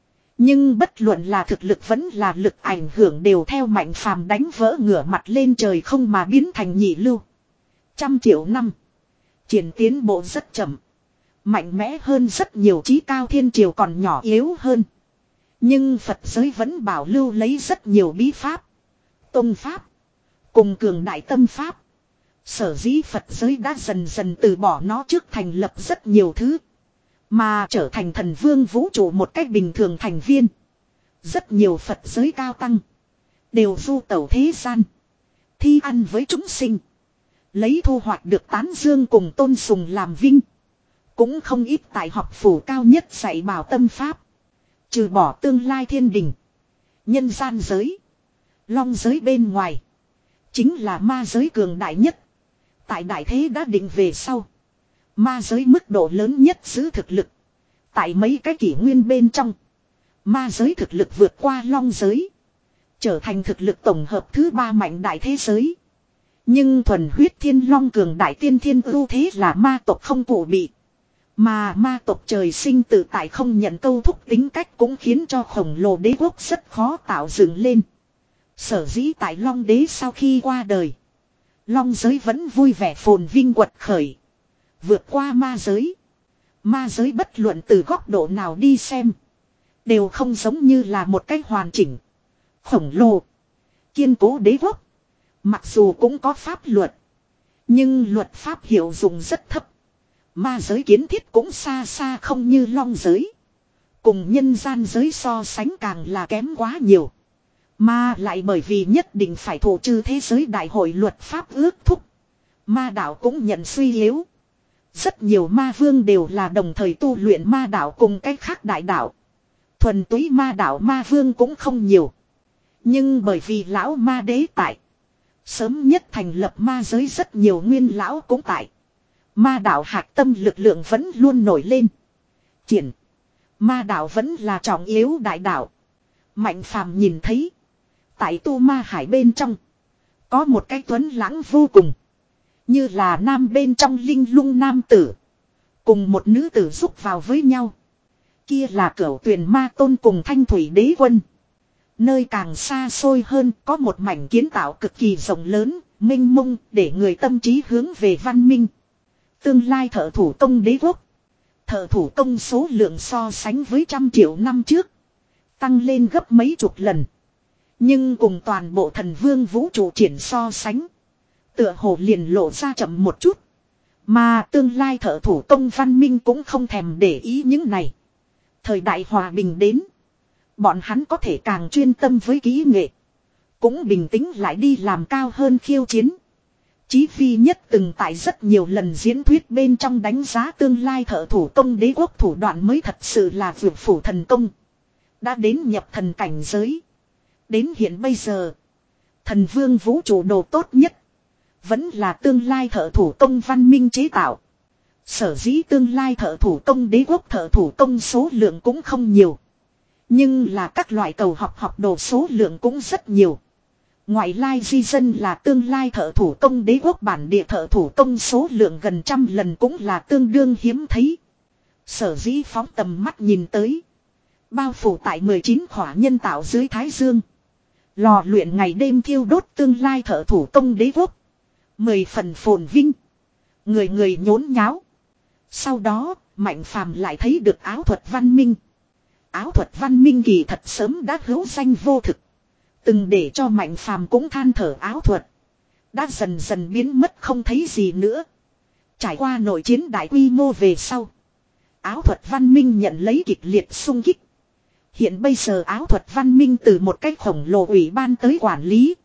Nhưng bất luận là thực lực vẫn là lực ảnh hưởng đều theo Mạnh Phàm đánh vỡ ngửa mặt lên trời không mà biến thành nhị lưu. Trăm triệu năm. Triển tiến bộ rất chậm. Mạnh mẽ hơn rất nhiều, chí cao thiên triều còn nhỏ yếu hơn. Nhưng Phật giới vẫn bảo lưu lấy rất nhiều bí pháp. Tông pháp. Cùng cường đại tâm pháp. Sở dĩ Phật giới đã dần dần từ bỏ nó trước thành lập rất nhiều thứ. Mà trở thành thần vương vũ trụ một cách bình thường thành viên. Rất nhiều Phật giới cao tăng. Đều du tẩu thế gian. Thi ăn với chúng sinh. Lấy thu hoạch được tán dương cùng tôn sùng làm vinh. Cũng không ít tại học phủ cao nhất dạy bảo tâm pháp. Trừ bỏ tương lai thiên đình. Nhân gian giới. Long giới bên ngoài. Chính là ma giới cường đại nhất. Tại đại thế đã định về sau. Ma giới mức độ lớn nhất giữ thực lực. Tại mấy cái kỷ nguyên bên trong. Ma giới thực lực vượt qua long giới. Trở thành thực lực tổng hợp thứ ba mạnh đại thế giới. Nhưng thuần huyết thiên long cường đại tiên thiên ưu thế là ma tộc không cụ bị. Mà ma tộc trời sinh tự tại không nhận câu thúc tính cách cũng khiến cho khổng lồ đế quốc rất khó tạo dựng lên. Sở dĩ tại long đế sau khi qua đời. Long giới vẫn vui vẻ phồn vinh quật khởi. Vượt qua ma giới. Ma giới bất luận từ góc độ nào đi xem. Đều không giống như là một cách hoàn chỉnh. Khổng lồ. Kiên cố đế quốc. Mặc dù cũng có pháp luật. Nhưng luật pháp hiệu dụng rất thấp. Ma giới kiến thiết cũng xa xa không như long giới. Cùng nhân gian giới so sánh càng là kém quá nhiều. Mà lại bởi vì nhất định phải thổ trừ thế giới đại hội luật pháp ước thúc. Ma đạo cũng nhận suy yếu. Rất nhiều ma vương đều là đồng thời tu luyện ma đạo cùng cách khác đại đạo. Thuần túy ma đạo ma vương cũng không nhiều. Nhưng bởi vì lão ma đế tại. Sớm nhất thành lập ma giới rất nhiều nguyên lão cũng tại. Ma đạo hạt tâm lực lượng vẫn luôn nổi lên. Triển. Ma đạo vẫn là trọng yếu đại đạo. Mạnh Phàm nhìn thấy. Tại tu ma hải bên trong. Có một cái tuấn lãng vô cùng. Như là nam bên trong linh lung nam tử. Cùng một nữ tử xúc vào với nhau. Kia là cửu tuyền ma tôn cùng thanh thủy đế quân. Nơi càng xa xôi hơn có một mảnh kiến tạo cực kỳ rộng lớn, minh mông để người tâm trí hướng về văn minh. Tương lai thợ thủ công đế quốc. Thợ thủ công số lượng so sánh với trăm triệu năm trước. Tăng lên gấp mấy chục lần. Nhưng cùng toàn bộ thần vương vũ trụ triển so sánh. Tựa hồ liền lộ ra chậm một chút. Mà tương lai thợ thủ công văn minh cũng không thèm để ý những này. Thời đại hòa bình đến. Bọn hắn có thể càng chuyên tâm với kỹ nghệ. Cũng bình tĩnh lại đi làm cao hơn khiêu chiến. Chí Phi nhất từng tại rất nhiều lần diễn thuyết bên trong đánh giá tương lai thợ thủ công đế quốc thủ đoạn mới thật sự là vượt phủ thần công. Đã đến nhập thần cảnh giới. Đến hiện bây giờ. Thần vương vũ trụ đồ tốt nhất. Vẫn là tương lai thợ thủ công văn minh chế tạo. Sở dĩ tương lai thợ thủ công đế quốc thợ thủ công số lượng cũng không nhiều. Nhưng là các loại cầu học học đồ số lượng cũng rất nhiều. Ngoại lai di dân là tương lai thợ thủ công đế quốc bản địa thợ thủ công số lượng gần trăm lần cũng là tương đương hiếm thấy. Sở dĩ phóng tầm mắt nhìn tới. Bao phủ tại mười chín khỏa nhân tạo dưới thái dương. Lò luyện ngày đêm thiêu đốt tương lai thợ thủ công đế quốc. Mười phần phồn vinh. Người người nhốn nháo. Sau đó, Mạnh Phàm lại thấy được áo thuật văn minh. Áo thuật văn minh kỳ thật sớm đã hữu danh vô thực. Từng để cho Mạnh Phàm cũng than thở áo thuật. Đã dần dần biến mất không thấy gì nữa. Trải qua nội chiến đại quy mô về sau. Áo thuật văn minh nhận lấy kịch liệt xung kích. Hiện bây giờ áo thuật văn minh từ một cách khổng lồ ủy ban tới quản lý.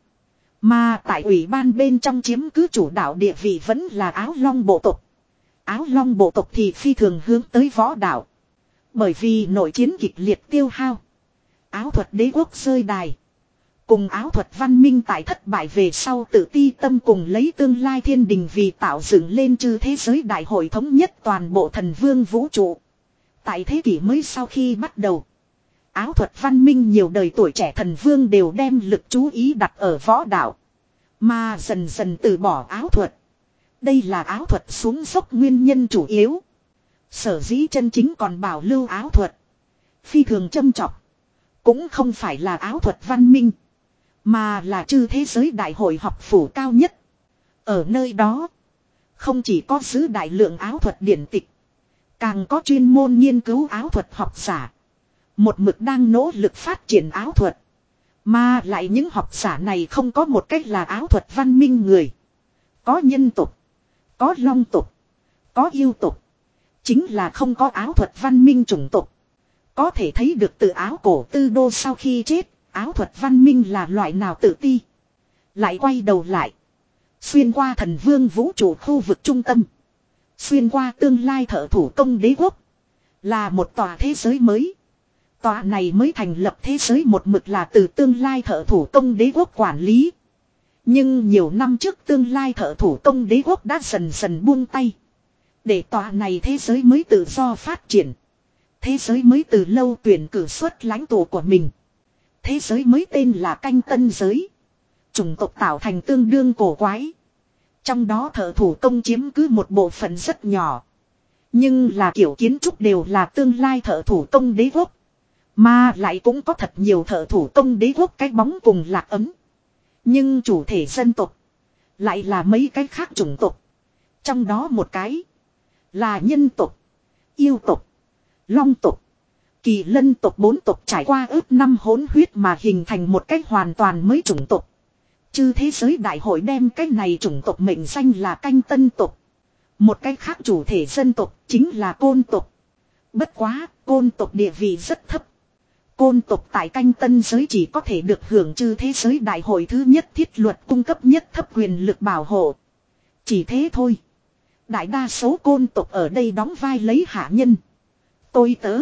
Mà tại ủy ban bên trong chiếm cứ chủ đạo địa vị vẫn là áo long bộ tộc. Áo long bộ tộc thì phi thường hướng tới võ đạo. Bởi vì nội chiến kịch liệt tiêu hao. Áo thuật đế quốc rơi đài. Cùng áo thuật văn minh tại thất bại về sau tự ti tâm cùng lấy tương lai thiên đình vì tạo dựng lên chư thế giới đại hội thống nhất toàn bộ thần vương vũ trụ. Tại thế kỷ mới sau khi bắt đầu. Áo thuật văn minh nhiều đời tuổi trẻ thần vương đều đem lực chú ý đặt ở võ đạo. Mà dần dần từ bỏ áo thuật. Đây là áo thuật xuống dốc nguyên nhân chủ yếu. Sở dĩ chân chính còn bảo lưu áo thuật. Phi thường châm trọng. Cũng không phải là áo thuật văn minh. Mà là chư thế giới đại hội học phủ cao nhất. Ở nơi đó. Không chỉ có giữ đại lượng áo thuật điển tịch. Càng có chuyên môn nghiên cứu áo thuật học giả. Một mực đang nỗ lực phát triển áo thuật. Mà lại những học giả này không có một cách là áo thuật văn minh người. Có nhân tục. Có long tục. Có yêu tục. Chính là không có áo thuật văn minh chủng tục. Có thể thấy được từ áo cổ tư đô sau khi chết. Áo thuật văn minh là loại nào tự ti. Lại quay đầu lại. Xuyên qua thần vương vũ trụ khu vực trung tâm. Xuyên qua tương lai thợ thủ công đế quốc. Là một tòa thế giới mới. Tòa này mới thành lập thế giới một mực là từ tương lai thợ thủ công đế quốc quản lý. Nhưng nhiều năm trước tương lai thợ thủ công đế quốc đã dần dần buông tay. Để tòa này thế giới mới tự do phát triển. Thế giới mới từ lâu tuyển cử xuất lãnh tụ của mình. Thế giới mới tên là canh tân giới. Chủng tộc tạo thành tương đương cổ quái. Trong đó thợ thủ công chiếm cứ một bộ phận rất nhỏ. Nhưng là kiểu kiến trúc đều là tương lai thợ thủ công đế quốc. Mà lại cũng có thật nhiều thợ thủ công đế quốc cái bóng cùng lạc ấm. Nhưng chủ thể dân tộc lại là mấy cái khác chủng tộc. Trong đó một cái là nhân tộc, yêu tộc, long tộc, kỳ lân tộc bốn tộc trải qua ước năm hỗn huyết mà hình thành một cách hoàn toàn mới chủng tộc. Chư thế giới đại hội đem cái này chủng tộc mệnh danh là canh tân tộc. Một cách khác chủ thể dân tộc chính là côn tộc. Bất quá, côn tộc địa vị rất thấp. Côn tộc tại canh tân giới chỉ có thể được hưởng chư thế giới đại hội thứ nhất thiết luật cung cấp nhất thấp quyền lực bảo hộ. Chỉ thế thôi. Đại đa số côn tộc ở đây đóng vai lấy hạ nhân. Tôi tớ.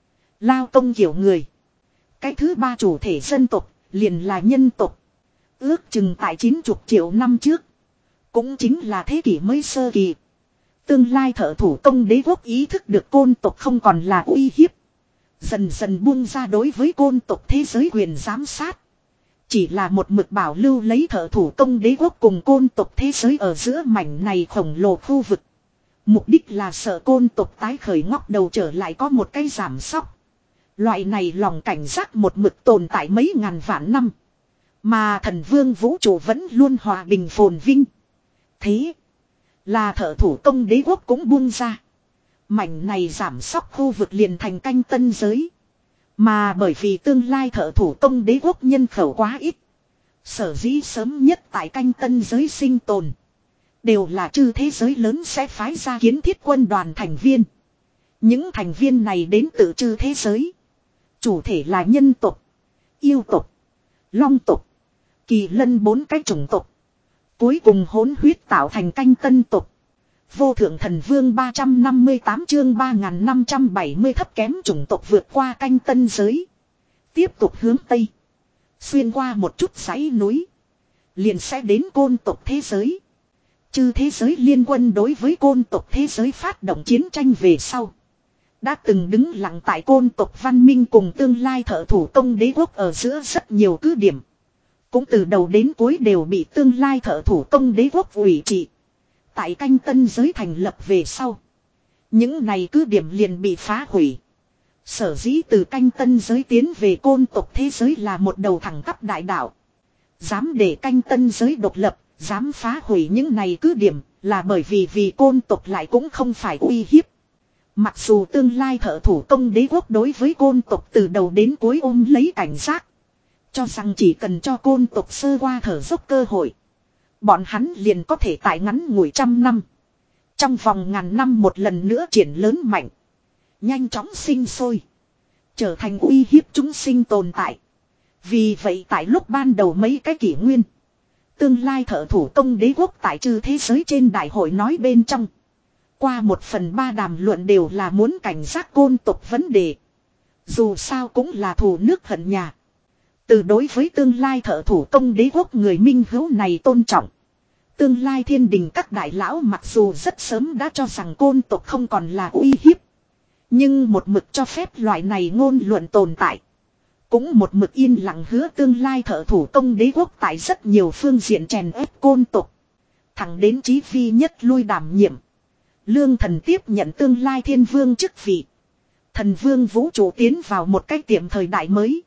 Lao công kiểu người. Cái thứ ba chủ thể dân tộc liền là nhân tộc. Ước chừng tại chín mươi triệu năm trước. Cũng chính là thế kỷ mới sơ kỳ. Tương lai thợ thủ công đế quốc ý thức được côn tộc không còn là uy hiếp. Dần dần buông ra đối với côn tộc thế giới quyền giám sát. Chỉ là một mực bảo lưu lấy thợ thủ công đế quốc cùng côn tộc thế giới ở giữa mảnh này khổng lồ khu vực. Mục đích là sợ côn tộc tái khởi ngóc đầu trở lại có một cái giảm sóc. Loại này lòng cảnh giác một mực tồn tại mấy ngàn vạn năm. Mà thần vương vũ trụ vẫn luôn hòa bình phồn vinh. Thế là thợ thủ công đế quốc cũng buông ra. Mảnh này giảm sóc khu vực liền thành canh tân giới. Mà bởi vì tương lai thợ thủ công đế quốc nhân khẩu quá ít. Sở dĩ sớm nhất tại canh tân giới sinh tồn. Đều là chư thế giới lớn sẽ phái ra kiến thiết quân đoàn thành viên. Những thành viên này đến từ chư thế giới. Chủ thể là nhân tộc, yêu tộc, long tộc, kỳ lân bốn cái chủng tộc. Cuối cùng hỗn huyết tạo thành canh tân tộc. Vô thượng thần vương ba trăm năm mươi tám chương ba nghìn năm trăm bảy mươi thấp kém chủng tộc vượt qua canh tân giới. Tiếp tục hướng Tây. Xuyên qua một chút dãy núi. Liền sẽ đến côn tộc thế giới. Chư thế giới liên quân đối với côn tộc thế giới phát động chiến tranh về sau. Đã từng đứng lặng tại côn tộc văn minh cùng tương lai thợ thủ công đế quốc ở giữa rất nhiều cứ điểm. Cũng từ đầu đến cuối đều bị tương lai thợ thủ công đế quốc ủy trị. Tại canh tân giới thành lập về sau. Những này cứ điểm liền bị phá hủy. Sở dĩ từ canh tân giới tiến về côn tộc thế giới là một đầu thẳng tắp đại đạo. Dám để canh tân giới độc lập, dám phá hủy những này cứ điểm là bởi vì vì côn tộc lại cũng không phải uy hiếp. Mặc dù tương lai thợ thủ công đế quốc đối với côn tộc từ đầu đến cuối ôm lấy cảnh giác. Cho rằng chỉ cần cho côn tộc sơ qua thở dốc cơ hội. Bọn hắn liền có thể tại ngắn ngủi trăm năm. Trong vòng ngàn năm một lần nữa triển lớn mạnh. Nhanh chóng sinh sôi. Trở thành uy hiếp chúng sinh tồn tại. Vì vậy tại lúc ban đầu mấy cái kỷ nguyên. Tương lai thợ thủ công đế quốc tại chư thế giới trên đại hội nói bên trong. Qua một phần ba đàm luận đều là muốn cảnh giác côn tộc vấn đề. Dù sao cũng là thù nước hận nhà. Từ đối với tương lai thợ thủ công đế quốc người minh hữu này tôn trọng. Tương lai thiên đình các đại lão mặc dù rất sớm đã cho rằng côn tộc không còn là uy hiếp. Nhưng một mực cho phép loại này ngôn luận tồn tại. Cũng một mực yên lặng hứa tương lai thợ thủ công đế quốc tại rất nhiều phương diện chèn ép côn tộc. Thẳng đến chí phi nhất lui đảm nhiệm. Lương thần tiếp nhận tương lai thiên vương chức vị. Thần vương vũ trụ tiến vào một cái tiệm thời đại mới.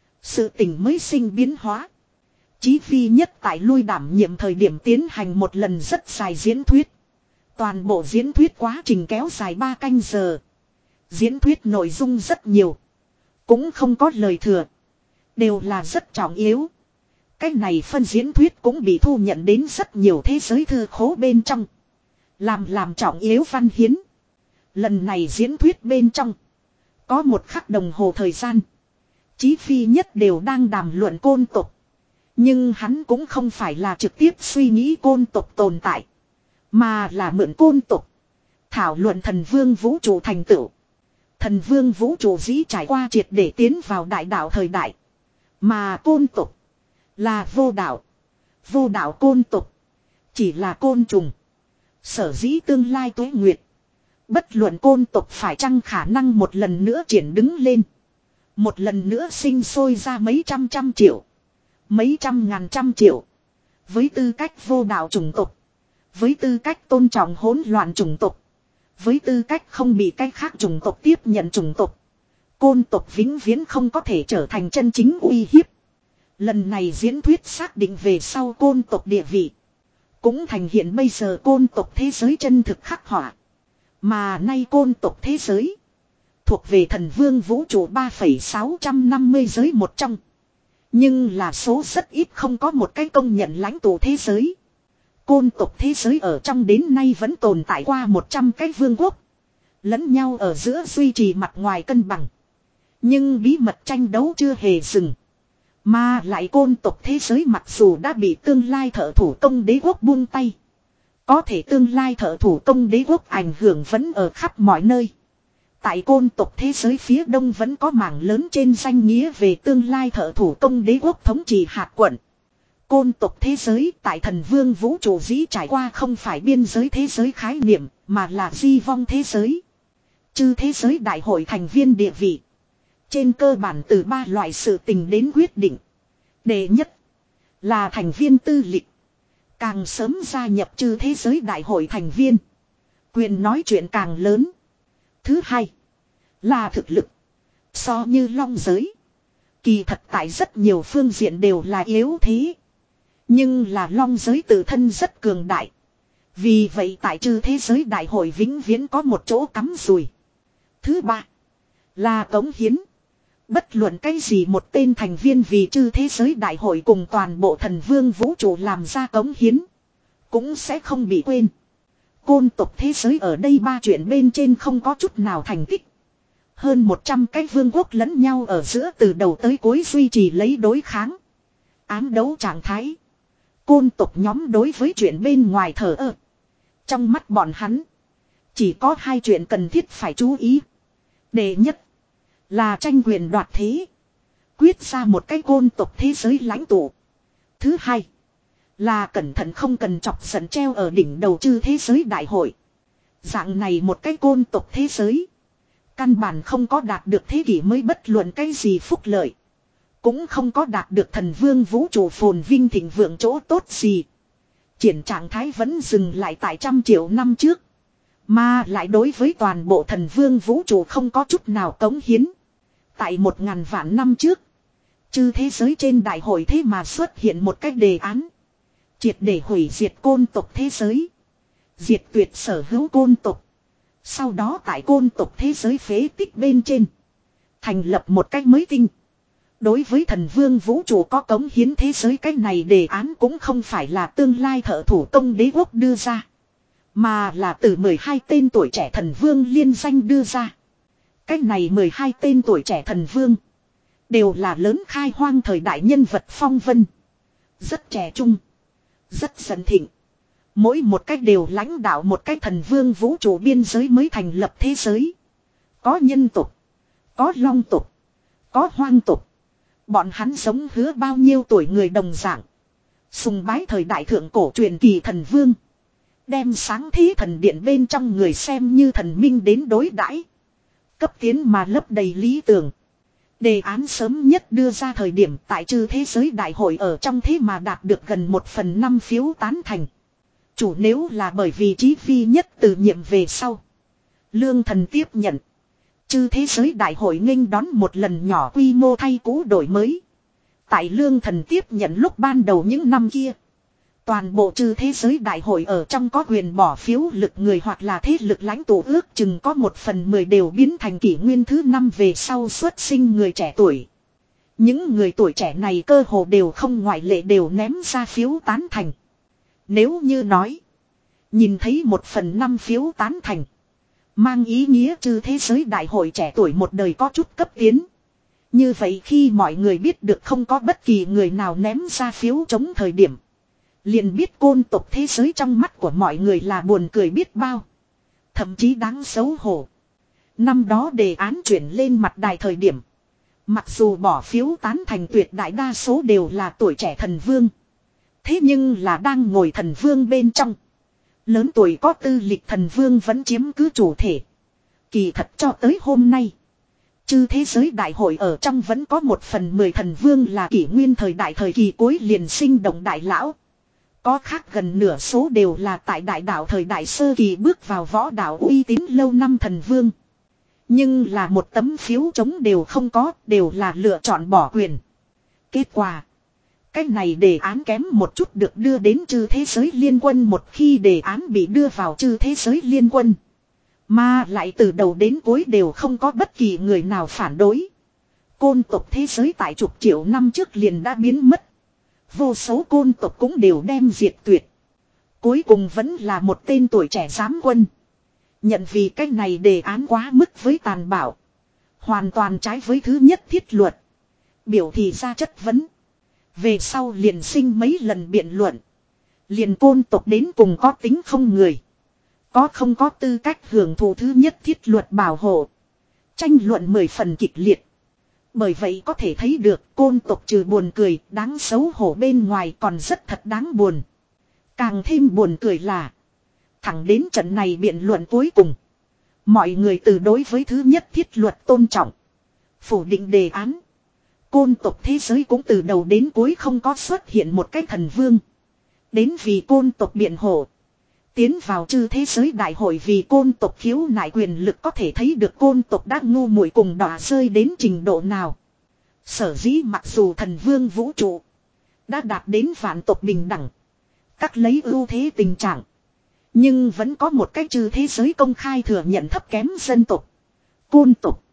Sự tình mới sinh biến hóa. Chí phi nhất tại lui đảm nhiệm thời điểm tiến hành một lần rất dài diễn thuyết. Toàn bộ diễn thuyết quá trình kéo dài ba canh giờ. Diễn thuyết nội dung rất nhiều. Cũng không có lời thừa. Đều là rất trọng yếu. Cái này phân diễn thuyết cũng bị thu nhận đến rất nhiều thế giới thư khố bên trong. Làm làm trọng yếu văn hiến. Lần này diễn thuyết bên trong. Có một khắc đồng hồ thời gian. Chí phi nhất đều đang đàm luận côn tộc. Nhưng hắn cũng không phải là trực tiếp suy nghĩ côn tộc tồn tại. Mà là mượn côn tộc. Thảo luận thần vương vũ trụ thành tựu. Thần vương vũ trụ dĩ trải qua triệt để tiến vào đại đạo thời đại. Mà côn tộc. Là vô đạo. Vô đạo côn tộc. Chỉ là côn trùng. Sở dĩ tương lai tuế nguyệt. Bất luận côn tộc phải chăng khả năng một lần nữa triển đứng lên. Một lần nữa sinh sôi ra mấy trăm trăm triệu. Mấy trăm ngàn trăm triệu. Với tư cách vô đạo chủng tộc. Với tư cách tôn trọng hỗn loạn chủng tộc. Với tư cách không bị cách khác chủng tộc tiếp nhận chủng tộc. Côn tộc vĩnh viễn không có thể trở thành chân chính uy hiếp. Lần này diễn thuyết xác định về sau côn tộc địa vị. Cũng thành hiện bây giờ côn tộc thế giới chân thực khắc họa. Mà nay côn tộc thế giới. Thuộc về thần vương vũ trụ ba phẩy sáu năm mươi giới một trong. Nhưng là số rất ít không có một cái công nhận lãnh tụ thế giới. Côn tộc thế giới ở trong đến nay vẫn tồn tại qua một trăm cái vương quốc. Lẫn nhau ở giữa duy trì mặt ngoài cân bằng. Nhưng bí mật tranh đấu chưa hề dừng. Mà lại côn tộc thế giới mặc dù đã bị tương lai thợ thủ công đế quốc buông tay. Có thể tương lai thợ thủ công đế quốc ảnh hưởng vẫn ở khắp mọi nơi. Tại côn tộc thế giới phía đông vẫn có mảng lớn trên danh nghĩa về tương lai thợ thủ công đế quốc thống trị hạt quận. Côn tộc thế giới tại thần vương vũ trụ dĩ trải qua không phải biên giới thế giới khái niệm mà là di vong thế giới. Chư thế giới đại hội thành viên địa vị. Trên cơ bản từ ba loại sự tình đến quyết định. Đệ nhất là thành viên tư lịch. Càng sớm gia nhập chư thế giới đại hội thành viên. Quyền nói chuyện càng lớn. Thứ hai là thực lực. So như long giới. Kỳ thật tại rất nhiều phương diện đều là yếu thế. Nhưng là long giới tự thân rất cường đại. Vì vậy tại chư thế giới đại hội vĩnh viễn có một chỗ cắm rùi. Thứ ba là cống hiến. Bất luận cái gì một tên thành viên vì chư thế giới đại hội cùng toàn bộ thần vương vũ trụ làm ra cống hiến. Cũng sẽ không bị quên. Côn tộc thế giới ở đây ba chuyện bên trên không có chút nào thành tích. Hơn một trăm cái vương quốc lẫn nhau ở giữa từ đầu tới cuối duy trì lấy đối kháng. Ám đấu trạng thái. Côn tộc nhóm đối với chuyện bên ngoài thờ ơ. Trong mắt bọn hắn. Chỉ có hai chuyện cần thiết phải chú ý. Đệ nhất. Là tranh quyền đoạt thế. Quyết ra một cái côn tộc thế giới lãnh tụ. Thứ hai. Là cẩn thận không cần chọc giận treo ở đỉnh đầu chư thế giới đại hội. Dạng này một cái côn tộc thế giới. Căn bản không có đạt được thế kỷ mới bất luận cái gì phúc lợi. Cũng không có đạt được thần vương vũ trụ phồn vinh thịnh vượng chỗ tốt gì. Triển trạng thái vẫn dừng lại tại trăm triệu năm trước. Mà lại đối với toàn bộ thần vương vũ trụ không có chút nào cống hiến. Tại một ngàn vạn năm trước. Chư thế giới trên đại hội thế mà xuất hiện một cách đề án. Triệt để hủy diệt côn tộc thế giới. Diệt tuyệt sở hữu côn tộc. Sau đó tại côn tộc thế giới phế tích bên trên. Thành lập một cách mới tinh. Đối với thần vương vũ trụ có cống hiến thế giới cách này đề án cũng không phải là tương lai thợ thủ công đế quốc đưa ra. Mà là từ mười hai tên tuổi trẻ thần vương liên danh đưa ra. Cách này mười hai tên tuổi trẻ thần vương. Đều là lớn khai hoang thời đại nhân vật phong vân. Rất trẻ trung. Rất dần thịnh. Mỗi một cách đều lãnh đạo một cách thần vương vũ trụ biên giới mới thành lập thế giới. Có nhân tục. Có long tục. Có hoang tục. Bọn hắn sống hứa bao nhiêu tuổi người đồng dạng. Sùng bái thời đại thượng cổ truyền kỳ thần vương. Đem sáng thế thần điện bên trong người xem như thần minh đến đối đãi. Cấp tiến mà lấp đầy lý tưởng. Đề án sớm nhất đưa ra thời điểm tại chư thế giới đại hội ở trong thế mà đạt được gần một phần năm phiếu tán thành. Chủ nếu là bởi vì Chí Phi nhất từ nhiệm về sau. Lương thần tiếp nhận. Chư thế giới đại hội nghênh đón một lần nhỏ quy mô thay cũ đổi mới. Tại lương thần tiếp nhận lúc ban đầu những năm kia. Toàn bộ chư thế giới đại hội ở trong có quyền bỏ phiếu lực người hoặc là thế lực lãnh tụ ước chừng có một phần mười đều biến thành kỷ nguyên thứ năm về sau xuất sinh người trẻ tuổi. Những người tuổi trẻ này cơ hồ đều không ngoại lệ đều ném ra phiếu tán thành. Nếu như nói. Nhìn thấy một phần năm phiếu tán thành. Mang ý nghĩa chư thế giới đại hội trẻ tuổi một đời có chút cấp tiến. Như vậy khi mọi người biết được không có bất kỳ người nào ném ra phiếu chống thời điểm. Liền biết côn tộc thế giới trong mắt của mọi người là buồn cười biết bao. Thậm chí đáng xấu hổ. Năm đó đề án chuyển lên mặt đài thời điểm. Mặc dù bỏ phiếu tán thành tuyệt đại đa số đều là tuổi trẻ thần vương. Thế nhưng là đang ngồi thần vương bên trong. Lớn tuổi có tư lịch thần vương vẫn chiếm cứ chủ thể. Kỳ thật cho tới hôm nay. Chư thế giới đại hội ở trong vẫn có một phần mười thần vương là kỷ nguyên thời đại thời kỳ cuối liền sinh động đại lão. Có khác gần nửa số đều là tại đại đạo thời đại sơ kỳ bước vào võ đạo uy tín lâu năm thần vương. Nhưng là một tấm phiếu chống đều không có, đều là lựa chọn bỏ quyền. Kết quả. Cái này đề án kém một chút được đưa đến chư thế giới liên quân một khi đề án bị đưa vào chư thế giới liên quân. Mà lại từ đầu đến cuối đều không có bất kỳ người nào phản đối. Côn tộc thế giới tại chục triệu năm trước liền đã biến mất. Vô số côn tộc cũng đều đem diệt tuyệt. Cuối cùng vẫn là một tên tuổi trẻ giám quân. Nhận vì cái này đề án quá mức với tàn bạo. Hoàn toàn trái với thứ nhất thiết luật. Biểu thị ra chất vấn. Về sau liền sinh mấy lần biện luận. Liền côn tộc đến cùng có tính không người. Có không có tư cách hưởng thụ thứ nhất thiết luật bảo hộ. Tranh luận mười phần kịch liệt. Bởi vậy có thể thấy được côn tộc trừ buồn cười đáng xấu hổ bên ngoài còn rất thật đáng buồn. Càng thêm buồn cười là. Thẳng đến trận này biện luận cuối cùng. Mọi người từ đối với thứ nhất thiết luật tôn trọng. Phủ định đề án. Côn tộc thế giới cũng từ đầu đến cuối không có xuất hiện một cái thần vương. Đến vì côn tộc biện hộ. Tiến vào chư thế giới đại hội vì côn tộc khiếu nại quyền lực có thể thấy được côn tộc đã ngu muội cùng đọa rơi đến trình độ nào. Sở dĩ mặc dù thần vương vũ trụ đã đạt đến vạn tộc bình đẳng. Các lấy ưu thế tình trạng. Nhưng vẫn có một cách chư thế giới công khai thừa nhận thấp kém dân tộc. Côn tộc.